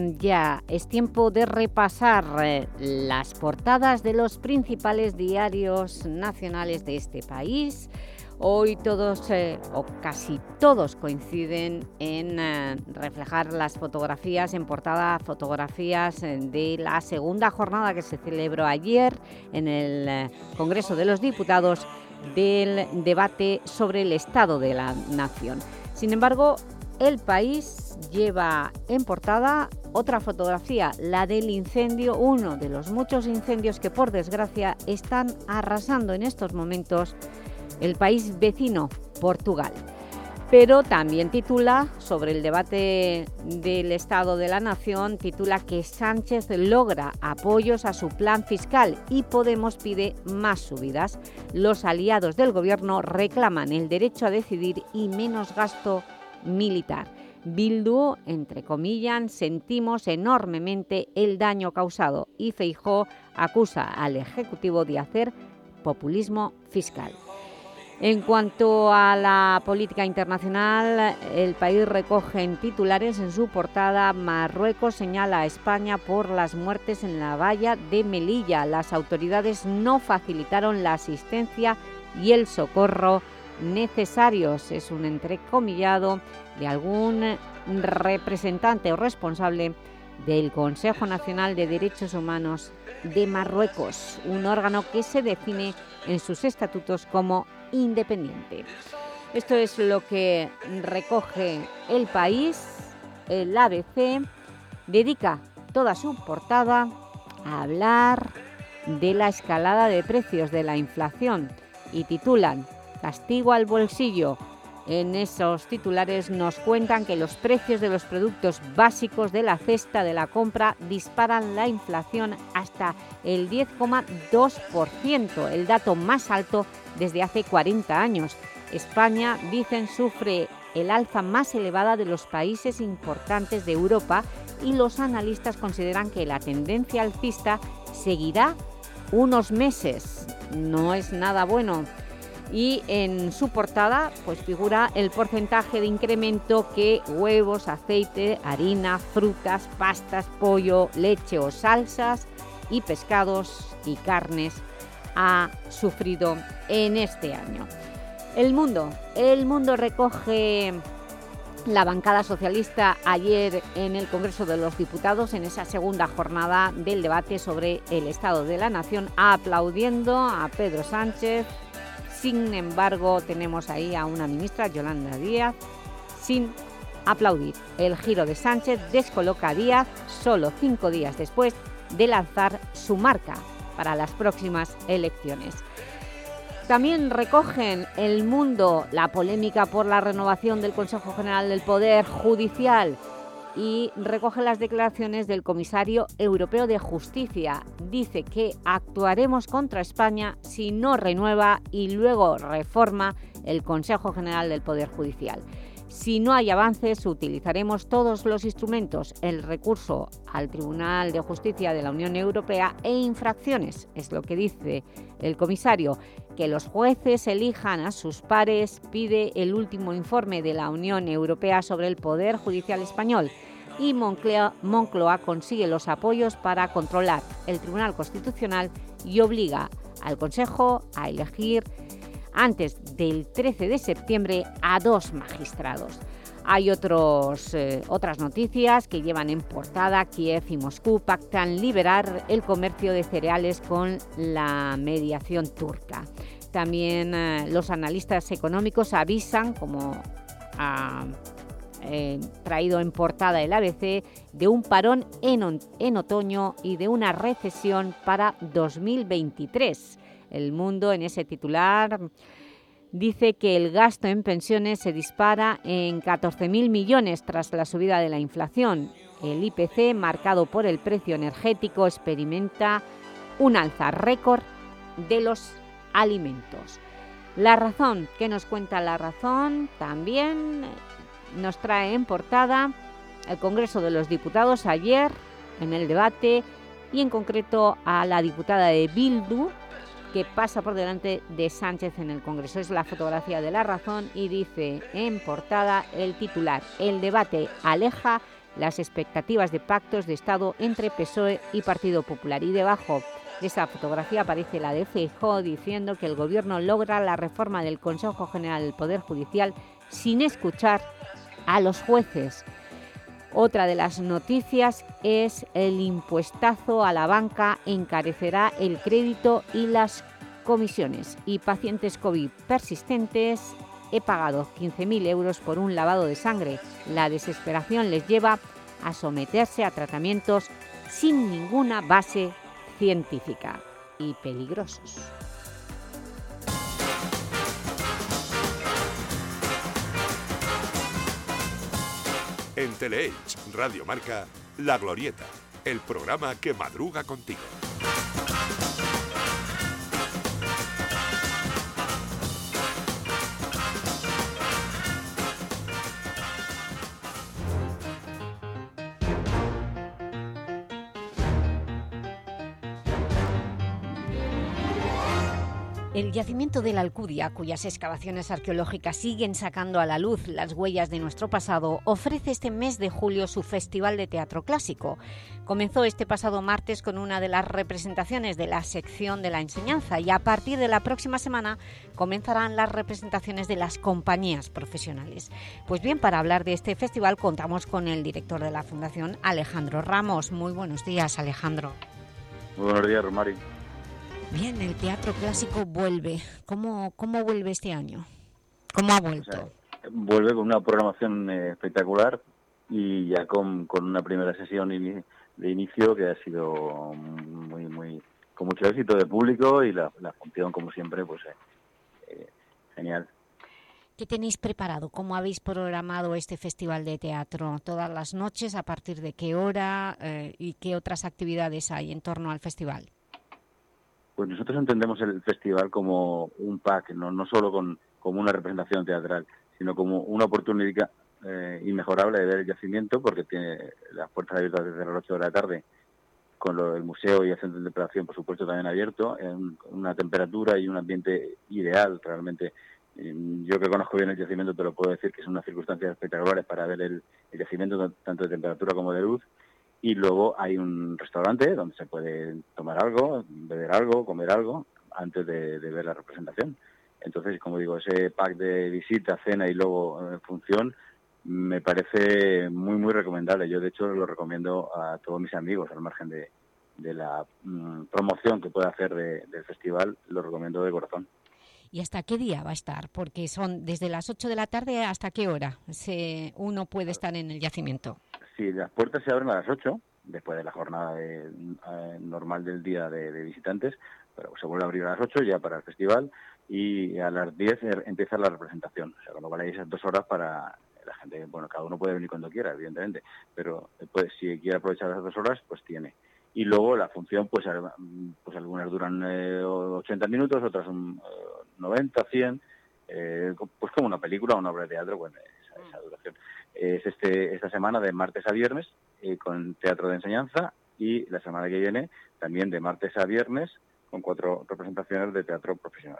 ya es tiempo de repasar eh, las portadas de los principales diarios nacionales de este país. Hoy todos, eh, o casi todos, coinciden en eh, reflejar las fotografías, en portada fotografías eh, de la segunda jornada que se celebró ayer en el eh, Congreso de los Diputados del debate sobre el Estado de la Nación. Sin embargo, El País lleva en portada otra fotografía, la del incendio, uno de los muchos incendios que por desgracia están arrasando en estos momentos el país vecino, Portugal. Pero también titula, sobre el debate del Estado de la Nación, titula que Sánchez logra apoyos a su plan fiscal y Podemos pide más subidas. Los aliados del gobierno reclaman el derecho a decidir y menos gasto militar. Bildu, entre comillas, sentimos enormemente el daño causado y Feijóo acusa al Ejecutivo de hacer populismo fiscal. En cuanto a la política internacional, El País recoge en titulares en su portada: Marruecos señala a España por las muertes en la valla de Melilla. Las autoridades no facilitaron la asistencia y el socorro necesarios. Es un entrecomillado de algún representante o responsable del Consejo Nacional de Derechos Humanos de Marruecos, un órgano que se define en sus estatutos como independiente. Esto es lo que recoge El País. El A B C dedica toda su portada a hablar de la escalada de precios, de la inflación, y titulan Castigo al bolsillo. En esos titulares nos cuentan que los precios de los productos básicos de la cesta de la compra disparan la inflación hasta el diez coma dos por ciento, el dato más alto desde hace cuarenta años. España, dicen, sufre el alza más elevada de los países importantes de Europa y los analistas consideran que la tendencia alcista seguirá unos meses. No es nada bueno. y en su portada pues figura el porcentaje de incremento que huevos, aceite, harina, frutas, pastas, pollo, leche o salsas y pescados y carnes ha sufrido en este año. El Mundo, el Mundo recoge la bancada socialista ayer en el Congreso de los Diputados, en esa segunda jornada del debate sobre el Estado de la Nación, aplaudiendo a Pedro Sánchez. Sin embargo, tenemos ahí a una ministra, Yolanda Díaz, sin aplaudir. El giro de Sánchez descoloca a Díaz solo cinco días después de lanzar su marca para las próximas elecciones. También recogen El Mundo la polémica por la renovación del Consejo General del Poder Judicial y recoge las declaraciones del comisario europeo de Justicia. Dice que actuaremos contra España si no renueva y luego reforma el Consejo General del Poder Judicial. Si no hay avances, utilizaremos todos los instrumentos, el recurso al Tribunal de Justicia de la Unión Europea e infracciones, es lo que dice el comisario. Que los jueces elijan a sus pares, pide el último informe de la Unión Europea sobre el Poder Judicial español y Moncloa, Moncloa consigue los apoyos para controlar el Tribunal Constitucional y obliga al Consejo a elegir antes del trece de septiembre a dos magistrados. Hay otros, eh, otras noticias que llevan en portada. Kiev y Moscú pactan liberar el comercio de cereales con la mediación turca. También eh, los analistas económicos avisan, como ha eh, traído en portada el A B C, de un parón en, en otoño y de una recesión para dos mil veintitrés. El Mundo, en ese titular, dice que el gasto en pensiones se dispara en catorce mil millones tras la subida de la inflación. El I P C, marcado por el precio energético, experimenta un alza récord de los alimentos. La Razón, ¿qué nos cuenta La Razón? También nos trae en portada el Congreso de los Diputados ayer en el debate y en concreto a la diputada de Bildu, que pasa por delante de Sánchez en el Congreso. Es la fotografía de La Razón y dice en portada el titular: el debate aleja las expectativas de pactos de Estado entre P S O E y Partido Popular. Y debajo de esa fotografía aparece la de Feijóo diciendo que el Gobierno logra la reforma del Consejo General del Poder Judicial sin escuchar a los jueces. Otra de las noticias es el impuestazo a la banca encarecerá el crédito y las comisiones. Y pacientes COVID persistentes, he pagado quince mil euros por un lavado de sangre. La desesperación les lleva a someterse a tratamientos sin ninguna base científica y peligrosos. En Teleelch Radio Marca, La Glorieta, el programa que madruga contigo. El yacimiento de la Alcudia, cuyas excavaciones arqueológicas siguen sacando a la luz las huellas de nuestro pasado, ofrece este mes de julio su Festival de Teatro Clásico. Comenzó este pasado martes con una de las representaciones de la sección de la enseñanza y a partir de la próxima semana comenzarán las representaciones de las compañías profesionales. Pues bien, para hablar de este festival contamos con el director de la Fundación, Alejandro Ramos. Muy buenos días, Alejandro. Muy buenos días, Romari. Bien, el teatro clásico vuelve. ¿Cómo, cómo vuelve este año? ¿Cómo ha vuelto? O sea, vuelve con una programación eh, espectacular y ya con, con una primera sesión in, de inicio que ha sido muy, muy con mucho éxito de público y la, la función, como siempre, pues eh, eh, genial. ¿Qué tenéis preparado? ¿Cómo habéis programado este festival de teatro? ¿Todas las noches? ¿A partir de qué hora? Eh, ¿Y qué otras actividades hay en torno al festival? Pues nosotros entendemos el festival como un pack, no, no solo con, como una representación teatral, sino como una oportunidad eh, inmejorable de ver el yacimiento, porque tiene las puertas abiertas desde las ocho de la tarde con lo, el museo y el centro de interpretación, por supuesto, también abierto, en una temperatura y un ambiente ideal, realmente. Yo que conozco bien el yacimiento te lo puedo decir que son unas circunstancias espectaculares para ver el, el yacimiento, tanto de temperatura como de luz. Y luego hay un restaurante donde se puede tomar algo, beber algo, comer algo, antes de, de ver la representación. Entonces, como digo, ese pack de visita, cena y luego eh, función me parece muy, muy recomendable. Yo, de hecho, lo recomiendo a todos mis amigos, al margen de, de la mm, promoción que pueda hacer de, del festival, lo recomiendo de corazón. ¿Y hasta qué día va a estar? Porque son desde las ocho de la tarde hasta qué hora se, uno puede estar en el yacimiento. Sí, las puertas se abren a las ocho, después de la jornada de, eh, normal del día de, de visitantes, pero se vuelve a abrir a las ocho ya para el festival y a las diez empieza la representación. O sea, con lo cual hay esas dos horas para la gente. Bueno, cada uno puede venir cuando quiera, evidentemente, pero pues, si quiere aprovechar esas dos horas, pues tiene. Y luego la función, pues, pues algunas duran eh, ochenta minutos, otras son eh, noventa, cien, eh, pues como una película o una obra de teatro, bueno, esa, esa duración. Es este esta semana de martes a viernes eh, con teatro de enseñanza y la semana que viene también de martes a viernes con cuatro representaciones de teatro profesional.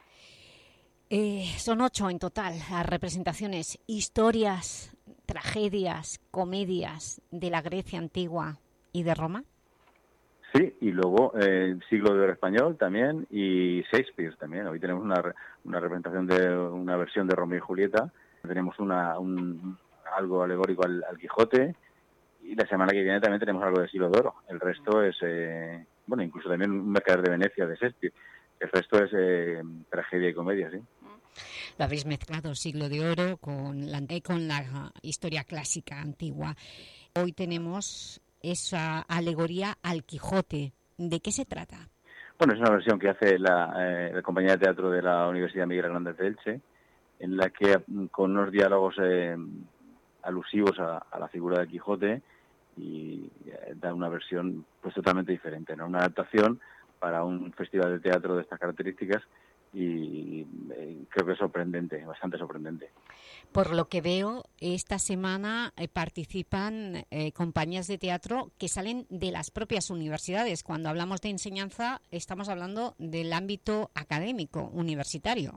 Eh, son ocho en total las representaciones, historias, tragedias, comedias de la Grecia antigua y de Roma. Sí, y luego eh, Siglo de Oro Español también y Shakespeare también. Hoy tenemos una, una representación de una versión de Romeo y Julieta, tenemos una, un, algo alegórico al, al Quijote y la semana que viene también tenemos algo de Siglo de Oro. El resto es, eh, bueno, incluso también un Mercader de Venecia de Shakespeare. El resto es eh, tragedia y comedia, sí. Lo habéis mezclado, Siglo de Oro, con la, con la historia clásica antigua. Hoy tenemos esa alegoría al Quijote. ¿De qué se trata? Bueno, es una versión que hace la, eh, la compañía de teatro de la Universidad Miguel Hernández de Elche, en la que con unos diálogos eh, alusivos a, a la figura del Quijote y eh, da una versión pues totalmente diferente, ¿no? Una adaptación para un festival de teatro de estas características y eh, creo que es sorprendente, bastante sorprendente. Por lo que veo, esta semana eh, participan eh, compañías de teatro que salen de las propias universidades. Cuando hablamos de enseñanza, estamos hablando del ámbito académico, universitario.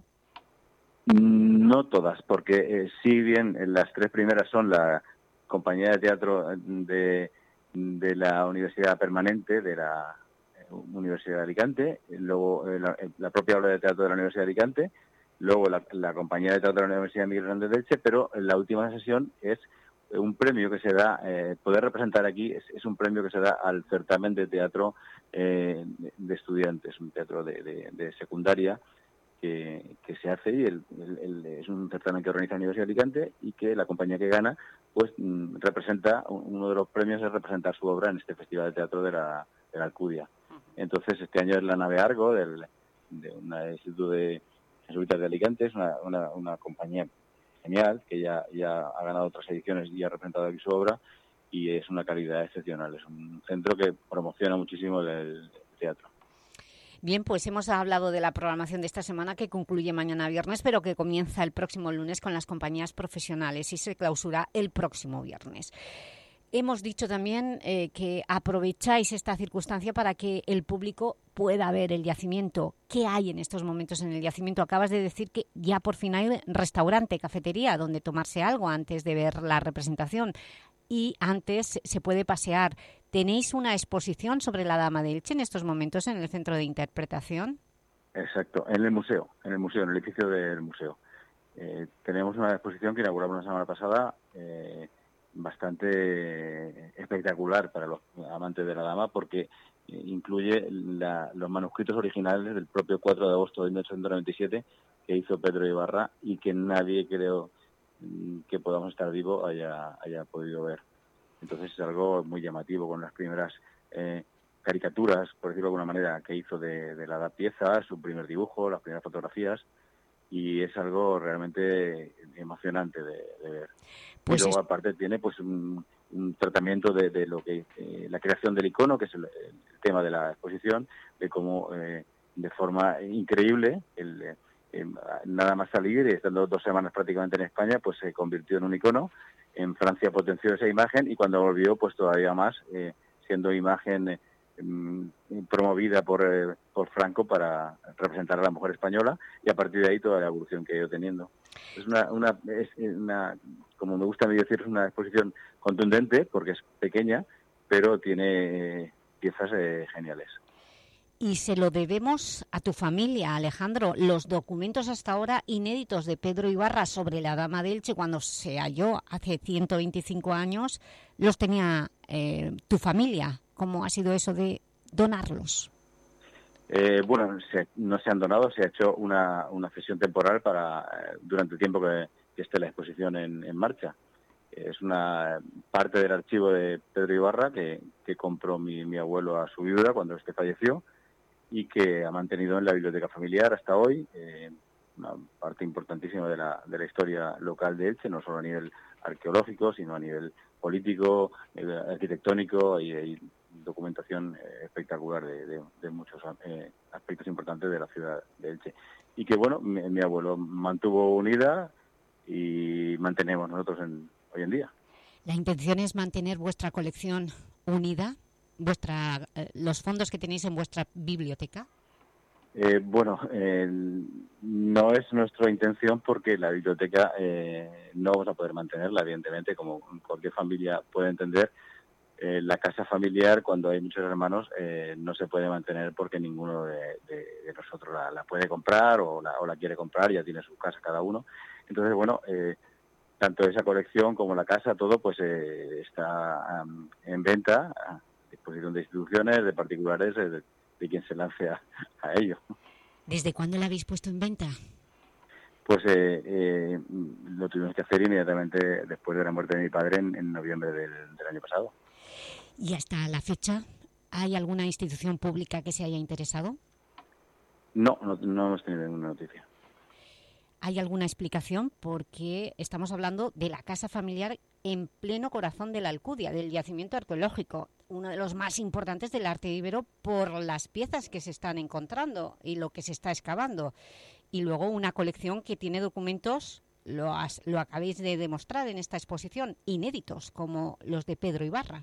No todas, porque eh, si bien las tres primeras son la compañía de teatro de, de la Universidad Permanente, de la Universidad de Alicante, luego eh, la, la propia obra de teatro de la Universidad de Alicante, luego la, la compañía de teatro de la Universidad Miguel Hernández de Elche, pero la última sesión es un premio que se da, eh, poder representar aquí, es, es un premio que se da al certamen de teatro eh, de, de estudiantes, un teatro de, de, de secundaria que, que se hace y el, el, el, es un certamen que organiza la Universidad de Alicante y que la compañía que gana pues mm, representa, uno de los premios es representar su obra en este Festival de Teatro de la, de la Alcudia. Entonces, este año es la nave Argo, del, de un instituto de jesuitas de Alicante, es una, una, una compañía genial, que ya, ya ha ganado otras ediciones y ha representado aquí su obra, y es una calidad excepcional. Es un centro que promociona muchísimo el, el teatro. Bien, pues hemos hablado de la programación de esta semana que concluye mañana viernes, pero que comienza el próximo lunes con las compañías profesionales y se clausura el próximo viernes. Hemos dicho también eh, que aprovecháis esta circunstancia para que el público pueda ver el yacimiento. ¿Qué hay en estos momentos en el yacimiento? Acabas de decir que ya por fin hay restaurante, cafetería, donde tomarse algo antes de ver la representación y antes se puede pasear. ¿Tenéis una exposición sobre la Dama de Elche en estos momentos en el centro de interpretación? Exacto, en el museo, en el museo, en el edificio del museo. Eh, tenemos una exposición que inauguramos la semana pasada, eh, bastante espectacular para los amantes de la dama porque incluye la, los manuscritos originales del propio cuatro de agosto de mil ochocientos noventa y siete que hizo Pedro Ibarra y que nadie, creo, que podamos estar vivo haya, haya podido ver. Entonces es algo muy llamativo con las primeras eh, caricaturas, por decirlo de alguna manera, que hizo de, de la pieza, su primer dibujo, las primeras fotografías, y es algo realmente emocionante de, de ver. Pues y luego es... aparte tiene pues un, un tratamiento de, de lo que eh, la creación del icono, que es el, el tema de la exposición, de cómo eh, de forma increíble el, eh, nada más salir, estando dos semanas prácticamente en España, pues se convirtió en un icono. En Francia potenció esa imagen y cuando volvió pues todavía más, eh, siendo imagen promovida por, eh, por Franco para representar a la mujer española, y a partir de ahí toda la evolución que ha ido teniendo. Es una, una, es una, como me gusta a mí decir, es una exposición contundente porque es pequeña, pero tiene eh, piezas eh, geniales. Y se lo debemos a tu familia, Alejandro. Los documentos hasta ahora inéditos de Pedro Ibarra sobre la Dama de Elche, cuando se halló hace ciento veinticinco años, los tenía eh, tu familia. ¿Cómo ha sido eso de donarlos? Eh, bueno, se, no se han donado, se ha hecho una, una cesión temporal para eh, durante el tiempo que, que esté la exposición en, en marcha. Es una parte del archivo de Pedro Ibarra que, que compró mi, mi abuelo a su viuda cuando este falleció, y que ha mantenido en la biblioteca familiar hasta hoy, eh, una parte importantísima de la, de la historia local de Elche, no solo a nivel arqueológico, sino a nivel político, eh, arquitectónico, y hay documentación eh, espectacular de, de, de muchos eh, aspectos importantes de la ciudad de Elche. Y que, bueno, mi, mi abuelo mantuvo unida y mantenemos nosotros en, hoy en día. ¿La intención es mantener vuestra colección unida? Vuestra, eh, los fondos que tenéis en vuestra biblioteca? Eh, bueno, eh, no es nuestra intención porque la biblioteca eh, no vamos a poder mantenerla, evidentemente, como cualquier familia puede entender. Eh, la casa familiar, cuando hay muchos hermanos, eh, no se puede mantener porque ninguno de, de, de nosotros la, la puede comprar o la, o la quiere comprar, ya tiene su casa cada uno. Entonces, bueno, eh, tanto esa colección como la casa, todo pues eh, está um, en venta, a disposición de instituciones, de particulares, de, de quien se lance a, a ello. ¿Desde cuándo la habéis puesto en venta? Pues eh, eh, lo tuvimos que hacer inmediatamente después de la muerte de mi padre en, en noviembre del, del año pasado. ¿Y hasta la fecha hay alguna institución pública que se haya interesado? No, no, no hemos tenido ninguna noticia. ¿Hay alguna explicación? Porque estamos hablando de la casa familiar en pleno corazón de la Alcudia, del yacimiento arqueológico, uno de los más importantes del arte íbero por las piezas que se están encontrando y lo que se está excavando. Y luego una colección que tiene documentos, lo, has, lo acabéis de demostrar en esta exposición, inéditos, como los de Pedro Ibarra.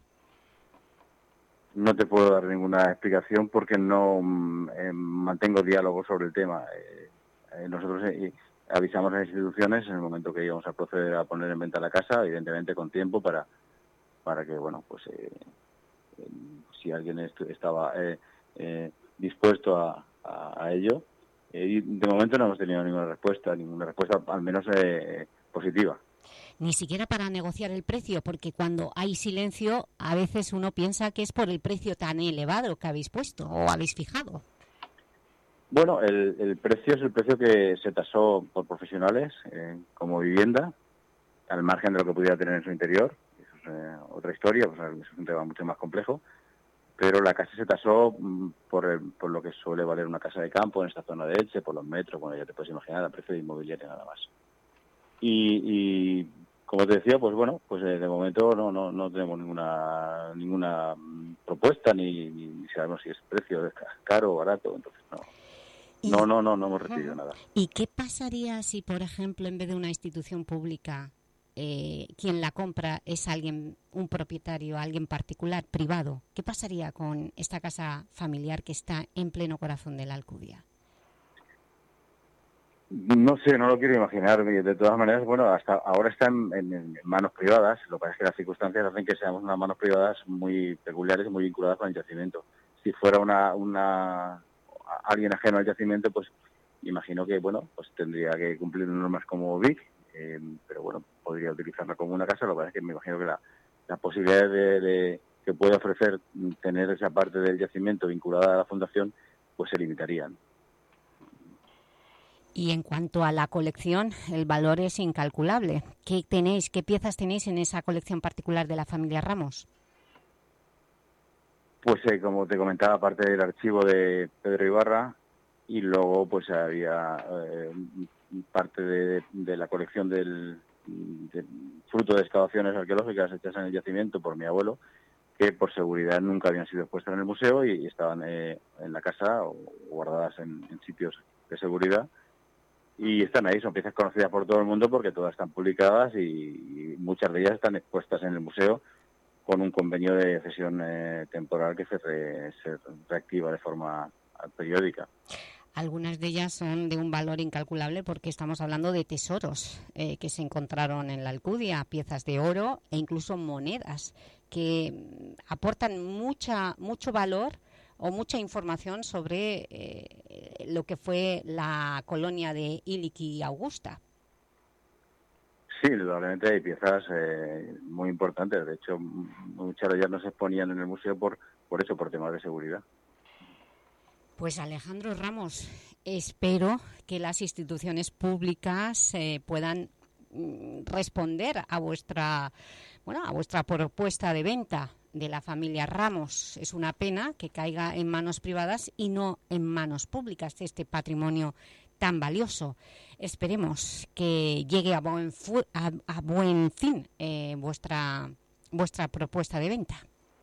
No te puedo dar ninguna explicación porque no eh, mantengo diálogo sobre el tema. Eh, eh, nosotros eh, avisamos a las instituciones en el momento que íbamos a proceder a poner en venta la casa, evidentemente con tiempo para para que, bueno, pues eh, eh, si alguien est estaba eh, eh, dispuesto a, a, a ello. Eh, y de momento no hemos tenido ninguna respuesta, ninguna respuesta al menos eh, positiva. Ni siquiera para negociar el precio, porque cuando hay silencio a veces uno piensa que es por el precio tan elevado que habéis puesto o habéis fijado. Bueno, el, el precio es el precio que se tasó por profesionales eh, como vivienda, al margen de lo que pudiera tener en su interior. Eso es eh, otra historia, pues es un tema mucho más complejo. Pero la casa se tasó mm, por, el, por lo que suele valer una casa de campo en esta zona de Elche, por los metros, bueno, ya te puedes imaginar, a precio de inmobiliaria nada más. Y, y como te decía, pues bueno, pues eh, de momento no no no tenemos ninguna ninguna propuesta, ni, ni sabemos si es precio caro o barato, entonces no. No, no, no, no hemos recibido nada. ¿Y qué pasaría si, por ejemplo, en vez de una institución pública, eh, quien la compra es alguien, un propietario, alguien particular, privado? ¿Qué pasaría con esta casa familiar que está en pleno corazón de la Alcudia? No sé, no lo quiero imaginar. De todas maneras, bueno, hasta ahora está en, en, en manos privadas. Lo que pasa es que las circunstancias hacen que seamos unas manos privadas muy peculiares y muy vinculadas con el yacimiento. Si fuera una... una alguien ajeno al yacimiento, pues imagino que, bueno, pues tendría que cumplir normas como V I C, eh, pero bueno, podría utilizarla como una casa. Lo que pasa es que me imagino que la, la posibilidad de, de que puede ofrecer tener esa parte del yacimiento vinculada a la fundación, pues se limitarían. Y en cuanto a la colección, el valor es incalculable. ¿Qué tenéis, qué piezas tenéis en esa colección particular de la familia Ramos? Pues eh, como te comentaba, parte del archivo de Pedro Ibarra, y luego pues había eh, parte de, de la colección del de, fruto de excavaciones arqueológicas hechas en el yacimiento por mi abuelo, que por seguridad nunca habían sido expuestas en el museo y, y estaban eh, en la casa o guardadas en, en sitios de seguridad. Y están ahí, son piezas conocidas por todo el mundo porque todas están publicadas y, y muchas de ellas están expuestas en el museo. con un convenio de cesión eh, temporal que se, re, se reactiva de forma periódica. Algunas de ellas son de un valor incalculable porque estamos hablando de tesoros eh, que se encontraron en la Alcudia, piezas de oro e incluso monedas que aportan mucha, mucho valor o mucha información sobre eh, lo que fue la colonia de Iliki Augusta. Sí, indudablemente hay piezas eh, muy importantes. De hecho, muchas de ellas no se exponían en el museo por, por eso, por temas de seguridad. Pues Alejandro Ramos, espero que las instituciones públicas eh, puedan mm, responder a vuestra, bueno, a vuestra propuesta de venta de la familia Ramos. Es una pena que caiga en manos privadas y no en manos públicas este patrimonio tan valioso. Esperemos que llegue a buen, fu a, a buen fin eh, vuestra, vuestra propuesta de venta.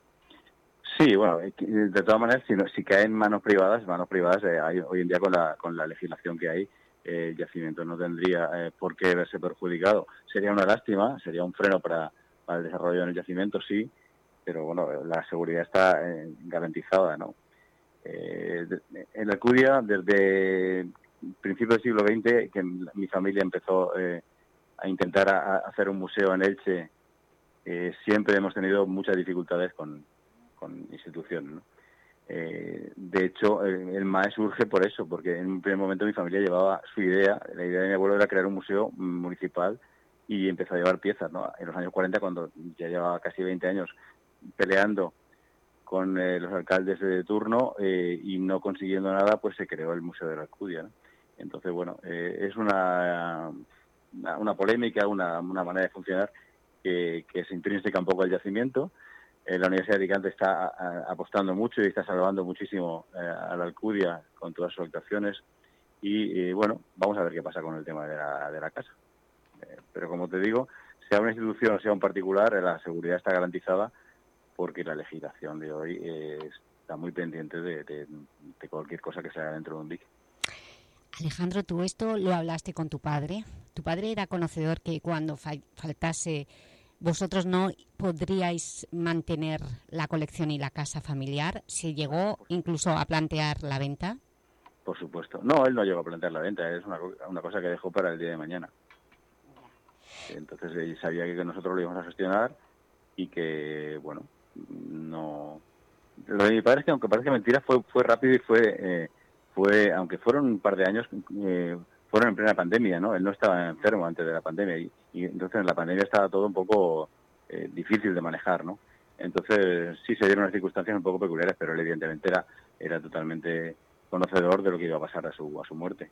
Sí, bueno, de todas maneras, si, no, si cae en manos privadas, manos privadas, eh, hay, hoy en día con la, con la legislación que hay, eh, el yacimiento no tendría eh, por qué verse perjudicado. Sería una lástima, sería un freno para, para el desarrollo en el yacimiento, sí, pero bueno, la seguridad está eh, garantizada, ¿no? Eh, en la Alcudia, desde principios del siglo veinte, que mi familia empezó eh, a intentar a, a hacer un museo en Elche, eh, siempre hemos tenido muchas dificultades con con institución, ¿no? Eh, de hecho, el, el M A E surge por eso, porque en un primer momento mi familia llevaba su idea, la idea de mi abuelo era crear un museo municipal y empezó a llevar piezas, ¿no? En los años cuarenta, cuando ya llevaba casi veinte años peleando con eh, los alcaldes de turno eh, y no consiguiendo nada, pues se creó el Museo de la Alcudia, ¿no? Entonces, bueno, eh, es una, una, una polémica, una, una manera de funcionar que, que se intrínseca un poco al yacimiento. Eh, la Universidad de Alicante está a, a, apostando mucho y está salvando muchísimo eh, a la Alcudia con todas sus actuaciones y, y bueno, vamos a ver qué pasa con el tema de la, de la casa. Eh, pero como te digo, sea una institución o sea un particular, la seguridad está garantizada porque la legislación de hoy eh, está muy pendiente de, de, de cualquier cosa que se haga dentro de un dique. Alejandro, tú esto lo hablaste con tu padre. ¿Tu padre era conocedor que cuando fa faltase vosotros no podríais mantener la colección y la casa familiar? ¿Se llegó incluso a plantear la venta? Por supuesto. No, él no llegó a plantear la venta, es una, una cosa que dejó para el día de mañana. Entonces él sabía que nosotros lo íbamos a gestionar y que, bueno, no... Lo de mi padre es que, aunque parezca mentira, fue fue rápido y fue, eh, fue aunque fueron un par de años... Eh, fueron en plena pandemia, ¿no? Él no estaba enfermo antes de la pandemia y, y entonces en la pandemia estaba todo un poco eh, difícil de manejar, ¿no? Entonces sí se dieron unas circunstancias un poco peculiares, pero él evidentemente era, era totalmente conocedor de lo que iba a pasar a su, a su muerte.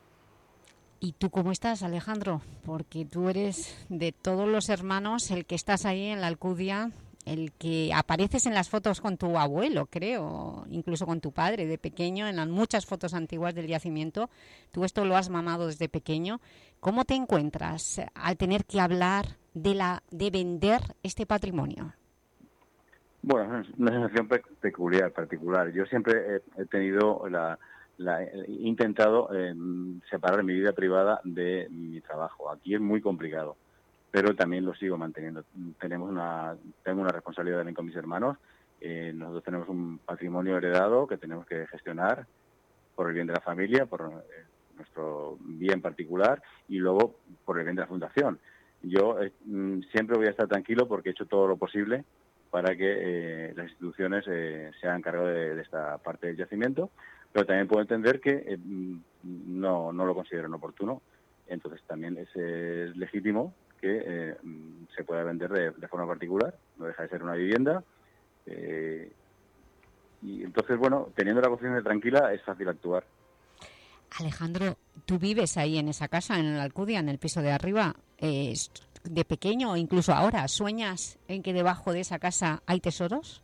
¿Y tú cómo estás, Alejandro? Porque tú eres de todos los hermanos el que estás ahí en la Alcudia, el que apareces en las fotos con tu abuelo, creo, incluso con tu padre de pequeño, en las muchas fotos antiguas del yacimiento. Tú esto lo has mamado desde pequeño. ¿Cómo te encuentras al tener que hablar de la de vender este patrimonio? Bueno, es una sensación pe peculiar, particular. Yo siempre he, he tenido la... La, he intentado eh, separar mi vida privada de mi trabajo. Aquí es muy complicado, pero también lo sigo manteniendo. Tenemos una, tengo una responsabilidad también con mis hermanos. Eh, nosotros tenemos un patrimonio heredado que tenemos que gestionar por el bien de la familia, por eh, nuestro bien particular y luego por el bien de la fundación. Yo eh, siempre voy a estar tranquilo porque he hecho todo lo posible para que eh, las instituciones eh, se hagan cargo de, de esta parte del yacimiento, pero también puedo entender que eh, no, no lo consideran oportuno. Entonces también es, es legítimo que eh, se pueda vender de, de forma particular, no deja de ser una vivienda. Eh, y entonces, bueno, teniendo la conciencia tranquila es fácil actuar. Alejandro, tú vives ahí en esa casa, en la Alcudia, en el piso de arriba. Eh, de pequeño o incluso ahora, ¿sueñas en que debajo de esa casa hay tesoros?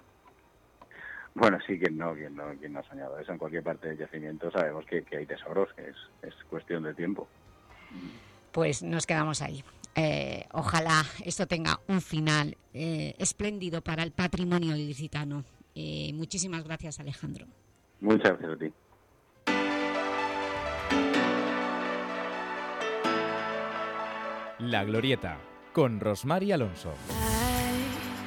Bueno, sí, quien no, quien no, quien no ha soñado eso. En cualquier parte del yacimiento sabemos que, que hay tesoros, que es, es cuestión de tiempo. Pues nos quedamos ahí. Eh, ojalá esto tenga un final eh, espléndido para el patrimonio ilicitano. Eh, muchísimas gracias, Alejandro. Muchas gracias a ti. La Glorieta, con Rosmar y Alonso.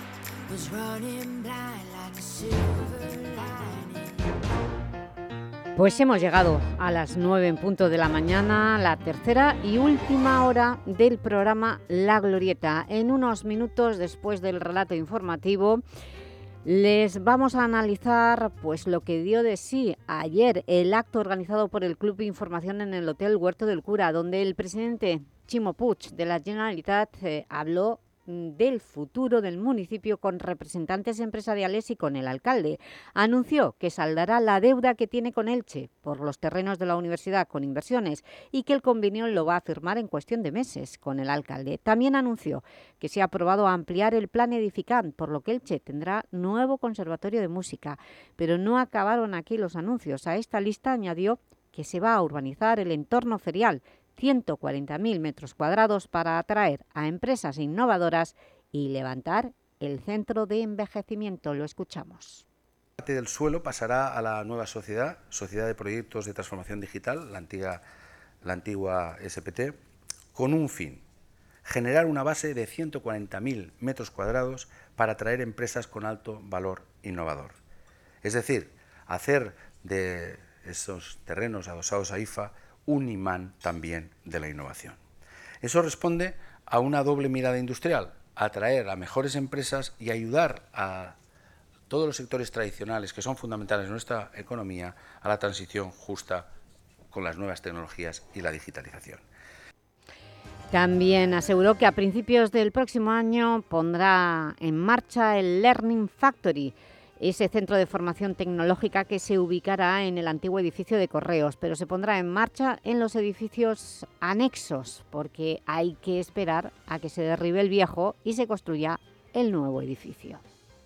was running blind like a silver lining. Pues hemos llegado a las nueve en punto de la mañana, la tercera y última hora del programa La Glorieta. En unos minutos después del relato informativo les vamos a analizar pues lo que dio de sí ayer el acto organizado por el Club Información en el Hotel Huerto del Cura, donde el presidente Ximo Puig de la Generalitat eh, habló del futuro del municipio con representantes empresariales y con el alcalde. Anunció que saldará la deuda que tiene con Elche por los terrenos de la universidad con inversiones y que el convenio lo va a firmar en cuestión de meses con el alcalde. También anunció que se ha aprobado ampliar el plan Edificant, por lo que Elche tendrá nuevo conservatorio de música. Pero no acabaron aquí los anuncios. A esta lista añadió que se va a urbanizar el entorno ferial, ciento cuarenta mil metros cuadrados, para atraer a empresas innovadoras y levantar el centro de envejecimiento. Lo escuchamos. Parte del suelo pasará a la nueva sociedad, Sociedad de Proyectos de Transformación Digital, la antigua, la antigua S P T, con un fin: generar una base de ciento cuarenta mil metros cuadrados para atraer empresas con alto valor innovador. Es decir, hacer de esos terrenos adosados a I F A un imán también de la innovación. Eso responde a una doble mirada industrial: atraer a mejores empresas y ayudar a todos los sectores tradicionales que son fundamentales en nuestra economía a la transición justa con las nuevas tecnologías y la digitalización. También aseguró que a principios del próximo año pondrá en marcha el Learning Factory, ese centro de formación tecnológica que se ubicará en el antiguo edificio de Correos, pero se pondrá en marcha en los edificios anexos, porque hay que esperar a que se derribe el viejo y se construya el nuevo edificio.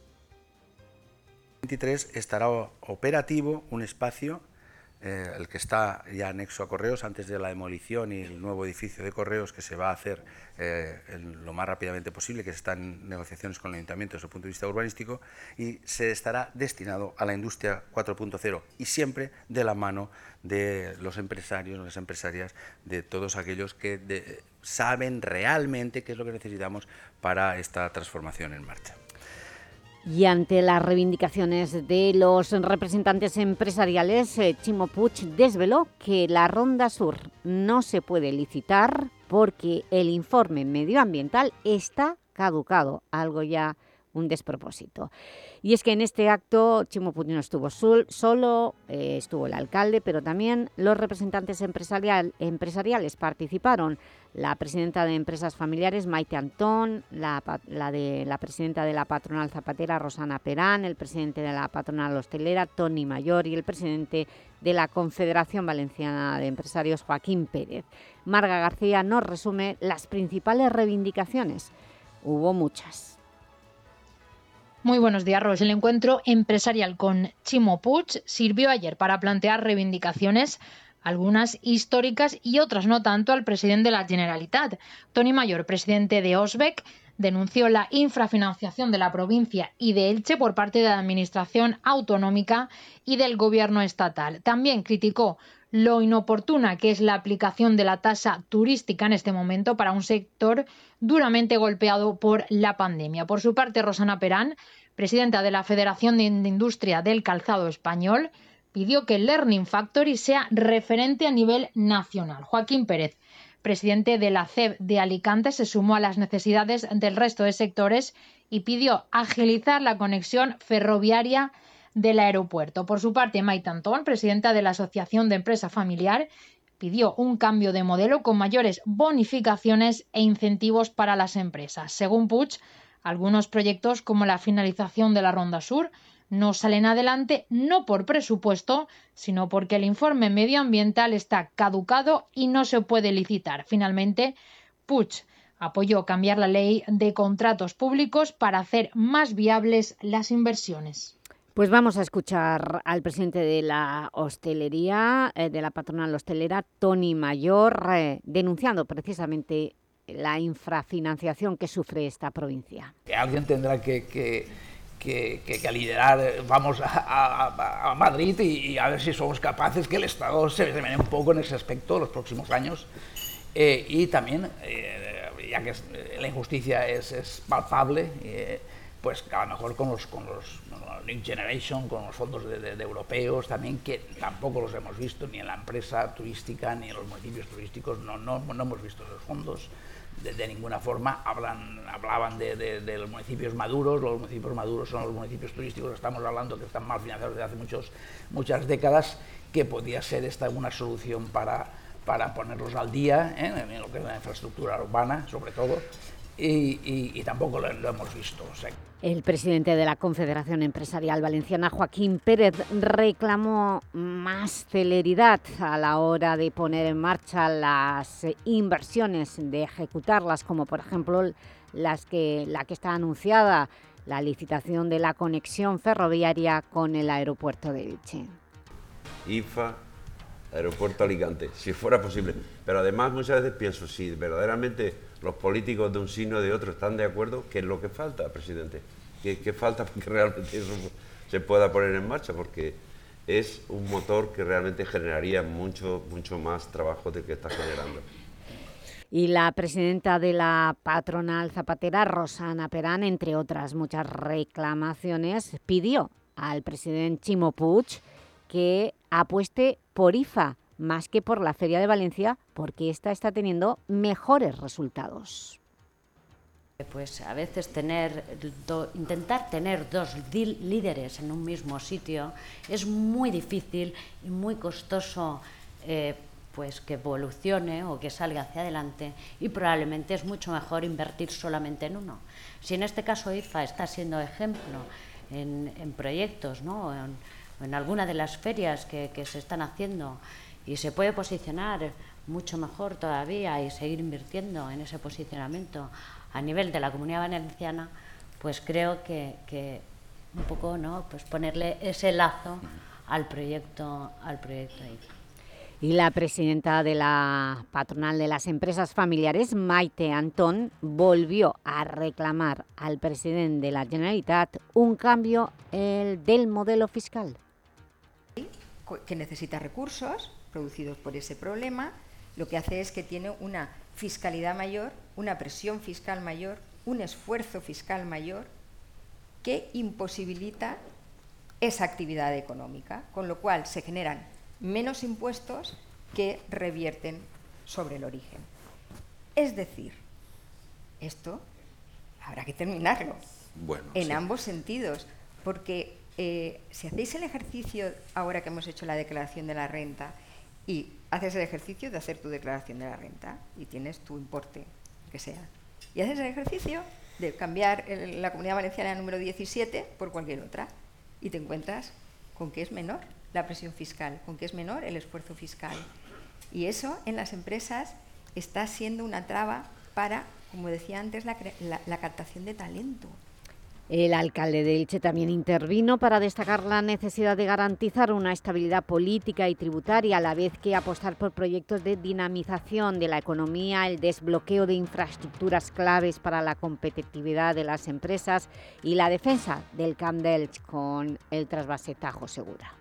En veintitrés estará operativo un espacio, eh, el que está ya anexo a Correos, antes de la demolición y el nuevo edificio de Correos, que se va a hacer eh, en lo más rápidamente posible, que se está en negociaciones con el Ayuntamiento desde el punto de vista urbanístico, y se estará destinado a la industria cuatro punto cero y siempre de la mano de los empresarios, las empresarias, de todos aquellos que de, saben realmente qué es lo que necesitamos para esta transformación en marcha. Y ante las reivindicaciones de los representantes empresariales, eh, Ximo Puig desveló que la Ronda Sur no se puede licitar porque el informe medioambiental está caducado, algo ya un despropósito. Y es que en este acto Ximo Puig no estuvo sol, solo, eh, estuvo el alcalde, pero también los representantes empresarial, empresariales participaron. La presidenta de Empresas Familiares, Maite Antón, la, la, de, la presidenta de la patronal zapatera, Rosana Perán, el presidente de la patronal hostelera, Toni Mayor, y el presidente de la Confederación Valenciana de Empresarios, Joaquín Pérez. Marga García nos resume las principales reivindicaciones. Hubo muchas. Muy buenos días, Ros. El encuentro empresarial con Ximo Puig sirvió ayer para plantear reivindicaciones, algunas históricas y otras no tanto, al presidente de la Generalitat. Toni Mayor, presidente de OSBEC, denunció la infrafinanciación de la provincia y de Elche por parte de la Administración autonómica y del Gobierno estatal. También criticó lo inoportuna que es la aplicación de la tasa turística en este momento para un sector duramente golpeado por la pandemia. Por su parte, Rosana Perán, presidenta de la Federación de Industria del Calzado Español, pidió que el Learning Factory sea referente a nivel nacional. Joaquín Pérez, presidente de la C E B de Alicante, se sumó a las necesidades del resto de sectores y pidió agilizar la conexión ferroviaria del aeropuerto. Por su parte, Maite Antón, presidenta de la Asociación de Empresa Familiar, pidió un cambio de modelo con mayores bonificaciones e incentivos para las empresas. Según Puig, algunos proyectos como la finalización de la Ronda Sur no salen adelante no por presupuesto, sino porque el informe medioambiental está caducado y no se puede licitar. Finalmente, Puig apoyó cambiar la ley de contratos públicos para hacer más viables las inversiones. Pues vamos a escuchar al presidente de la hostelería, eh, de la patronal hostelera, Toni Mayor, eh, denunciando precisamente la infrafinanciación que sufre esta provincia. Que alguien tendrá que, que, que, que, que liderar, vamos a, a, a Madrid y, y a ver si somos capaces que el Estado se remene un poco en ese aspecto los próximos años. Eh, y también, eh, ya que la injusticia es, es palpable, eh, pues a lo mejor con los, con los New Generation, con los fondos de, de, de europeos también, que tampoco los hemos visto ni en la empresa turística ni en los municipios turísticos, no, no, no hemos visto esos fondos de, de ninguna forma. Hablan, hablaban de, de, de los municipios maduros, los municipios maduros son los municipios turísticos, estamos hablando que están mal financiados desde hace muchos, muchas décadas, que podía ser esta una solución para, para ponerlos al día, ¿eh? En lo que es la infraestructura urbana, sobre todo, y, y, y tampoco lo, lo hemos visto. O sea. El presidente de la Confederación Empresarial Valenciana, Joaquín Pérez, reclamó más celeridad a la hora de poner en marcha las inversiones, de ejecutarlas, como por ejemplo las que, la que está anunciada, la licitación de la conexión ferroviaria con el aeropuerto de Elche. I F A, aeropuerto Alicante, si fuera posible. Pero además muchas veces pienso, si verdaderamente los políticos de un signo o de otro están de acuerdo, ¿qué es lo que falta, presidente? ¿Qué, qué falta para que realmente eso se pueda poner en marcha? Porque es un motor que realmente generaría mucho, mucho más trabajo del que está generando. Y la presidenta de la patronal zapatera, Rosana Perán, entre otras muchas reclamaciones, pidió al presidente Ximo Puig que apueste por I F A más que por la Feria de Valencia, porque esta está teniendo mejores resultados. Pues a veces tener, do, intentar tener dos líderes en un mismo sitio es muy difícil y muy costoso, eh, pues que evolucione o que salga hacia adelante, y probablemente es mucho mejor invertir solamente en uno. Si en este caso I F A está siendo ejemplo en, en proyectos, ¿no? en, en alguna de las ferias que, que se están haciendo, y se puede posicionar mucho mejor todavía y seguir invirtiendo en ese posicionamiento a nivel de la Comunidad Valenciana, pues creo que, que un poco, ¿no? Pues ponerle ese lazo al proyecto, al proyecto I F A. Y la presidenta de la patronal de las empresas familiares, Maite Antón, volvió a reclamar al presidente de la Generalitat un cambio el, del modelo fiscal. Que necesita recursos producidos por ese problema, lo que hace es que tiene una fiscalidad mayor, una presión fiscal mayor, un esfuerzo fiscal mayor que imposibilita esa actividad económica, con lo cual se generan menos impuestos que revierten sobre el origen. Es decir, esto habrá que terminarlo, bueno, en sí. ambos sentidos, porque eh, si hacéis el ejercicio, ahora que hemos hecho la declaración de la renta, y haces el ejercicio de hacer tu declaración de la renta y tienes tu importe, que sea, y haces el ejercicio de cambiar el, la Comunidad Valenciana número diecisiete por cualquier otra, y te encuentras con que es menor la presión fiscal, con que es menor el esfuerzo fiscal. Y eso en las empresas está siendo una traba para, como decía antes, la, la, la captación de talento. El alcalde de Elche también intervino para destacar la necesidad de garantizar una estabilidad política y tributaria, a la vez que apostar por proyectos de dinamización de la economía, el desbloqueo de infraestructuras claves para la competitividad de las empresas y la defensa del Camp d'Elche con el trasvase Tajo Segura.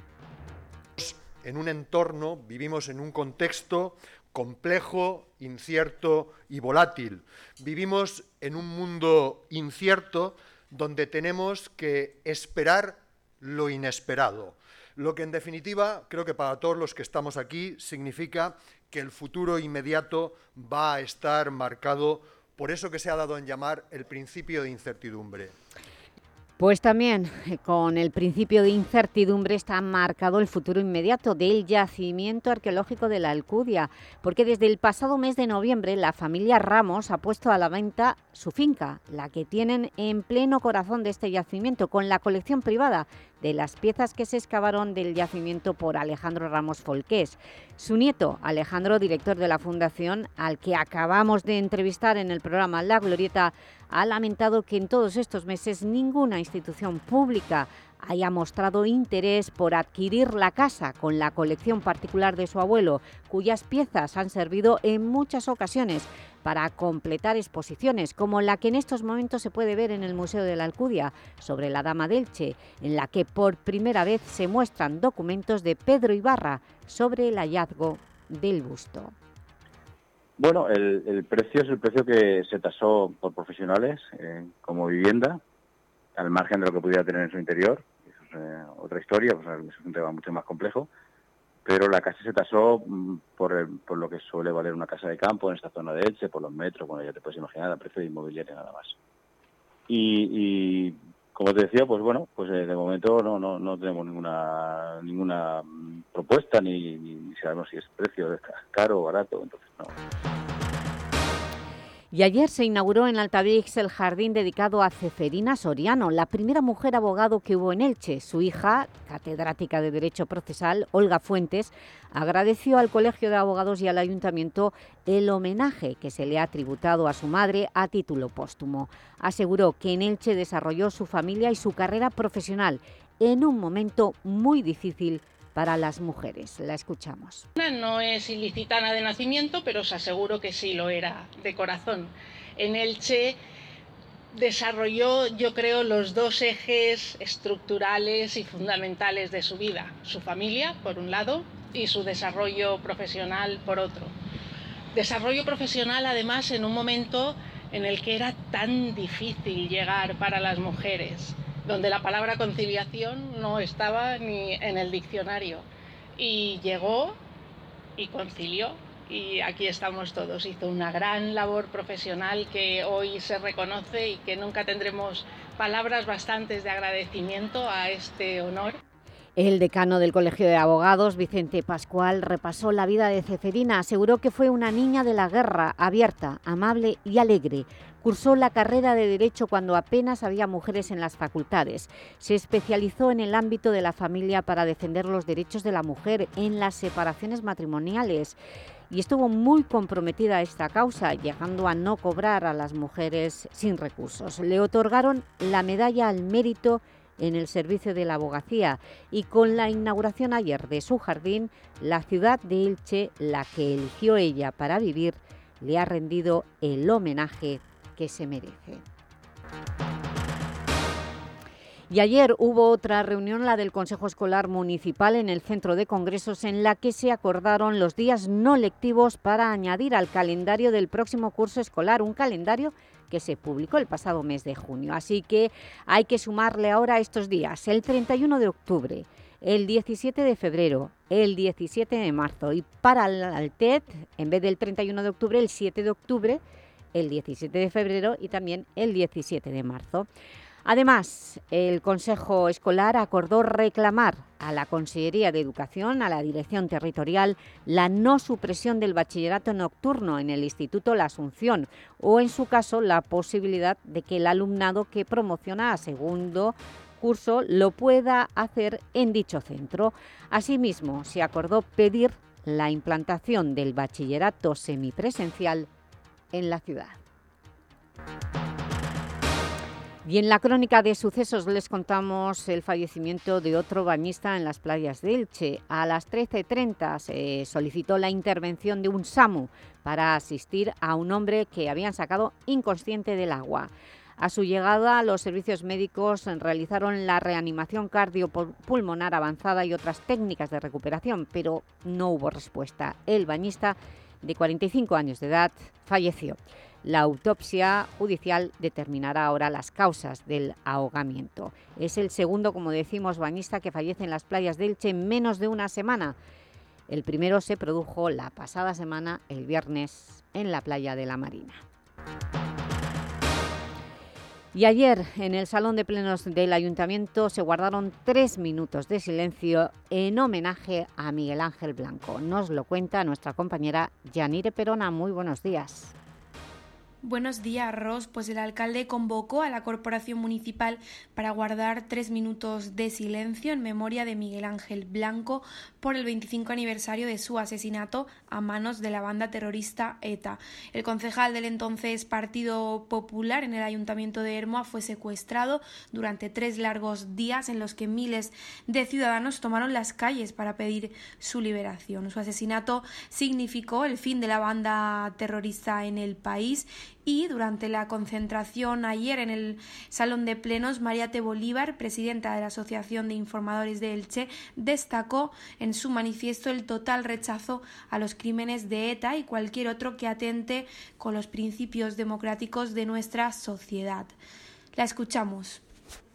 En un entorno, vivimos en un contexto complejo, incierto y volátil. Vivimos en un mundo incierto donde tenemos que esperar lo inesperado. Lo que en definitiva, creo que para todos los que estamos aquí, significa que el futuro inmediato va a estar marcado por eso que se ha dado en llamar el principio de incertidumbre. Pues también con el principio de incertidumbre está marcado el futuro inmediato del yacimiento arqueológico de la Alcudia, porque desde el pasado mes de noviembre la familia Ramos ha puesto a la venta su finca, la que tienen en pleno corazón de este yacimiento, con la colección privada de las piezas que se excavaron del yacimiento por Alejandro Ramos Folqués. Su nieto, Alejandro, director de la fundación, al que acabamos de entrevistar en el programa La Glorieta, ha lamentado que en todos estos meses ninguna institución pública haya mostrado interés por adquirir la casa con la colección particular de su abuelo, cuyas piezas han servido en muchas ocasiones para completar exposiciones, como la que en estos momentos se puede ver en el Museo de la Alcudia, sobre la Dama de Elche, en la que por primera vez se muestran documentos de Pedro Ibarra sobre el hallazgo del busto. Bueno, el, el precio es el precio que se tasó por profesionales eh, como vivienda al margen de lo que pudiera tener en su interior. Eso es eh, otra historia, pues, es un tema mucho más complejo. Pero la casa se tasó mm, por, el, por lo que suele valer una casa de campo en esta zona de Elche, por los metros, bueno, ya te puedes imaginar, a precio de inmobiliaria nada más. Y, y como te decía, pues bueno, pues eh, de momento no no no tenemos ninguna ninguna propuesta, ni, ni sabemos si es precio caro o barato, entonces no. Y ayer se inauguró en Altavix el jardín dedicado a Ceferina Soriano, la primera mujer abogado que hubo en Elche. Su hija, catedrática de Derecho Procesal, Olga Fuentes, agradeció al Colegio de Abogados y al Ayuntamiento el homenaje que se le ha tributado a su madre a título póstumo. Aseguró que en Elche desarrolló su familia y su carrera profesional en un momento muy difícil para las mujeres. La escuchamos. No es ilicitana de nacimiento, pero os aseguro que sí lo era de corazón. En Elche desarrolló, yo creo, los dos ejes estructurales y fundamentales de su vida. Su familia, por un lado, y su desarrollo profesional, por otro. Desarrollo profesional, además, en un momento en el que era tan difícil llegar para las mujeres, donde la palabra conciliación no estaba ni en el diccionario. Y llegó y concilió, y aquí estamos todos. Hizo una gran labor profesional que hoy se reconoce y que nunca tendremos palabras bastantes de agradecimiento a este honor. El decano del Colegio de Abogados, Vicente Pascual, repasó la vida de Ceferina. Aseguró que fue una niña de la guerra, abierta, amable y alegre. Cursó la carrera de Derecho cuando apenas había mujeres en las facultades. Se especializó en el ámbito de la familia para defender los derechos de la mujer en las separaciones matrimoniales y estuvo muy comprometida a esta causa, llegando a no cobrar a las mujeres sin recursos. Le otorgaron la Medalla al Mérito en el servicio de la abogacía y con la inauguración ayer de su jardín, la ciudad de Elche, la que eligió ella para vivir, le ha rendido el homenaje que se merece. Y ayer hubo otra reunión, la del Consejo Escolar Municipal, en el Centro de Congresos, en la que se acordaron los días no lectivos para añadir al calendario del próximo curso escolar, un calendario que se publicó el pasado mes de junio. Así que hay que sumarle ahora estos días, el treinta y uno de octubre, el diecisiete de febrero, el diecisiete de marzo y para el Altet, en vez del treinta y uno de octubre, el siete de octubre, el diecisiete de febrero y también el diecisiete de marzo. Además, el Consejo Escolar acordó reclamar a la Consellería de Educación, a la Dirección Territorial, la no supresión del bachillerato nocturno en el Instituto La Asunción o, en su caso, la posibilidad de que el alumnado que promociona a segundo curso lo pueda hacer en dicho centro. Asimismo, se acordó pedir la implantación del bachillerato semipresencial en la ciudad. Y en la crónica de sucesos les contamos el fallecimiento de otro bañista en las playas de Elche. A las trece treinta se solicitó la intervención de un SAMU para asistir a un hombre que habían sacado inconsciente del agua. A su llegada, los servicios médicos realizaron la reanimación cardiopulmonar avanzada y otras técnicas de recuperación, pero no hubo respuesta. El bañista, de cuarenta y cinco años de edad, falleció. La autopsia judicial determinará ahora las causas del ahogamiento. Es el segundo, como decimos, bañista que fallece en las playas de Elche en menos de una semana. El primero se produjo la pasada semana, el viernes, en la playa de la Marina. Y ayer, en el Salón de Plenos del Ayuntamiento, se guardaron tres minutos de silencio en homenaje a Miguel Ángel Blanco. Nos lo cuenta nuestra compañera Yanire Perona. Muy buenos días. Buenos días, Ros. Pues el alcalde convocó a la Corporación Municipal para guardar tres minutos de silencio en memoria de Miguel Ángel Blanco por el veinticinco aniversario de su asesinato a manos de la banda terrorista ETA. El concejal del entonces Partido Popular en el Ayuntamiento de Ermua fue secuestrado durante tres largos días en los que miles de ciudadanos tomaron las calles para pedir su liberación. Su asesinato significó el fin de la banda terrorista en el país. Y durante la concentración ayer en el Salón de Plenos, María T. Bolívar, presidenta de la Asociación de Informadores de Elche, destacó en su manifiesto el total rechazo a los crímenes de ETA y cualquier otro que atente con los principios democráticos de nuestra sociedad. La escuchamos.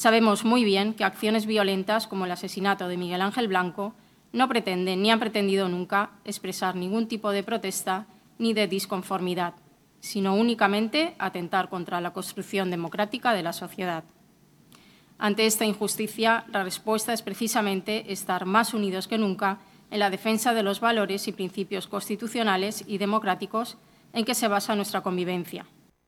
Sabemos muy bien que acciones violentas como el asesinato de Miguel Ángel Blanco no pretenden ni han pretendido nunca expresar ningún tipo de protesta ni de disconformidad, sino únicamente atentar contra la construcción democrática de la sociedad. Ante esta injusticia, la respuesta es precisamente estar más unidos que nunca en la defensa de los valores y principios constitucionales y democráticos en que se basa nuestra convivencia.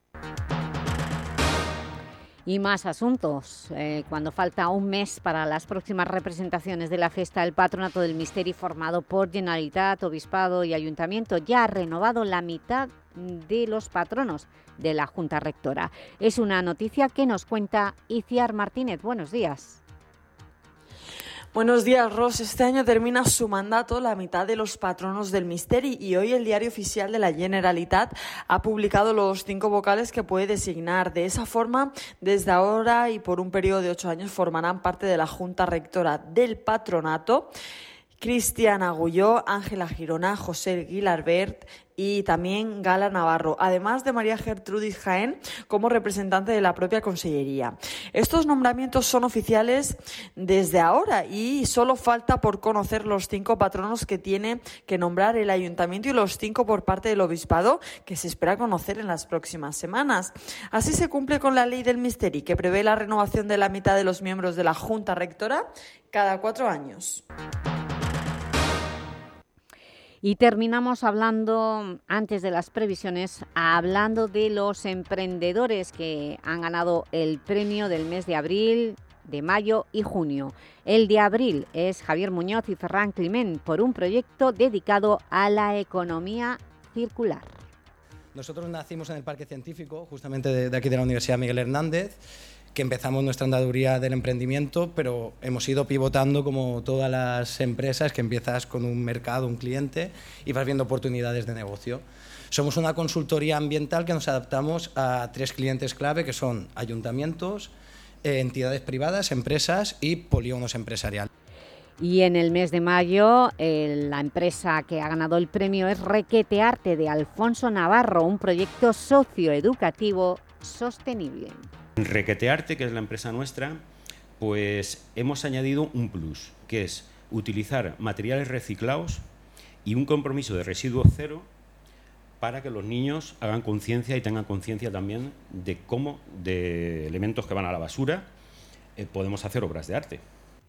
Y más asuntos. Eh, cuando falta un mes para las próximas representaciones de la Festa, el Patronato del Misteri, formado por Generalitat, Obispado y Ayuntamiento, ya ha renovado la mitad de los patronos de la Junta Rectora. Es una noticia que nos cuenta Iciar Martínez. Buenos días. Buenos días, Ros. Este año termina su mandato la mitad de los patronos del Misteri y hoy el Diario Oficial de la Generalitat ha publicado los cinco vocales que puede designar. De esa forma, desde ahora y por un periodo de ocho años formarán parte de la Junta Rectora del Patronato Cristian Agulló, Ángela Girona, José Guilarbert y también Gala Navarro, además de María Gertrudis Jaén como representante de la propia Consellería. Estos nombramientos son oficiales desde ahora y solo falta por conocer los cinco patronos que tiene que nombrar el Ayuntamiento y los cinco por parte del Obispado, que se espera conocer en las próximas semanas. Así se cumple con la ley del Misteri, que prevé la renovación de la mitad de los miembros de la Junta Rectora cada cuatro años. Y terminamos hablando, antes de las previsiones, hablando de los emprendedores que han ganado el premio del mes de abril, de mayo y junio. El de abril es Javier Muñoz y Ferran Climent por un proyecto dedicado a la economía circular. Nosotros nacimos en el Parque Científico, justamente de, de aquí de la Universidad Miguel Hernández, que empezamos nuestra andaduría del emprendimiento, pero hemos ido pivotando como todas las empresas, que empiezas con un mercado, un cliente, y vas viendo oportunidades de negocio. Somos una consultoría ambiental que nos adaptamos a tres clientes clave, que son ayuntamientos, eh, entidades privadas, empresas y polígonos empresariales. Y en el mes de mayo, eh, la empresa que ha ganado el premio es Requetearte, de Alfonso Navarro, un proyecto socioeducativo sostenible. En Requetearte, que es la empresa nuestra, pues hemos añadido un plus, que es utilizar materiales reciclados y un compromiso de residuo cero para que los niños hagan conciencia y tengan conciencia también de cómo, de elementos que van a la basura, eh, podemos hacer obras de arte.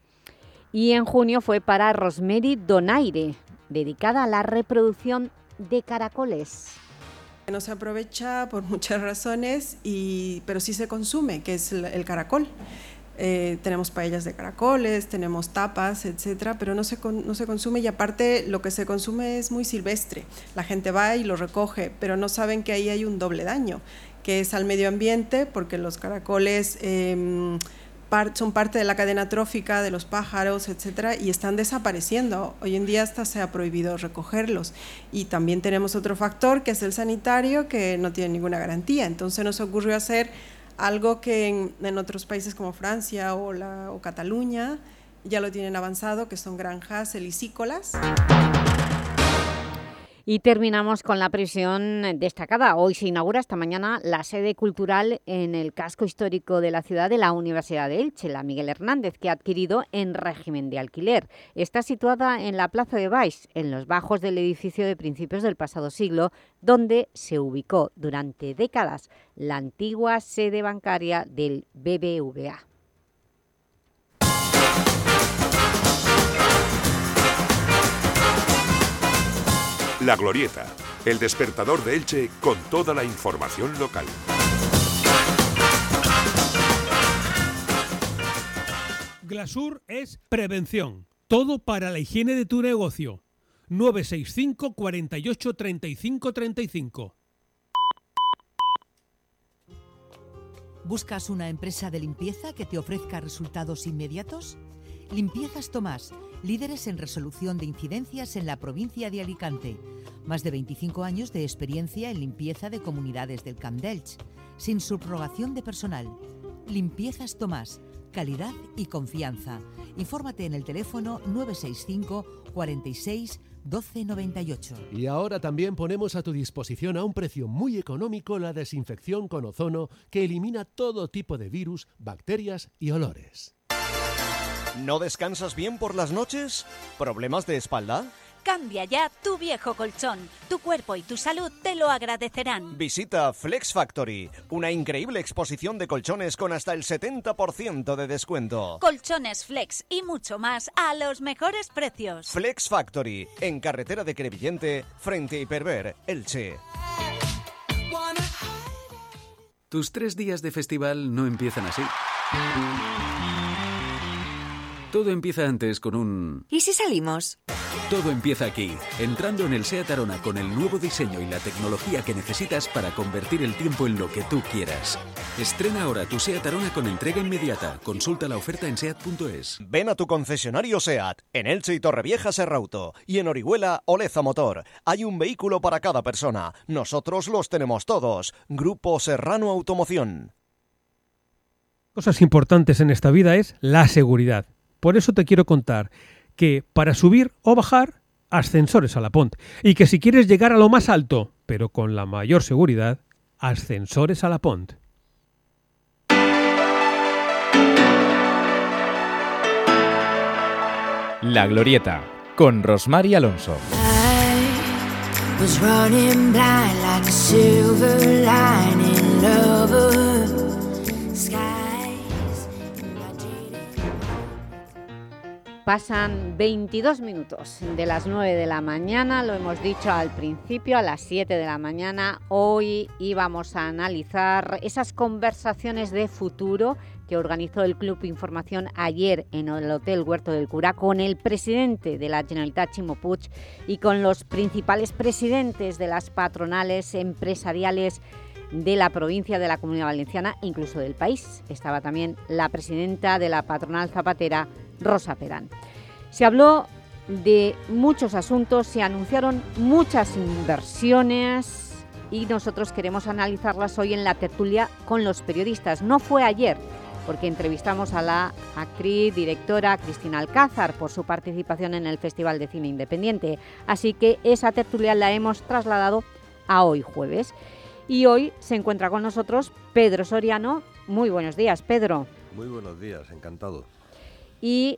Y en junio fue para Rosemary Donaire, dedicada a la reproducción de caracoles. No se aprovecha por muchas razones, y, pero sí se consume, que es el, el caracol. Eh, tenemos paellas de caracoles, tenemos tapas, etcétera, pero no se, con, no se consume, y aparte lo que se consume es muy silvestre. La gente va y lo recoge, pero no saben que ahí hay un doble daño, que es al medio ambiente, porque los caracoles eh, son parte de la cadena trófica de los pájaros, etcétera, y están desapareciendo. Hoy en día hasta se ha prohibido recogerlos. Y también tenemos otro factor, que es el sanitario, que no tiene ninguna garantía. Entonces nos ocurrió hacer algo que en, en otros países como Francia o, la, o Cataluña ya lo tienen avanzado, que son granjas helicícolas. Y terminamos con la previsión destacada. Hoy se inaugura esta mañana la sede cultural en el casco histórico de la ciudad de la Universidad de Elche, la Miguel Hernández, que ha adquirido en régimen de alquiler. Está situada en la Plaza de Baix, en los bajos del edificio de principios del pasado siglo, donde se ubicó durante décadas la antigua sede bancaria del B B V A. La Glorieta, el despertador de Elche con toda la información local. Glasur es prevención. Todo para la higiene de tu negocio. nueve seis cinco, cuarenta y ocho, treinta y cinco, treinta y cinco. ¿Buscas una empresa de limpieza que te ofrezca resultados inmediatos? Limpiezas Tomás, líderes en resolución de incidencias en la provincia de Alicante. Más de veinticinco años de experiencia en limpieza de comunidades del Camp d'Elx, sin subrogación de personal. Limpiezas Tomás, calidad y confianza. Infórmate en el teléfono nueve seis cinco cuarenta y seis doce noventa y ocho. Y ahora también ponemos a tu disposición a un precio muy económico la desinfección con ozono que elimina todo tipo de virus, bacterias y olores. ¿No descansas bien por las noches? ¿Problemas de espalda? Cambia ya tu viejo colchón. Tu cuerpo y tu salud te lo agradecerán. Visita Flex Factory, una increíble exposición de colchones con hasta el setenta por ciento de descuento. Colchones Flex y mucho más a los mejores precios. Flex Factory, en carretera de Crevillente, frente a Hiperver, Elche. Tus tres días de festival no empiezan así. Todo empieza antes con un... ¿Y si salimos? Todo empieza aquí, entrando en el SEAT Arona con el nuevo diseño y la tecnología que necesitas para convertir el tiempo en lo que tú quieras. Estrena ahora tu SEAT Arona con entrega inmediata. Consulta la oferta en seat punto es. Ven a tu concesionario SEAT, en Elche y Torrevieja Serrauto, y en Orihuela Oleza Motor. Hay un vehículo para cada persona. Nosotros los tenemos todos. Grupo Serrano Automoción. Cosas importantes en esta vida es la seguridad. Por eso te quiero contar que para subir o bajar, ascensores a la Pont. Y que si quieres llegar a lo más alto, pero con la mayor seguridad, ascensores a la Pont. La Glorieta, con Rosmar y Alonso. Pasan veintidós minutos de las nueve de la mañana, lo hemos dicho al principio, a las siete de la mañana. Hoy íbamos a analizar esas conversaciones de futuro que organizó el Club Información ayer en el Hotel Huerto del Cura con el presidente de la Generalitat, Ximo Puig, y con los principales presidentes de las patronales empresariales de la provincia, de la Comunidad Valenciana, incluso del país. Estaba también la presidenta de la patronal zapatera, Rosa Perán. Se habló de muchos asuntos, se anunciaron muchas inversiones y nosotros queremos analizarlas hoy en la tertulia con los periodistas. No fue ayer, porque entrevistamos a la actriz, directora Cristina Alcázar por su participación en el Festival de Cine Independiente. Así que esa tertulia la hemos trasladado a hoy jueves. Y hoy se encuentra con nosotros Pedro Soriano. Muy buenos días, Pedro. Muy buenos días, encantado. Y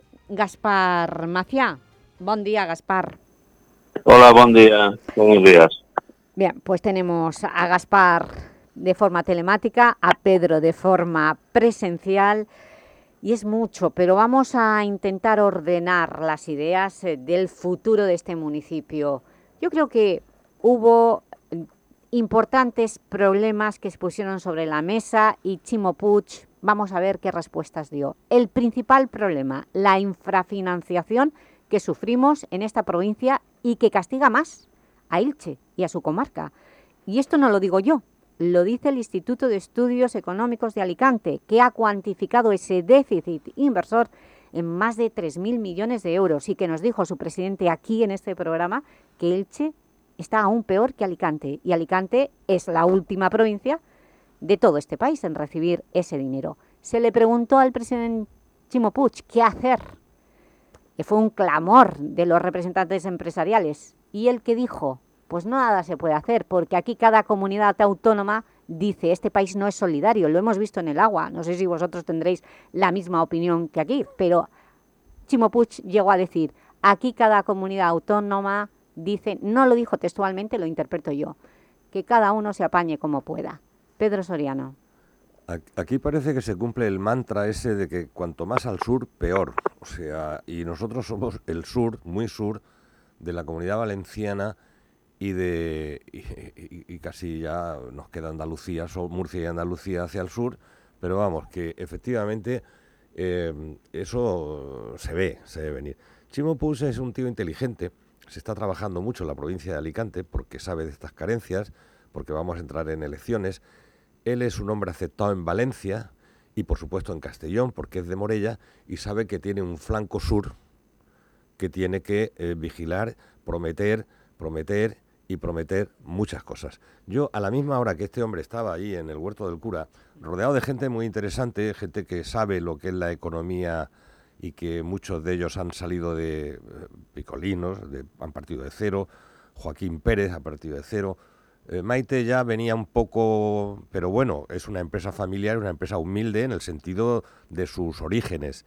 Gaspar Maciá. Buen día, Gaspar. Hola, buen día. Buenos días. Bien, pues tenemos a Gaspar de forma telemática, a Pedro de forma presencial, y es mucho, pero vamos a intentar ordenar las ideas del futuro de este municipio. Yo creo que hubo importantes problemas que se pusieron sobre la mesa y Ximo Puig, vamos a ver qué respuestas dio. El principal problema, la infrafinanciación que sufrimos en esta provincia y que castiga más a Elche y a su comarca. Y esto no lo digo yo, lo dice el Instituto de Estudios Económicos de Alicante, que ha cuantificado ese déficit inversor en más de tres mil millones de euros y que nos dijo su presidente aquí en este programa que Elche está aún peor que Alicante, y Alicante es la última provincia de todo este país en recibir ese dinero. Se le preguntó al presidente Ximo Puig qué hacer, que fue un clamor de los representantes empresariales, y él que dijo, pues nada se puede hacer, porque aquí cada comunidad autónoma dice, este país no es solidario, lo hemos visto en el agua, no sé si vosotros tendréis la misma opinión que aquí, pero Ximo Puig llegó a decir, aquí cada comunidad autónoma dice, no lo dijo textualmente, lo interpreto yo, que cada uno se apañe como pueda. Pedro Soriano. Aquí parece que se cumple el mantra ese de que cuanto más al sur, peor. O sea, y nosotros somos el sur, muy sur, de la Comunidad Valenciana y de y, y, y casi ya nos queda Andalucía, son Murcia y Andalucía hacia el sur, pero vamos, que efectivamente eh, eso se ve, se ve venir. Ximo Puig es un tío inteligente. Se está trabajando mucho en la provincia de Alicante porque sabe de estas carencias, porque vamos a entrar en elecciones. Él es un hombre aceptado en Valencia y, por supuesto, en Castellón, porque es de Morella, y sabe que tiene un flanco sur que tiene que eh, vigilar, prometer, prometer y prometer muchas cosas. Yo, a la misma hora que este hombre estaba allí en el Huerto del Cura, rodeado de gente muy interesante, gente que sabe lo que es la economía y que muchos de ellos han salido de eh, picolinos, de, han partido de cero, Joaquín Pérez ha partido de cero, eh, Maite ya venía un poco, pero bueno, es una empresa familiar, una empresa humilde en el sentido de sus orígenes,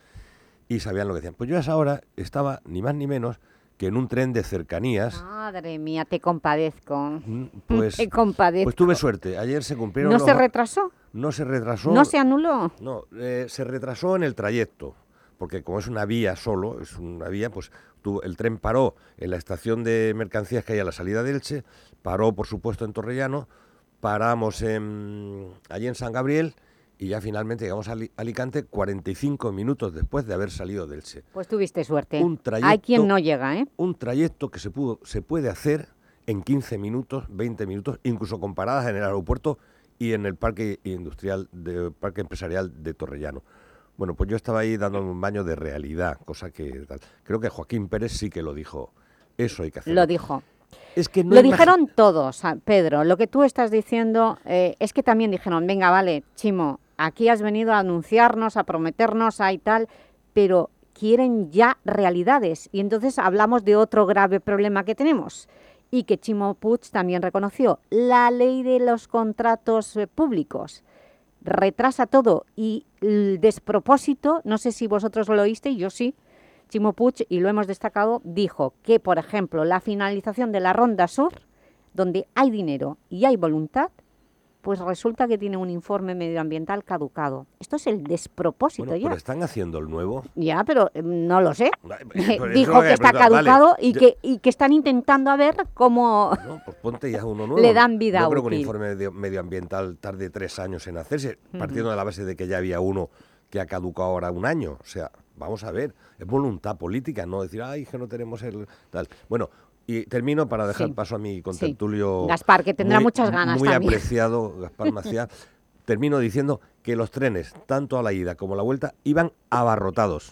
y sabían lo que decían. Pues yo a esa hora estaba ni más ni menos que en un tren de cercanías. Madre mía, te compadezco. Pues, te compadezco. Pues tuve suerte. Ayer se cumplieron. ¿No los... se retrasó? No se retrasó. ¿No se anuló? No, eh, se retrasó en el trayecto, porque como es una vía solo, es una vía, pues tu, el tren paró en la estación de mercancías que hay a la salida de Elche, paró por supuesto en Torrellano, paramos en, allí en San Gabriel. Y ya finalmente llegamos a Alicante cuarenta y cinco minutos después de haber salido de Elche. Pues tuviste suerte. Un trayecto, Hay quien no llega, ¿eh? Un trayecto que se pudo, se puede hacer en quince minutos, veinte minutos, incluso con paradas en el aeropuerto y en el parque industrial, de, parque empresarial de Torrellano. Bueno, pues yo estaba ahí dándome un baño de realidad, cosa que tal. Creo que Joaquín Pérez sí que lo dijo. Eso hay que hacerlo. Lo dijo. Es que no lo imag... dijeron todos, Pedro. Lo que tú estás diciendo eh, es que también dijeron, venga, vale, Chimo, aquí has venido a anunciarnos, a prometernos, a y tal, pero quieren ya realidades. Y entonces hablamos de otro grave problema que tenemos y que Chimo Puig también reconoció. La ley de los contratos públicos retrasa todo y el despropósito, no sé si vosotros lo oísteis, yo sí, Chimo Puig, y lo hemos destacado, dijo que, por ejemplo, la finalización de la Ronda Sur, donde hay dinero y hay voluntad, pues resulta que tiene un informe medioambiental caducado. Esto es el despropósito bueno, ya. ¿Pero están haciendo el nuevo? Ya, pero eh, no lo sé. Dijo que está caducado vale, y, yo... que, y que están intentando a ver cómo no, pues ponte ya uno nuevo. le dan vida Yo creo útil. que un informe medioambiental tarde tres años en hacerse, uh-huh. partiendo de la base de que ya había uno que ha caducado ahora un año. O sea, vamos a ver, es voluntad política, no decir, ay, que no tenemos el tal. Bueno, y termino para dejar sí. paso a mi contertulio. Sí. Gaspar, que tendrá muy, muchas ganas muy también. Muy apreciado, Gaspar Maciá. Termino diciendo que los trenes, tanto a la ida como a la vuelta, iban abarrotados.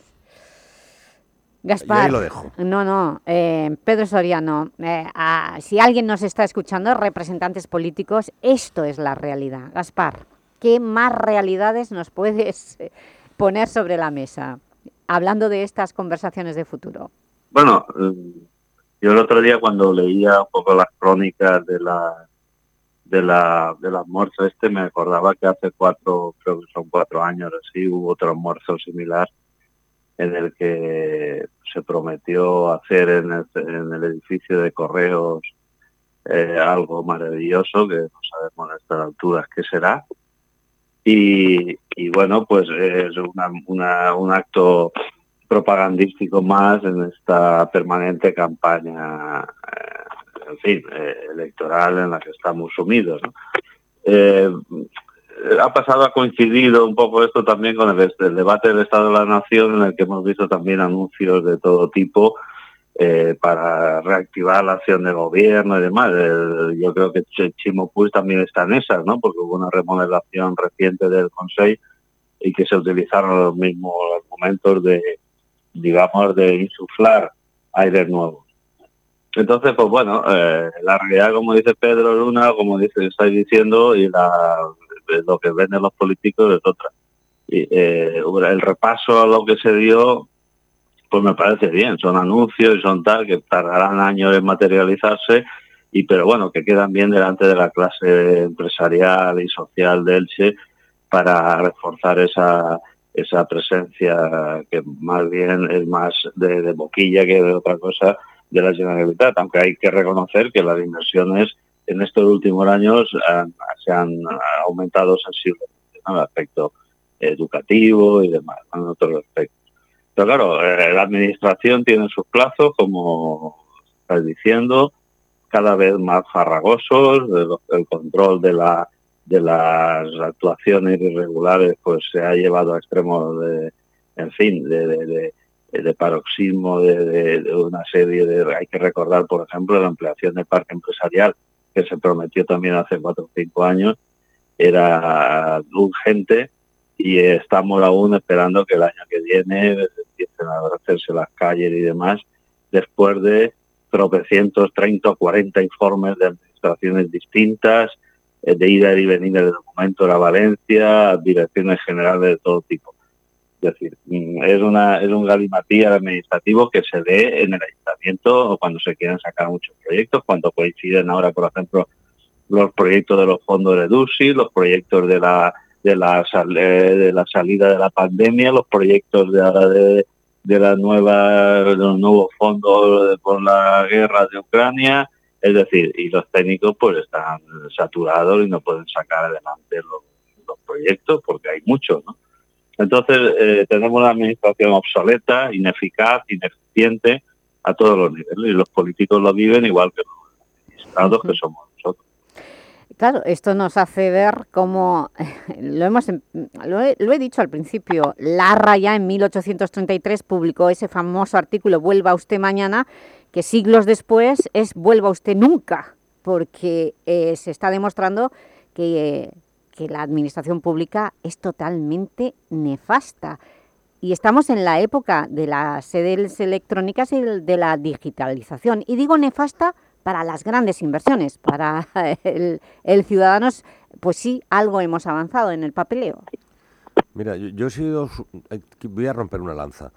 Gaspar, y ahí lo dejo. No, no, eh, Pedro Soriano, eh, a, si alguien nos está escuchando, representantes políticos, esto es la realidad. Gaspar, ¿qué más realidades nos puedes poner sobre la mesa, hablando de estas conversaciones de futuro? Bueno, yo el otro día cuando leía un poco las crónicas de la de la del almuerzo este, me acordaba que hace cuatro, creo que son cuatro años así, hubo otro almuerzo similar en el que se prometió hacer en el, en el edificio de Correos eh, algo maravilloso, que no sabemos a estas alturas qué será. Y, y bueno, pues es una, una, un acto propagandístico más en esta permanente campaña, eh, en fin, eh, electoral en la que estamos sumidos, ¿no? Eh, ha pasado, ha coincidido un poco esto también con el, el debate del Estado de la Nación, en el que hemos visto también anuncios de todo tipo eh, para reactivar la acción de gobierno y demás. Eh, yo creo que Chimo Puig también está en esas, ¿no? Porque hubo una remodelación reciente del Consejo y que se utilizaron los mismos argumentos de, digamos, de insuflar aires nuevos. Entonces, pues bueno, eh, la realidad, como dice Pedro Luna, como dice, estáis diciendo, y la, lo que venden los políticos es otra. Y, eh, el repaso a lo que se dio, pues me parece bien, son anuncios y son tal, que tardarán años en materializarse, y pero bueno, que quedan bien delante de la clase empresarial y social de Elche para reforzar esa esa presencia que más bien es más de, de boquilla que de otra cosa de la Generalitat, aunque hay que reconocer que las inversiones en estos últimos años han, se han aumentado sensiblemente, ¿no? El aspecto educativo y demás, ¿no? En otros aspectos. Pero claro, eh, la administración tiene sus plazos, como estás diciendo, cada vez más farragosos, el, el control de la de las actuaciones irregulares pues se ha llevado a extremos de, en fin, de, de, de de paroxismo de, de, de una serie de... Hay que recordar, por ejemplo, la ampliación del parque empresarial, que se prometió también hace cuatro o cinco años, era urgente y estamos aún esperando que el año que viene empiecen a hacerse las calles y demás, después de tropecientos, treinta o cuarenta informes de administraciones distintas, eh, de ida y venida de documentos a Valencia, direcciones generales de todo tipo. Es decir, es, una, es un galimatías administrativo que se ve en el ayuntamiento o cuando se quieren sacar muchos proyectos, cuando coinciden ahora, por ejemplo, los proyectos de los fondos de DUSI, los proyectos de la de la, de la salida de la pandemia, los proyectos de ahora de, de la nueva de los nuevos fondos por la guerra de Ucrania, es decir, y los técnicos pues están saturados y no pueden sacar adelante los, los proyectos porque hay muchos, ¿no? Entonces, eh, tenemos una administración obsoleta, ineficaz, ineficiente a todos los niveles. Y los políticos lo viven igual que los administrados que somos nosotros. Claro, esto nos hace ver cómo, lo, hemos, lo, he, lo he dicho al principio, Larra ya en mil ochocientos treinta y tres publicó ese famoso artículo «Vuelva usted mañana», que siglos después es «Vuelva usted nunca», porque eh, se está demostrando que... Eh, que la administración pública es totalmente nefasta. Y estamos en la época de las sedes electrónicas y de la digitalización. Y digo nefasta para las grandes inversiones, para el, el ciudadano, pues sí, algo hemos avanzado en el papeleo. Mira, yo, yo he sido, voy a romper una lanza.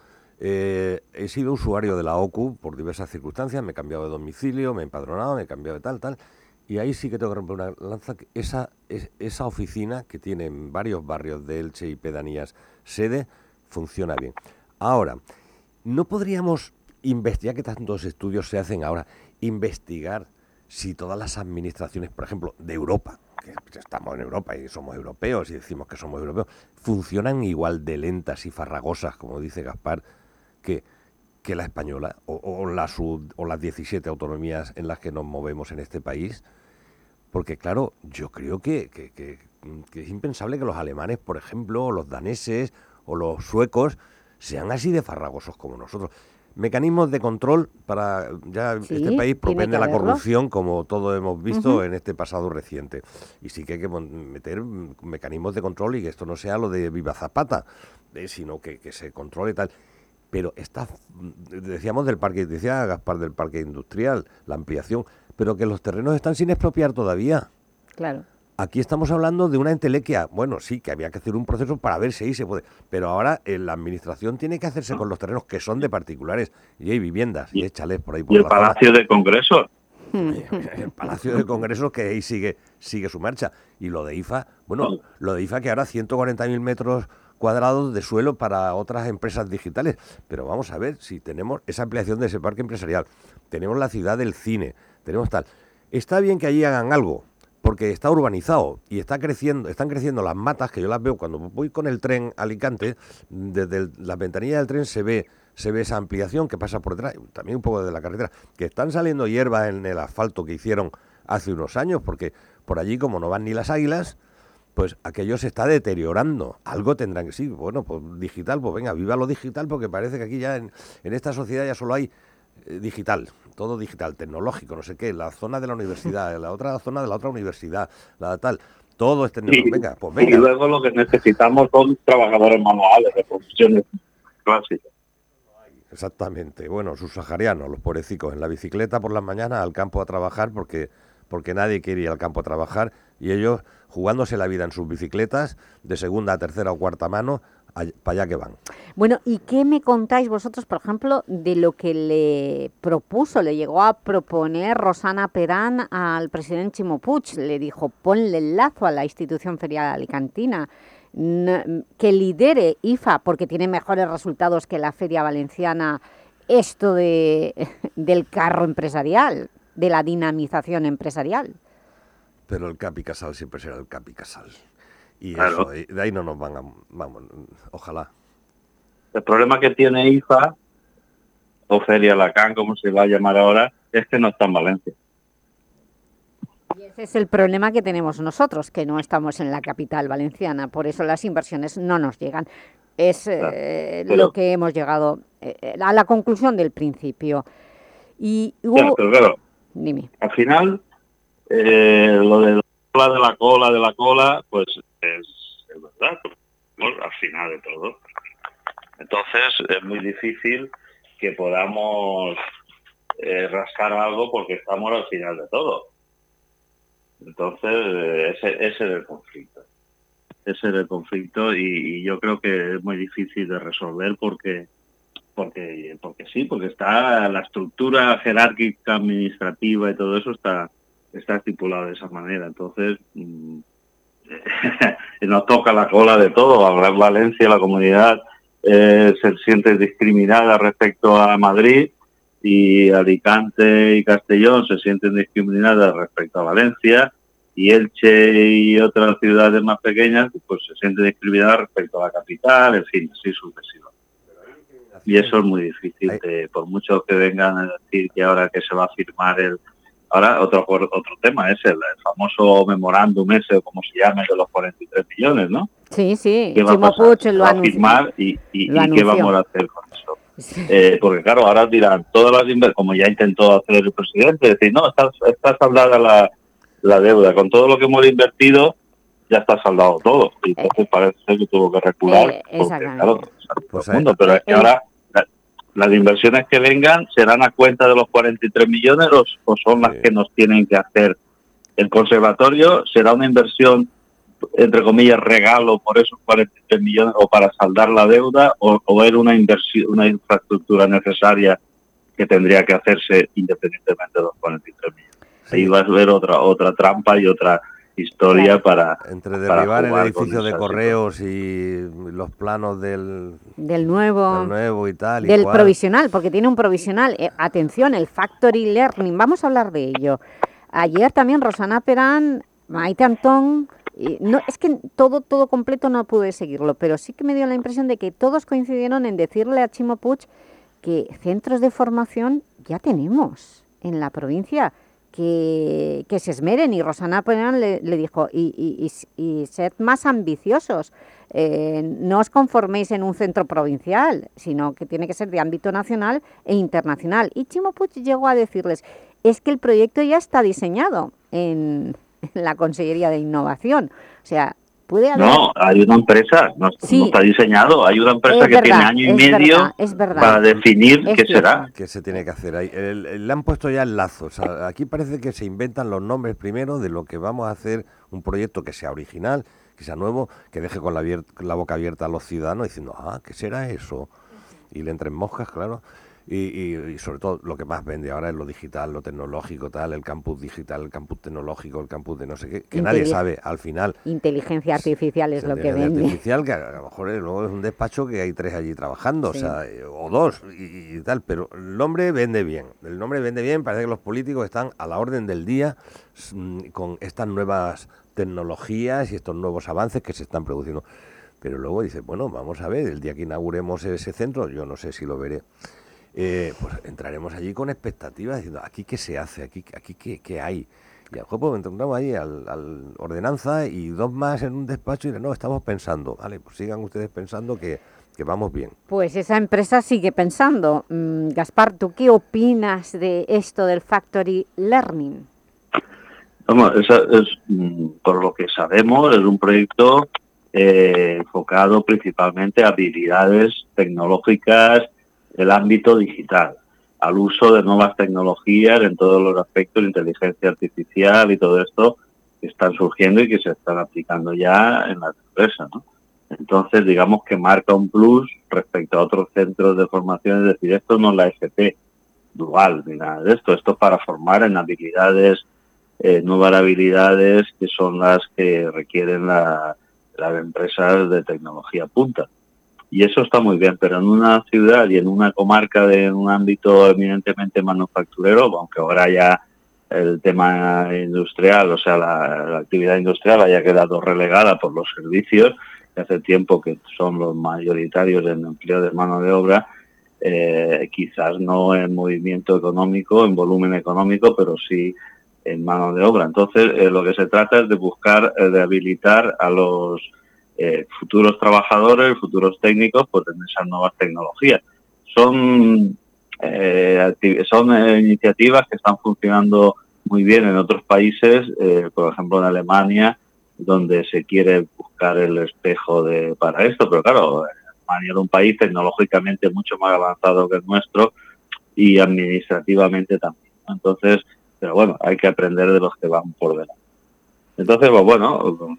Eh, he sido usuario de la O C U por diversas circunstancias, me he cambiado de domicilio, me he empadronado, me he cambiado de tal, tal... Y ahí sí que tengo que romper una lanza. Esa, esa oficina que tiene en varios barrios de Elche y pedanías sede, funciona bien. Ahora, ¿no podríamos investigar, que tantos estudios se hacen ahora, investigar si todas las administraciones, por ejemplo, de Europa, que estamos en Europa y somos europeos y decimos que somos europeos, funcionan igual de lentas y farragosas, como dice Gaspar, que... que la española o, o, la sud, o las diecisiete autonomías en las que nos movemos en este país? Porque claro, yo creo que, que, que, que es impensable que los alemanes, por ejemplo, o los daneses o los suecos sean así de farragosos como nosotros. Mecanismos de control para... ya sí, este país propende la corrupción, como todos hemos visto uh-huh. en este pasado reciente. Y sí que hay que meter mecanismos de control y que esto no sea lo de Viva Zapata, eh, sino que, que se controle tal... Pero está, decíamos del parque, decía Gaspar del parque industrial, la ampliación, pero que los terrenos están sin expropiar todavía. Claro. Aquí estamos hablando de una entelequia. Bueno, sí, que había que hacer un proceso para ver si ahí se puede. Pero ahora eh, la administración tiene que hacerse con los terrenos que son de particulares. Y hay viviendas y hay chalés por ahí. Por y el la Palacio zona. de Congresos. El Palacio de Congresos, que ahí sigue, sigue su marcha. Y lo de I F A, bueno, lo de I F A que ahora ciento cuarenta mil metros... cuadrados de suelo para otras empresas digitales. Pero vamos a ver si tenemos esa ampliación de ese parque empresarial, tenemos la ciudad del cine, tenemos tal. Está bien que allí hagan algo, porque está urbanizado y está creciendo, están creciendo las matas, que yo las veo cuando voy con el tren a Alicante, desde el, la ventanilla del tren se ve, se ve esa ampliación que pasa por detrás, también un poco de la carretera, que están saliendo hierbas en el asfalto que hicieron hace unos años, porque por allí, como no van ni las águilas, pues aquello se está deteriorando. Algo tendrán que... Sí, bueno, pues digital, pues venga, viva lo digital, porque parece que aquí ya en, en esta sociedad ya solo hay eh, digital, todo digital, tecnológico, no sé qué, la zona de la universidad, la otra zona de la otra universidad, la tal, todo es tecnológico. Sí, venga, pues venga. Y luego lo que necesitamos son trabajadores manuales de profesiones clásicas. Exactamente. Bueno, subsaharianos, los pobrecicos, en la bicicleta por las mañanas al campo a trabajar, porque, porque nadie quiere ir al campo a trabajar, y ellos... jugándose la vida en sus bicicletas, de segunda, tercera o cuarta mano, para allá que van. Bueno, ¿y qué me contáis vosotros, por ejemplo, de lo que le propuso, le llegó a proponer Rosana Perán al presidente Ximo Puig? Le dijo, ponle el lazo a la institución ferial alicantina, que lidere I F A, porque tiene mejores resultados que la Feria Valenciana, esto de, del carro empresarial, de la dinamización empresarial. Pero el Capi Casal siempre será el Capi Casal. Y claro. eso, de ahí no nos van a... Vamos, ojalá. El problema que tiene I F A, o Feria Alacant, como se va a llamar ahora, es que no está en Valencia. Y ese es el problema que tenemos nosotros, que no estamos en la capital valenciana. Por eso las inversiones no nos llegan. Es claro, eh, pero, lo que hemos llegado eh, a la conclusión del principio. Y hubo... Claro, pero claro, dime. Al final... Eh, lo de la cola, de la cola, de la cola, pues es, es verdad, pues, al final de todo. Entonces es muy difícil que podamos eh, rascar algo porque estamos al final de todo. Entonces, eh, ese, ese es el conflicto. Ese es el conflicto y, y yo creo que es muy difícil de resolver porque, porque, porque sí, porque está la estructura jerárquica administrativa y todo eso está, está estipulado de esa manera. Entonces, mmm, nos toca la cola de todo. Ahora Valencia, la comunidad, eh, se siente discriminada respecto a Madrid y Alicante y Castellón se sienten discriminadas respecto a Valencia y Elche y otras ciudades más pequeñas pues se sienten discriminadas respecto a la capital, en fin, así sucesivamente. Y eso es muy difícil, de, por mucho que vengan a decir que ahora que se va a firmar el... Ahora otro otro tema es el, el famoso memorándum ese, o como se llame, de los cuarenta y tres millones, ¿no? Sí, sí, ¿Qué va a pasar? Puig ¿Se lo va a anunció. firmar y, y, Lo y qué vamos a hacer con eso? Sí. Eh, porque claro, ahora dirán, todas las inversiones, como ya intentó hacer el presidente, decir, no, está, está saldada la, la deuda, con todo lo que hemos invertido ya está saldado todo. Y entonces eh, parece ser que tuvo que recular, eh, porque claro, pues el mundo, pero es que eh, ahora la, las inversiones que vengan serán a cuenta de los cuarenta y tres millones o, o son las que nos tienen que hacer. El conservatorio será una inversión, entre comillas, regalo por esos cuarenta y tres millones o para saldar la deuda o, o era una inversión, una infraestructura necesaria que tendría que hacerse independientemente de los cuarenta y tres millones. Sí. Ahí va a haber otra otra trampa y otra historia claro. para entre derribar el edificio de correos situación. Y los planos del del nuevo, del nuevo y tal y del cual. Provisional, porque tiene un provisional. Eh, atención, el Factory Learning, vamos a hablar de ello. Ayer también Rosana Perán, Maite Antón, eh, no, es que todo, todo completo no pude seguirlo, pero sí que me dio la impresión de que todos coincidieron en decirle a Chimo Puig que centros de formación ya tenemos en la provincia, que, que se esmeren, y Rosana Perán le, le dijo, y, y, y, y sed más ambiciosos, eh, no os conforméis en un centro provincial, sino que tiene que ser de ámbito nacional e internacional. Y Chimo Puig llegó a decirles, es que el proyecto ya está diseñado en, en la Consellería de Innovación. O sea, puede haber... No, hay una empresa, no, sí. no está diseñado, hay una empresa es que verdad, tiene año y medio verdad, es verdad. para definir es qué cierto. será. ¿Qué se tiene que hacer ahí? El, el, le han puesto ya el lazo. O sea, aquí parece que se inventan los nombres primero de lo que vamos a hacer, un proyecto que sea original, que sea nuevo, que deje con la, la boca abierta a los ciudadanos diciendo, ah, ¿qué será eso? Y le entren moscas, claro. Y, y, y sobre todo lo que más vende ahora es lo digital, lo tecnológico, tal, el campus digital, el campus tecnológico, el campus de no sé qué, que Inteli- nadie sabe al final. Inteligencia artificial es lo que vende. Artificial, que a lo mejor es, luego es un despacho que hay tres allí trabajando, sí. o sea, o dos y, y tal, pero el nombre vende bien, el nombre vende bien, parece que los políticos están a la orden del día con estas nuevas tecnologías y estos nuevos avances que se están produciendo. Pero luego dice, bueno, vamos a ver, el día que inauguremos ese centro, yo no sé si lo veré, Eh, pues entraremos allí con expectativas diciendo aquí qué se hace, aquí aquí qué, qué hay, y al juego entramos ahí al, al ordenanza y dos más en un despacho y no, estamos pensando, vale, pues sigan ustedes pensando que, que vamos bien. Pues esa empresa sigue pensando. mm, Gaspar, ¿tú qué opinas de esto del Factory Learning? Vamos, esa es, por lo que sabemos, es un proyecto eh, enfocado principalmente a habilidades tecnológicas del ámbito digital, al uso de nuevas tecnologías en todos los aspectos de inteligencia artificial y todo esto que están surgiendo y que se están aplicando ya en las empresas, ¿no? Entonces, digamos que marca un plus respecto a otros centros de formación, es decir, esto no es la F P dual ni nada de esto, esto es para formar en habilidades, eh, nuevas habilidades que son las que requieren la, las empresas de tecnología punta. Y eso está muy bien, pero en una ciudad y en una comarca de un ámbito eminentemente manufacturero, aunque ahora ya el tema industrial, o sea, la, la actividad industrial haya quedado relegada por los servicios, que hace tiempo que son los mayoritarios en empleo de mano de obra, eh, quizás no en movimiento económico, en volumen económico, pero sí en mano de obra. Entonces, eh, lo que se trata es de buscar, eh, de habilitar a los Eh, futuros trabajadores, futuros técnicos, pues en esas nuevas tecnologías. Son eh, son eh, iniciativas que están funcionando muy bien en otros países, eh, por ejemplo en Alemania, donde se quiere buscar el espejo de para esto, pero claro, Alemania es un país tecnológicamente mucho más avanzado que el nuestro y administrativamente también, ¿no? Entonces, pero bueno, hay que aprender de los que van por delante. Entonces, pues bueno,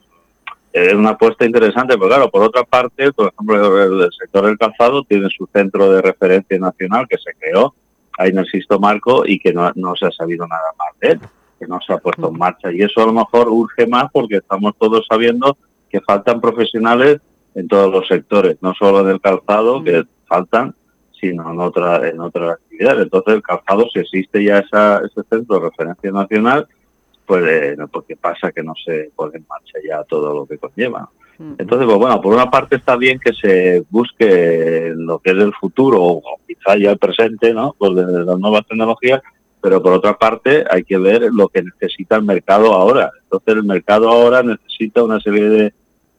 es una apuesta interesante, pero claro, por otra parte, por ejemplo, el, el sector del calzado tiene su centro de referencia nacional que se creó ahí en el Sisto Marco y que no, no se ha sabido nada más de él, que no se ha puesto en marcha. Y eso a lo mejor urge más porque estamos todos sabiendo que faltan profesionales en todos los sectores, no solo en el calzado, que faltan, sino en, otra, en otras actividades. Entonces, el calzado, si existe ya esa, ese centro de referencia nacional, pues eh, porque pasa que no se pone en marcha ya todo lo que conlleva. Entonces, pues bueno, por una parte está bien que se busque lo que es el futuro, o quizá ya el presente, ¿no? Pues de las nuevas tecnologías, pero por otra parte hay que ver lo que necesita el mercado ahora. Entonces, el mercado ahora necesita una serie de,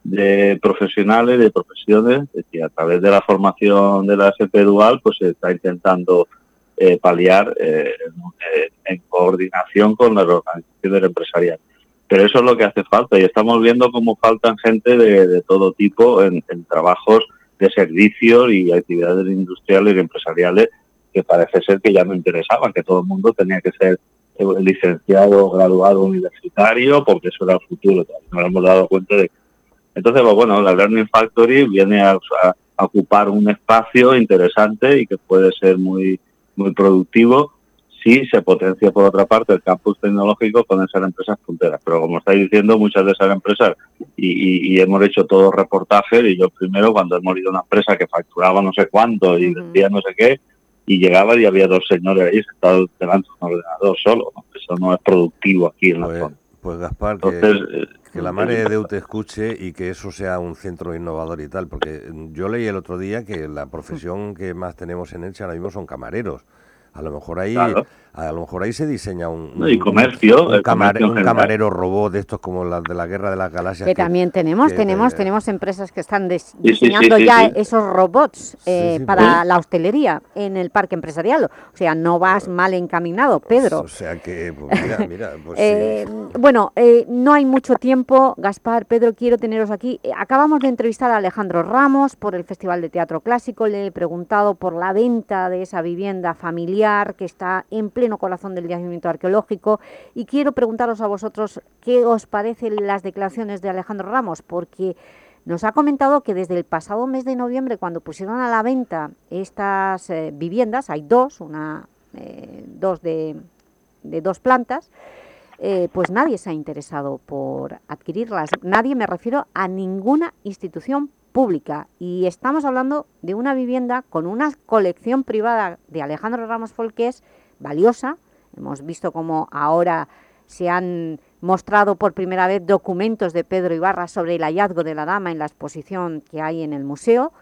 de profesionales, de profesiones, que a través de la formación de la S P Dual, pues se está intentando eh, paliar eh, en, en coordinación con las organizaciones empresariales. Pero eso es lo que hace falta y estamos viendo cómo faltan gente de, de todo tipo en, en trabajos de servicios y actividades industriales y empresariales que parece ser que ya no interesaban, que todo el mundo tenía que ser licenciado, graduado universitario, porque eso era el futuro. Nos hemos dado cuenta de que... Entonces, pues, bueno, la Learning Factory viene a, a, a ocupar un espacio interesante y que puede ser muy, muy productivo si se potencia por otra parte el campus tecnológico con esas empresas punteras. Pero como estáis diciendo, muchas de esas empresas, y, y, y hemos hecho todos reportajes, y yo primero cuando hemos ido a una empresa que facturaba no sé cuánto y vendía no sé qué, y llegaba y había dos señores ahí sentados delante de un ordenador solo, ¿no? Eso no es productivo aquí en la pues, zona. Pues Gaspar, Entonces, que, eh, que la Mare de Déu te escuche y que eso sea un centro innovador y tal, porque yo leí el otro día que la profesión que más tenemos en Elche ahora mismo son camareros. A lo mejor ahí, claro. a lo mejor ahí se diseña un, no, y comercio, un, un, camare, comercio un camarero robot de estos como las de la Guerra de las Galaxias. Que, que también tenemos, que, tenemos, que, tenemos empresas que están des, sí, diseñando sí, sí, ya sí. esos robots eh, sí, sí, para sí. la hostelería en el parque empresarial. O sea, no vas mal encaminado, Pedro. O sea que, pues mira, mira, pues eh, sí. Bueno, eh, no hay mucho tiempo, Gaspar, Pedro, quiero teneros aquí. Eh, acabamos de entrevistar a Alejandro Ramos por el Festival de Teatro Clásico. Le he preguntado por la venta de esa vivienda familiar que está en pleno corazón del yacimiento arqueológico y quiero preguntaros a vosotros qué os parecen las declaraciones de Alejandro Ramos, porque nos ha comentado que desde el pasado mes de noviembre, cuando pusieron a la venta estas eh, viviendas, hay dos, una, eh, dos de, de dos plantas, eh, pues nadie se ha interesado por adquirirlas. Nadie, me refiero a ninguna institución pública, y estamos hablando de una vivienda con una colección privada de Alejandro Ramos Folqués valiosa. Hemos visto cómo ahora se han mostrado por primera vez documentos de Pedro Ibarra sobre el hallazgo de la dama en la exposición que hay en el museo.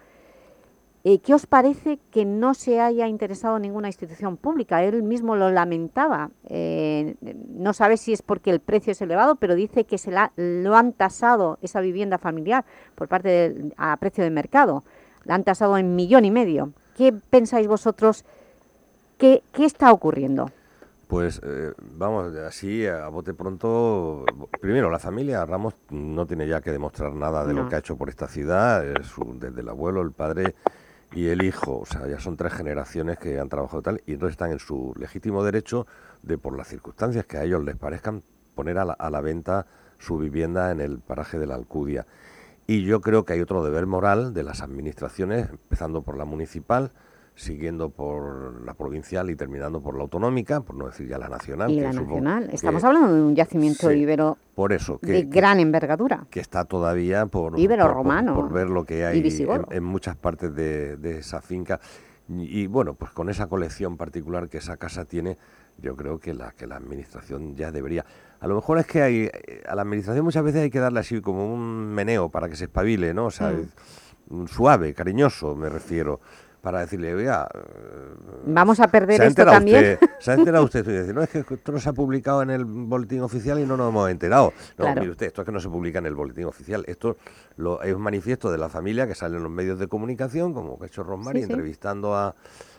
Eh, ¿Qué os parece que no se haya interesado ninguna institución pública? Él mismo lo lamentaba. Eh, no sabe si es porque el precio es elevado, pero dice que se la, lo han tasado esa vivienda familiar por parte de, a precio de mercado. La han tasado en millón y medio. ¿Qué pensáis vosotros? ¿Qué, qué está ocurriendo? Pues eh, vamos, así a bote pronto, primero la familia Ramos no tiene ya que demostrar nada de no. lo que ha hecho por esta ciudad, es su, desde el abuelo, el padre y el hijo, o sea, ya son tres generaciones que han trabajado tal, y entonces están en su legítimo derecho de, por las circunstancias que a ellos les parezcan, poner a la, a la venta su vivienda en el paraje de la Alcudia. Y yo creo que hay otro deber moral de las administraciones, empezando por la municipal, siguiendo por la provincial y terminando por la autonómica, por no decir ya la nacional. Y que la nacional. Que, Estamos hablando de un yacimiento sí, ibero por eso, que, de gran envergadura. Que está todavía por, ibero por, romano por, por ver lo que hay en, en muchas partes de, de esa finca. Y, y bueno, pues con esa colección particular que esa casa tiene, yo creo que la, que la administración ya debería... A lo mejor es que hay, a la administración muchas veces hay que darle así como un meneo para que se espabile, ¿no? O sea, mm. suave, cariñoso, me refiero, para decirle, oiga... Vamos a perder esto también. Usted, ¿se ha enterado usted? Y dice, no, es que esto no se ha publicado en el boletín oficial y no nos hemos enterado. No, claro. Mire usted, esto es que no se publica en el boletín oficial. Esto lo, es un manifiesto de la familia que sale en los medios de comunicación, como que ha hecho Rosmary, sí, sí. entrevistando a,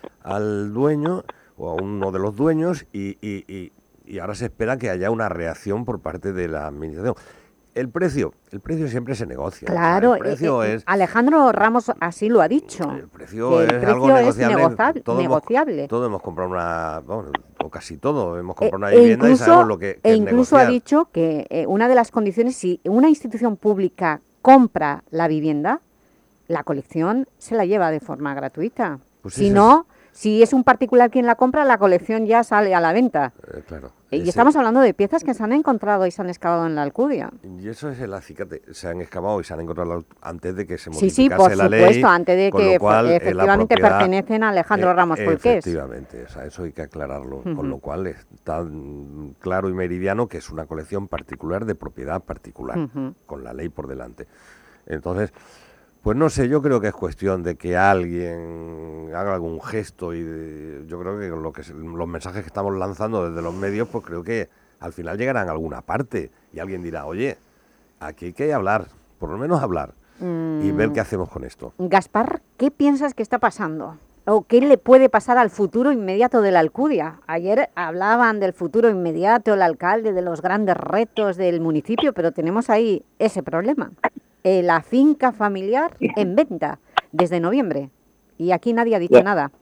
al dueño o a uno de los dueños y, y, y, y ahora se espera que haya una reacción por parte de la administración. El precio, el precio siempre se negocia. Claro, o sea, el precio eh, eh, es, Alejandro Ramos así lo ha dicho. el precio que el es precio algo es negociable. negociable. Todos negociable. Hemos, todos hemos comprado una, bueno, o casi todo, hemos Eh, comprado una e vivienda incluso, y sabemos lo que, que e es incluso ha negociar. dicho que eh, una de las condiciones, si una institución pública compra la vivienda, la colección se la lleva de forma gratuita. Pues si ese no, si es un particular quien la compra, la colección ya sale a la venta. Eh, claro. Y ese- estamos hablando de piezas que se han encontrado y se han excavado en la Alcudia. Y eso es el acicate. Se han excavado y se han encontrado antes de que se Sí, sí, modificase por la ley. supuesto, antes de con que lo cual, fue- eh, la efectivamente propiedad- pertenecen a Alejandro eh, Ramos Folqués. Efectivamente, o sea, eso hay que aclararlo. Con Ujú. lo cual está mm, claro y meridiano que es una colección particular de propiedad particular, Ujú. con la ley por delante. Entonces, pues no sé, yo creo que es cuestión de que alguien haga algún gesto y de- yo creo que con lo que se- los mensajes que estamos lanzando desde los medios, pues creo que al final llegarán a alguna parte y alguien dirá, oye, aquí hay que hablar, por lo menos hablar y ver Mm. qué hacemos con esto. Gaspar, ¿qué piensas que está pasando? ¿O qué le puede pasar al futuro inmediato de la Alcudia? Ayer hablaban del futuro inmediato, el alcalde, de los grandes retos del municipio, pero tenemos ahí ese problema. Eh, la finca familiar en venta desde noviembre. Y aquí nadie ha dicho Ya. nada.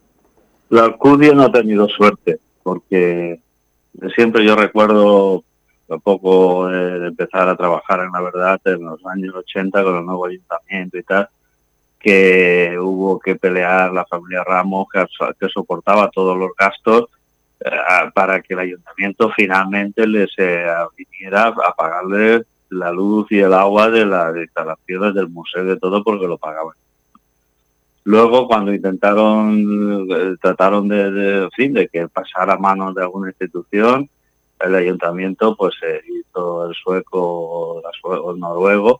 La Alcudia no ha tenido suerte, porque de siempre yo recuerdo un poco eh, de empezar a trabajar en la verdad en los años ochenta con el nuevo ayuntamiento y tal, que hubo que pelear la familia Ramos, que, que soportaba todos los gastos eh, para que el ayuntamiento finalmente les eh, viniera a pagarles la luz y el agua de las instalaciones del museo y de todo, porque lo pagaban. Luego, cuando intentaron, eh, trataron de, de, en fin, de que pasara a manos de alguna institución, el ayuntamiento pues eh, hizo el sueco la sue- o el noruego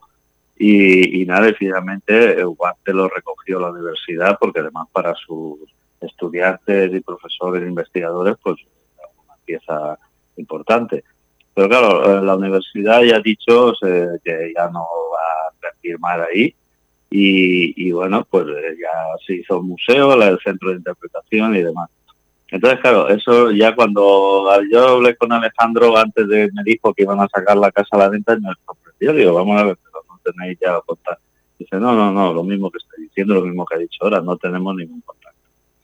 y, y nada, y finalmente el guante lo recogió la universidad, porque además para sus estudiantes y profesores e investigadores pues era una pieza importante. Pero claro, la universidad ya ha dicho eh, que ya no va a invertir más ahí. Y, y bueno, pues eh, ya se hizo el museo, la- el centro de interpretación y demás. Entonces, claro, eso ya cuando yo hablé con Alejandro antes de, me dijo que iban a sacar la casa a la venta, me sorprendió. Digo, vamos a ver, pero no tenéis ya contacto. Dice, no, no, no, lo mismo que estoy diciendo, lo mismo que ha dicho ahora, no tenemos ningún contacto.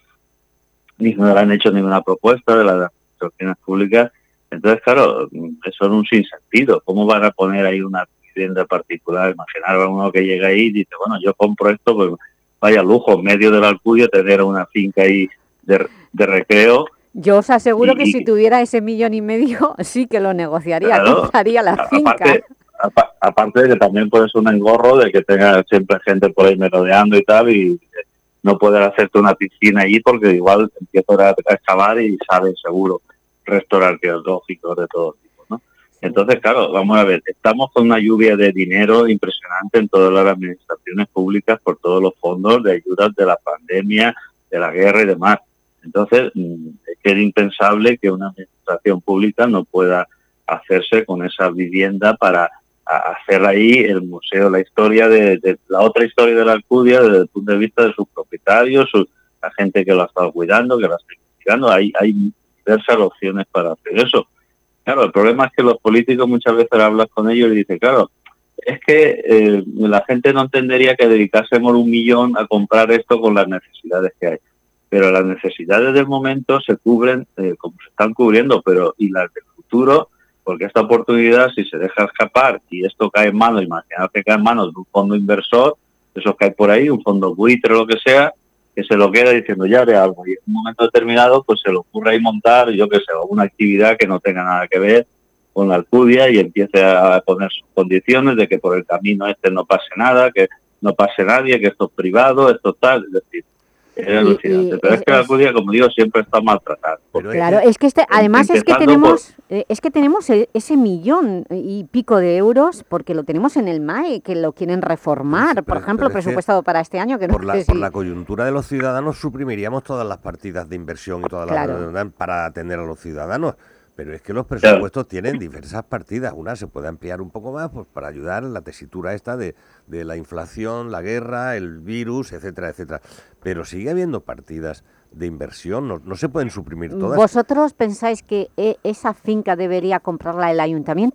Ni no le han hecho ninguna propuesta de las administraciones públicas. Entonces, claro, eso es un sinsentido. ¿Cómo van a poner ahí una vivienda particular? Imaginar a uno que llega ahí y dice, bueno, yo compro esto, pues vaya lujo, en medio de la Alcudia tener una finca ahí de, de recreo. Yo os aseguro que Y- si tuviera ese millón y medio, sí que lo negociaría, Claro. compraría la A- finca. Aparte, apa- aparte de que también puede ser un engorro de que tenga siempre gente por ahí merodeando y tal, y eh, no poder hacerte una piscina allí porque igual empiezas a a excavar y salen seguro restos arqueológicos de todo tipo, ¿no? Entonces, claro, vamos a ver, estamos con una lluvia de dinero impresionante en todas las administraciones públicas por todos los fondos de ayudas de la pandemia, de la guerra y demás. Entonces, mm, es que es impensable que una administración pública no pueda hacerse con esa vivienda para a- hacer ahí el museo, la historia de, de la otra historia de la Alcudia desde el punto de vista de sus propietarios, su- la gente que lo ha estado cuidando, que lo está investigando. Hay, hay diversas opciones para hacer eso. Claro, el problema es que los políticos muchas veces hablas con ellos y dicen, claro, es que eh, la gente no entendería que dedicásemos un millón a comprar esto con las necesidades que hay. Pero las necesidades del momento se cubren eh, como se están cubriendo, pero y las del futuro, porque esta oportunidad, si se deja escapar y esto cae en manos, imaginad que cae en manos de un fondo inversor, eso cae por ahí, un fondo buitre o lo que sea, que se lo queda diciendo ya haré algo, y en un momento determinado pues se le ocurre ahí montar, yo qué sé, alguna actividad que no tenga nada que ver con la Alcudia y empiece a poner sus condiciones de que por el camino este no pase nada, que no pase nadie, que esto es privado, esto tal, es decir, es alucinante. Pero es, es que la Alcudia, como digo, siempre está maltratada. Claro, es que este, además es que empezando tenemos, eh, es que tenemos e- ese millón y pico de euros porque lo tenemos en el M A E, que lo quieren reformar, por pero- ejemplo, pero es que presupuestado para este año, que no Por la, sé por si- la coyuntura de los ciudadanos suprimiríamos todas las partidas de inversión y todas Claro. las para atender a los ciudadanos. Pero es que los presupuestos tienen diversas partidas. Una se puede ampliar un poco más pues para ayudar en la tesitura esta de, de la inflación, la guerra, el virus, etcétera, etcétera. Pero sigue habiendo partidas de inversión, no, no se pueden suprimir todas. ¿Vosotros pensáis que e- esa finca debería comprarla el ayuntamiento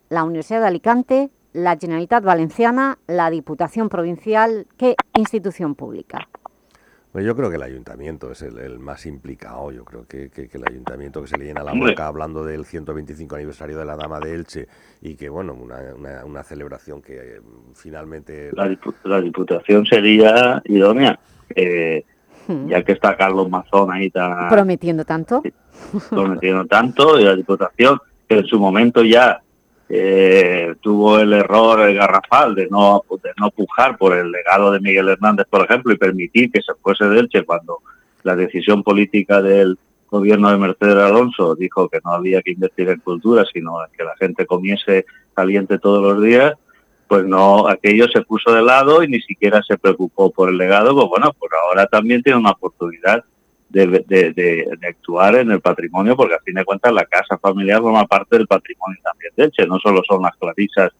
la Universidad de Alicante, la Generalitat Valenciana, la Diputación Provincial. ¿Qué institución pública? Pues yo creo que el ayuntamiento es el, el más implicado. Yo creo que, que, que el ayuntamiento, que se le llena la boca hablando del ciento veinticinco aniversario de la Dama de Elche y que, bueno, una, una, una celebración que eh, finalmente... La, dipu la Diputación sería idónea, eh, hmm. ya que está Carlos Mazón ahí tan... Prometiendo tanto. Prometiendo tanto, y la Diputación, que en su momento ya eh, tuvo el error el garrafal de no, de no pujar por el legado de Miguel Hernández, por ejemplo, y permitir que se fuese de Elche cuando la decisión política del gobierno de Mercedes Alonso dijo que no había que invertir en cultura, sino que la gente comiese caliente todos los días, pues no, aquello se puso de lado y ni siquiera se preocupó por el legado. Pues bueno, pues ahora también tiene una oportunidad De, de, de, de actuar en el patrimonio, porque a fin de cuentas la casa familiar forma parte del patrimonio también de Elche, no solo son las clarisas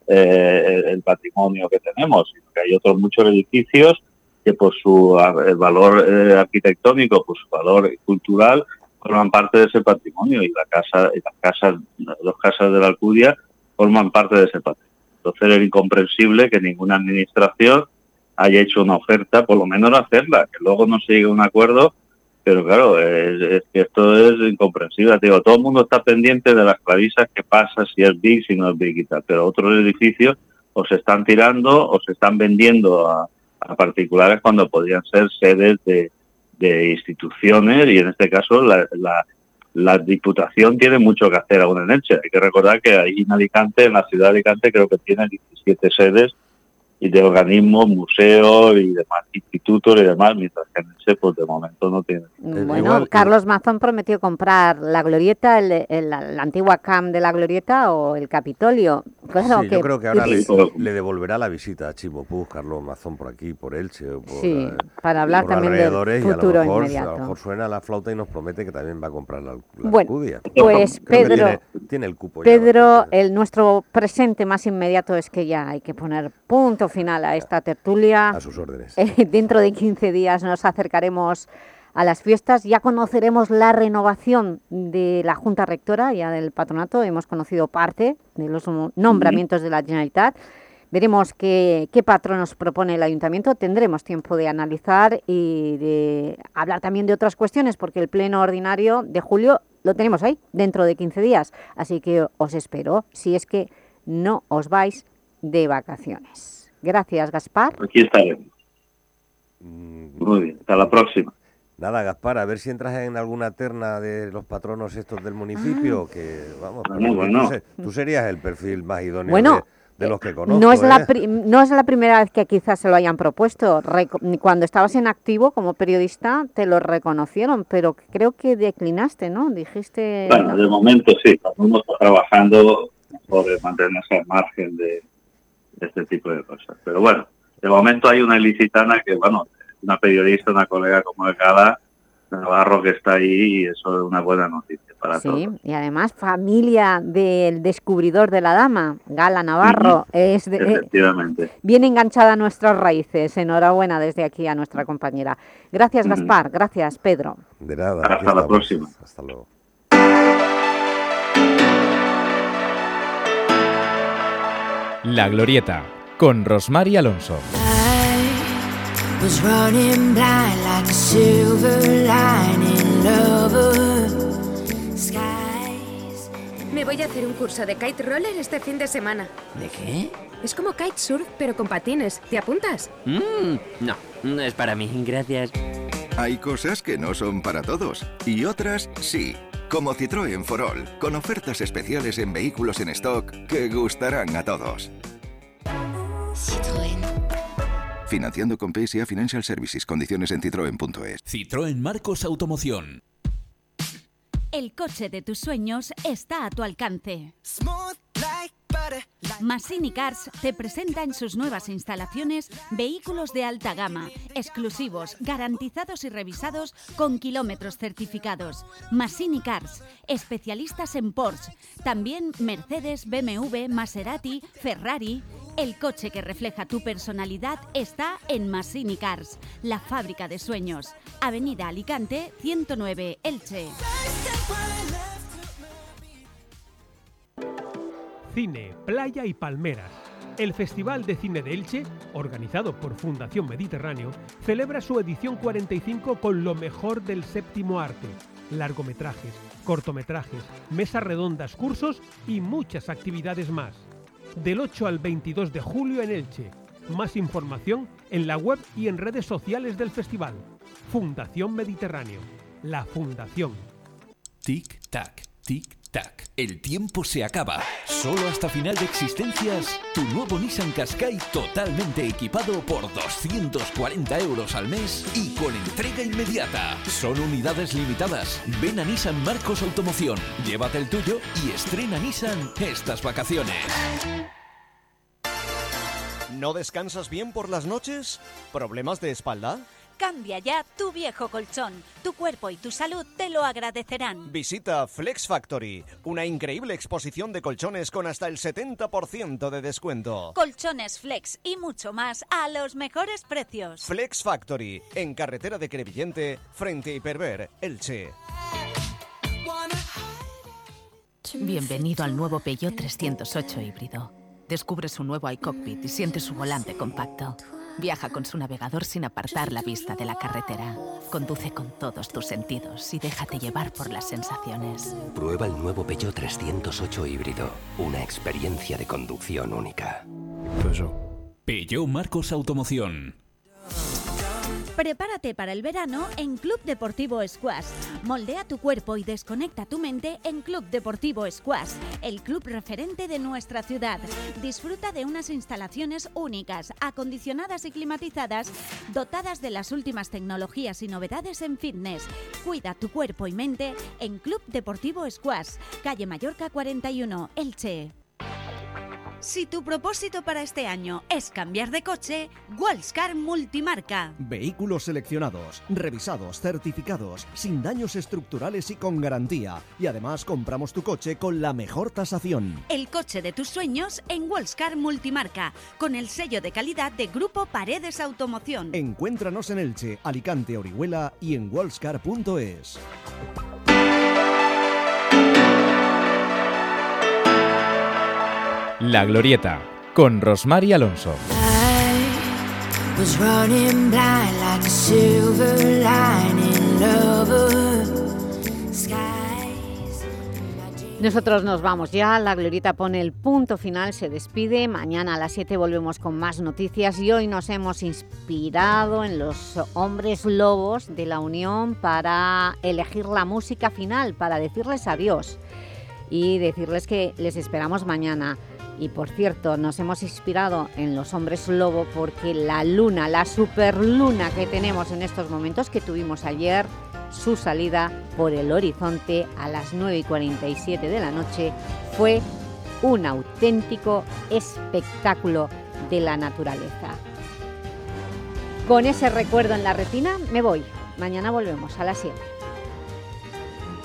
eh, el patrimonio que tenemos, sino que hay otros muchos edificios que por su el valor eh, arquitectónico, por su valor cultural, forman parte de ese patrimonio, y la casa y las casas, las dos casas de la Alcudia forman parte de ese patrimonio. Entonces es incomprensible que ninguna administración haya hecho una oferta, por lo menos no hacerla, que luego no se llegue a un acuerdo. Pero claro, es, es que esto es incomprensible. Te digo, todo el mundo está pendiente de las clarisas, qué pasa, si es big, si no es big y tal. Pero otros edificios o se están tirando o se están vendiendo a, a particulares cuando podrían ser sedes de, de instituciones, y en este caso la, la, la Diputación tiene mucho que hacer aún en Elche. Hay que recordar que ahí en Alicante, en la ciudad de Alicante, creo que tiene diecisiete sedes y de organismos, museos y demás, institutos y demás, mientras que en ese, pues de momento no tiene. Bueno, igual, Carlos Mazón prometió comprar la Glorieta, el, el, la antigua camp de la Glorieta o el Capitolio. Claro, sí, que... yo creo que ahora le, le devolverá la visita a Chimo Puig, Carlos Mazón, por aquí, por Elche, o por, sí, eh, para hablar por también del futuro a lo mejor, inmediato. A lo mejor suena la flauta y nos promete que también va a comprar la, la bueno, Alcudia. Pues Pedro, tiene, tiene el cupo Pedro ya, el, nuestro presente más inmediato es que ya hay que poner punto final a esta tertulia. A sus órdenes. Eh, dentro de quince días nos acercaremos a las fiestas, ya conoceremos la renovación de la Junta Rectora, ya del Patronato, hemos conocido parte de los nombramientos de la Generalitat, veremos qué, qué patronos propone el Ayuntamiento, tendremos tiempo de analizar y de hablar también de otras cuestiones, porque el pleno ordinario de julio lo tenemos ahí, dentro de quince días, así que os espero, si es que no os vais de vacaciones. Gracias, Gaspar. Aquí estaremos. Muy bien, hasta la próxima. Nada, Gaspar, a ver si entras en alguna terna de los patronos estos del municipio, ah. que vamos, bueno, bueno. Tú, tú serías el perfil más idóneo bueno, de, de los que conozco. No es, ¿eh? la no es la primera vez que quizás se lo hayan propuesto. Reco Cuando estabas en activo como periodista te lo reconocieron, pero creo que declinaste, ¿no? Dijiste... Bueno, de momento sí, uno está trabajando por mantenerse al margen de este tipo de cosas. Pero bueno, de momento hay una ilicitana que, bueno, una periodista, una colega como el Gala Navarro que está ahí, y eso es una buena noticia para sí, todos. Sí, y además familia del descubridor de la dama, Gala Navarro. Uh-huh. es de, Efectivamente. Eh, bien enganchada a nuestras raíces. Enhorabuena desde aquí a nuestra compañera. Gracias, uh-huh. Gaspar. Gracias, Pedro. De nada. Hasta la próxima. Hasta luego. La Glorieta, con Rosmar Alonso. Me voy a hacer un curso de kite roller este fin de semana. ¿De qué? Es como kitesurf, pero con patines. ¿Te apuntas? Mm, no, no es para mí, gracias. Hay cosas que no son para todos, y otras sí. Como Citroën For All, con ofertas especiales en vehículos en stock que gustarán a todos. Citroën. Financiando con P S A Financial Services. Condiciones en citroen punto es. Citroën Marcos Automoción. El coche de tus sueños está a tu alcance. Massini Cars te presenta en sus nuevas instalaciones vehículos de alta gama, exclusivos, garantizados y revisados con kilómetros certificados. Massini Cars, especialistas en Porsche, también Mercedes, B M W, Maserati, Ferrari. El coche que refleja tu personalidad está en Massini Cars, la fábrica de sueños. Avenida Alicante, ciento nueve, Elche. cine, playa y palmeras. El Festival de Cine de Elche, organizado por Fundación Mediterráneo, celebra su edición cuarenta y cinco con lo mejor del séptimo arte. Largometrajes, cortometrajes, mesas redondas, cursos y muchas actividades más. Del ocho al veintidós de julio en Elche. Más información en la web y en redes sociales del festival. Fundación Mediterráneo. La Fundación. Tic-tac, tic-tac. El tiempo se acaba. Solo hasta final de existencias, tu nuevo Nissan Qashqai totalmente equipado por doscientos cuarenta euros al mes y con entrega inmediata. Son unidades limitadas. Ven a Nissan Marcos Automoción, llévate el tuyo y estrena Nissan estas vacaciones. ¿No descansas bien por las noches? ¿Problemas de espalda? Cambia ya tu viejo colchón. Tu cuerpo y tu salud te lo agradecerán. Visita Flex Factory, una increíble exposición de colchones con hasta el setenta por ciento de descuento. Colchones Flex y mucho más a los mejores precios. Flex Factory, en carretera de Crevillente, frente a Hiperver, Elche. Bienvenido al nuevo Peugeot trescientos ocho híbrido. Descubre su nuevo iCockpit y siente su volante compacto. Viaja con su navegador sin apartar la vista de la carretera. Conduce con todos tus sentidos y déjate llevar por las sensaciones. Prueba el nuevo Peugeot trescientos ocho híbrido. Una experiencia de conducción única. Peugeot. Peugeot Marcos Automoción. Prepárate para el verano en Club Deportivo Squash. Moldea tu cuerpo y desconecta tu mente en Club Deportivo Squash, el club referente de nuestra ciudad. Disfruta de unas instalaciones únicas, acondicionadas y climatizadas, dotadas de las últimas tecnologías y novedades en fitness. Cuida tu cuerpo y mente en Club Deportivo Squash, calle Mallorca cuarenta y uno, Elche. Si tu propósito para este año es cambiar de coche, Wallscar Multimarca. Vehículos seleccionados, revisados, certificados, sin daños estructurales y con garantía. Y además compramos tu coche con la mejor tasación. El coche de tus sueños en Wallscar Multimarca, con el sello de calidad de Grupo Paredes Automoción. Encuéntranos en Elche, Alicante, Orihuela y en wallscar punto es. La Glorieta, con Rosmar y Alonso. Nosotros nos vamos ya, La Glorieta pone el punto final, se despide. Mañana a las siete volvemos con más noticias y hoy nos hemos inspirado en los hombres lobos de la Unión para elegir la música final, para decirles adiós y decirles que les esperamos mañana. Y por cierto, nos hemos inspirado en los hombres lobo porque la luna, la superluna que tenemos en estos momentos, que tuvimos ayer, su salida por el horizonte a las nueve y cuarenta y siete de la noche, fue un auténtico espectáculo de la naturaleza. Con ese recuerdo en la retina me voy. Mañana volvemos a las siete.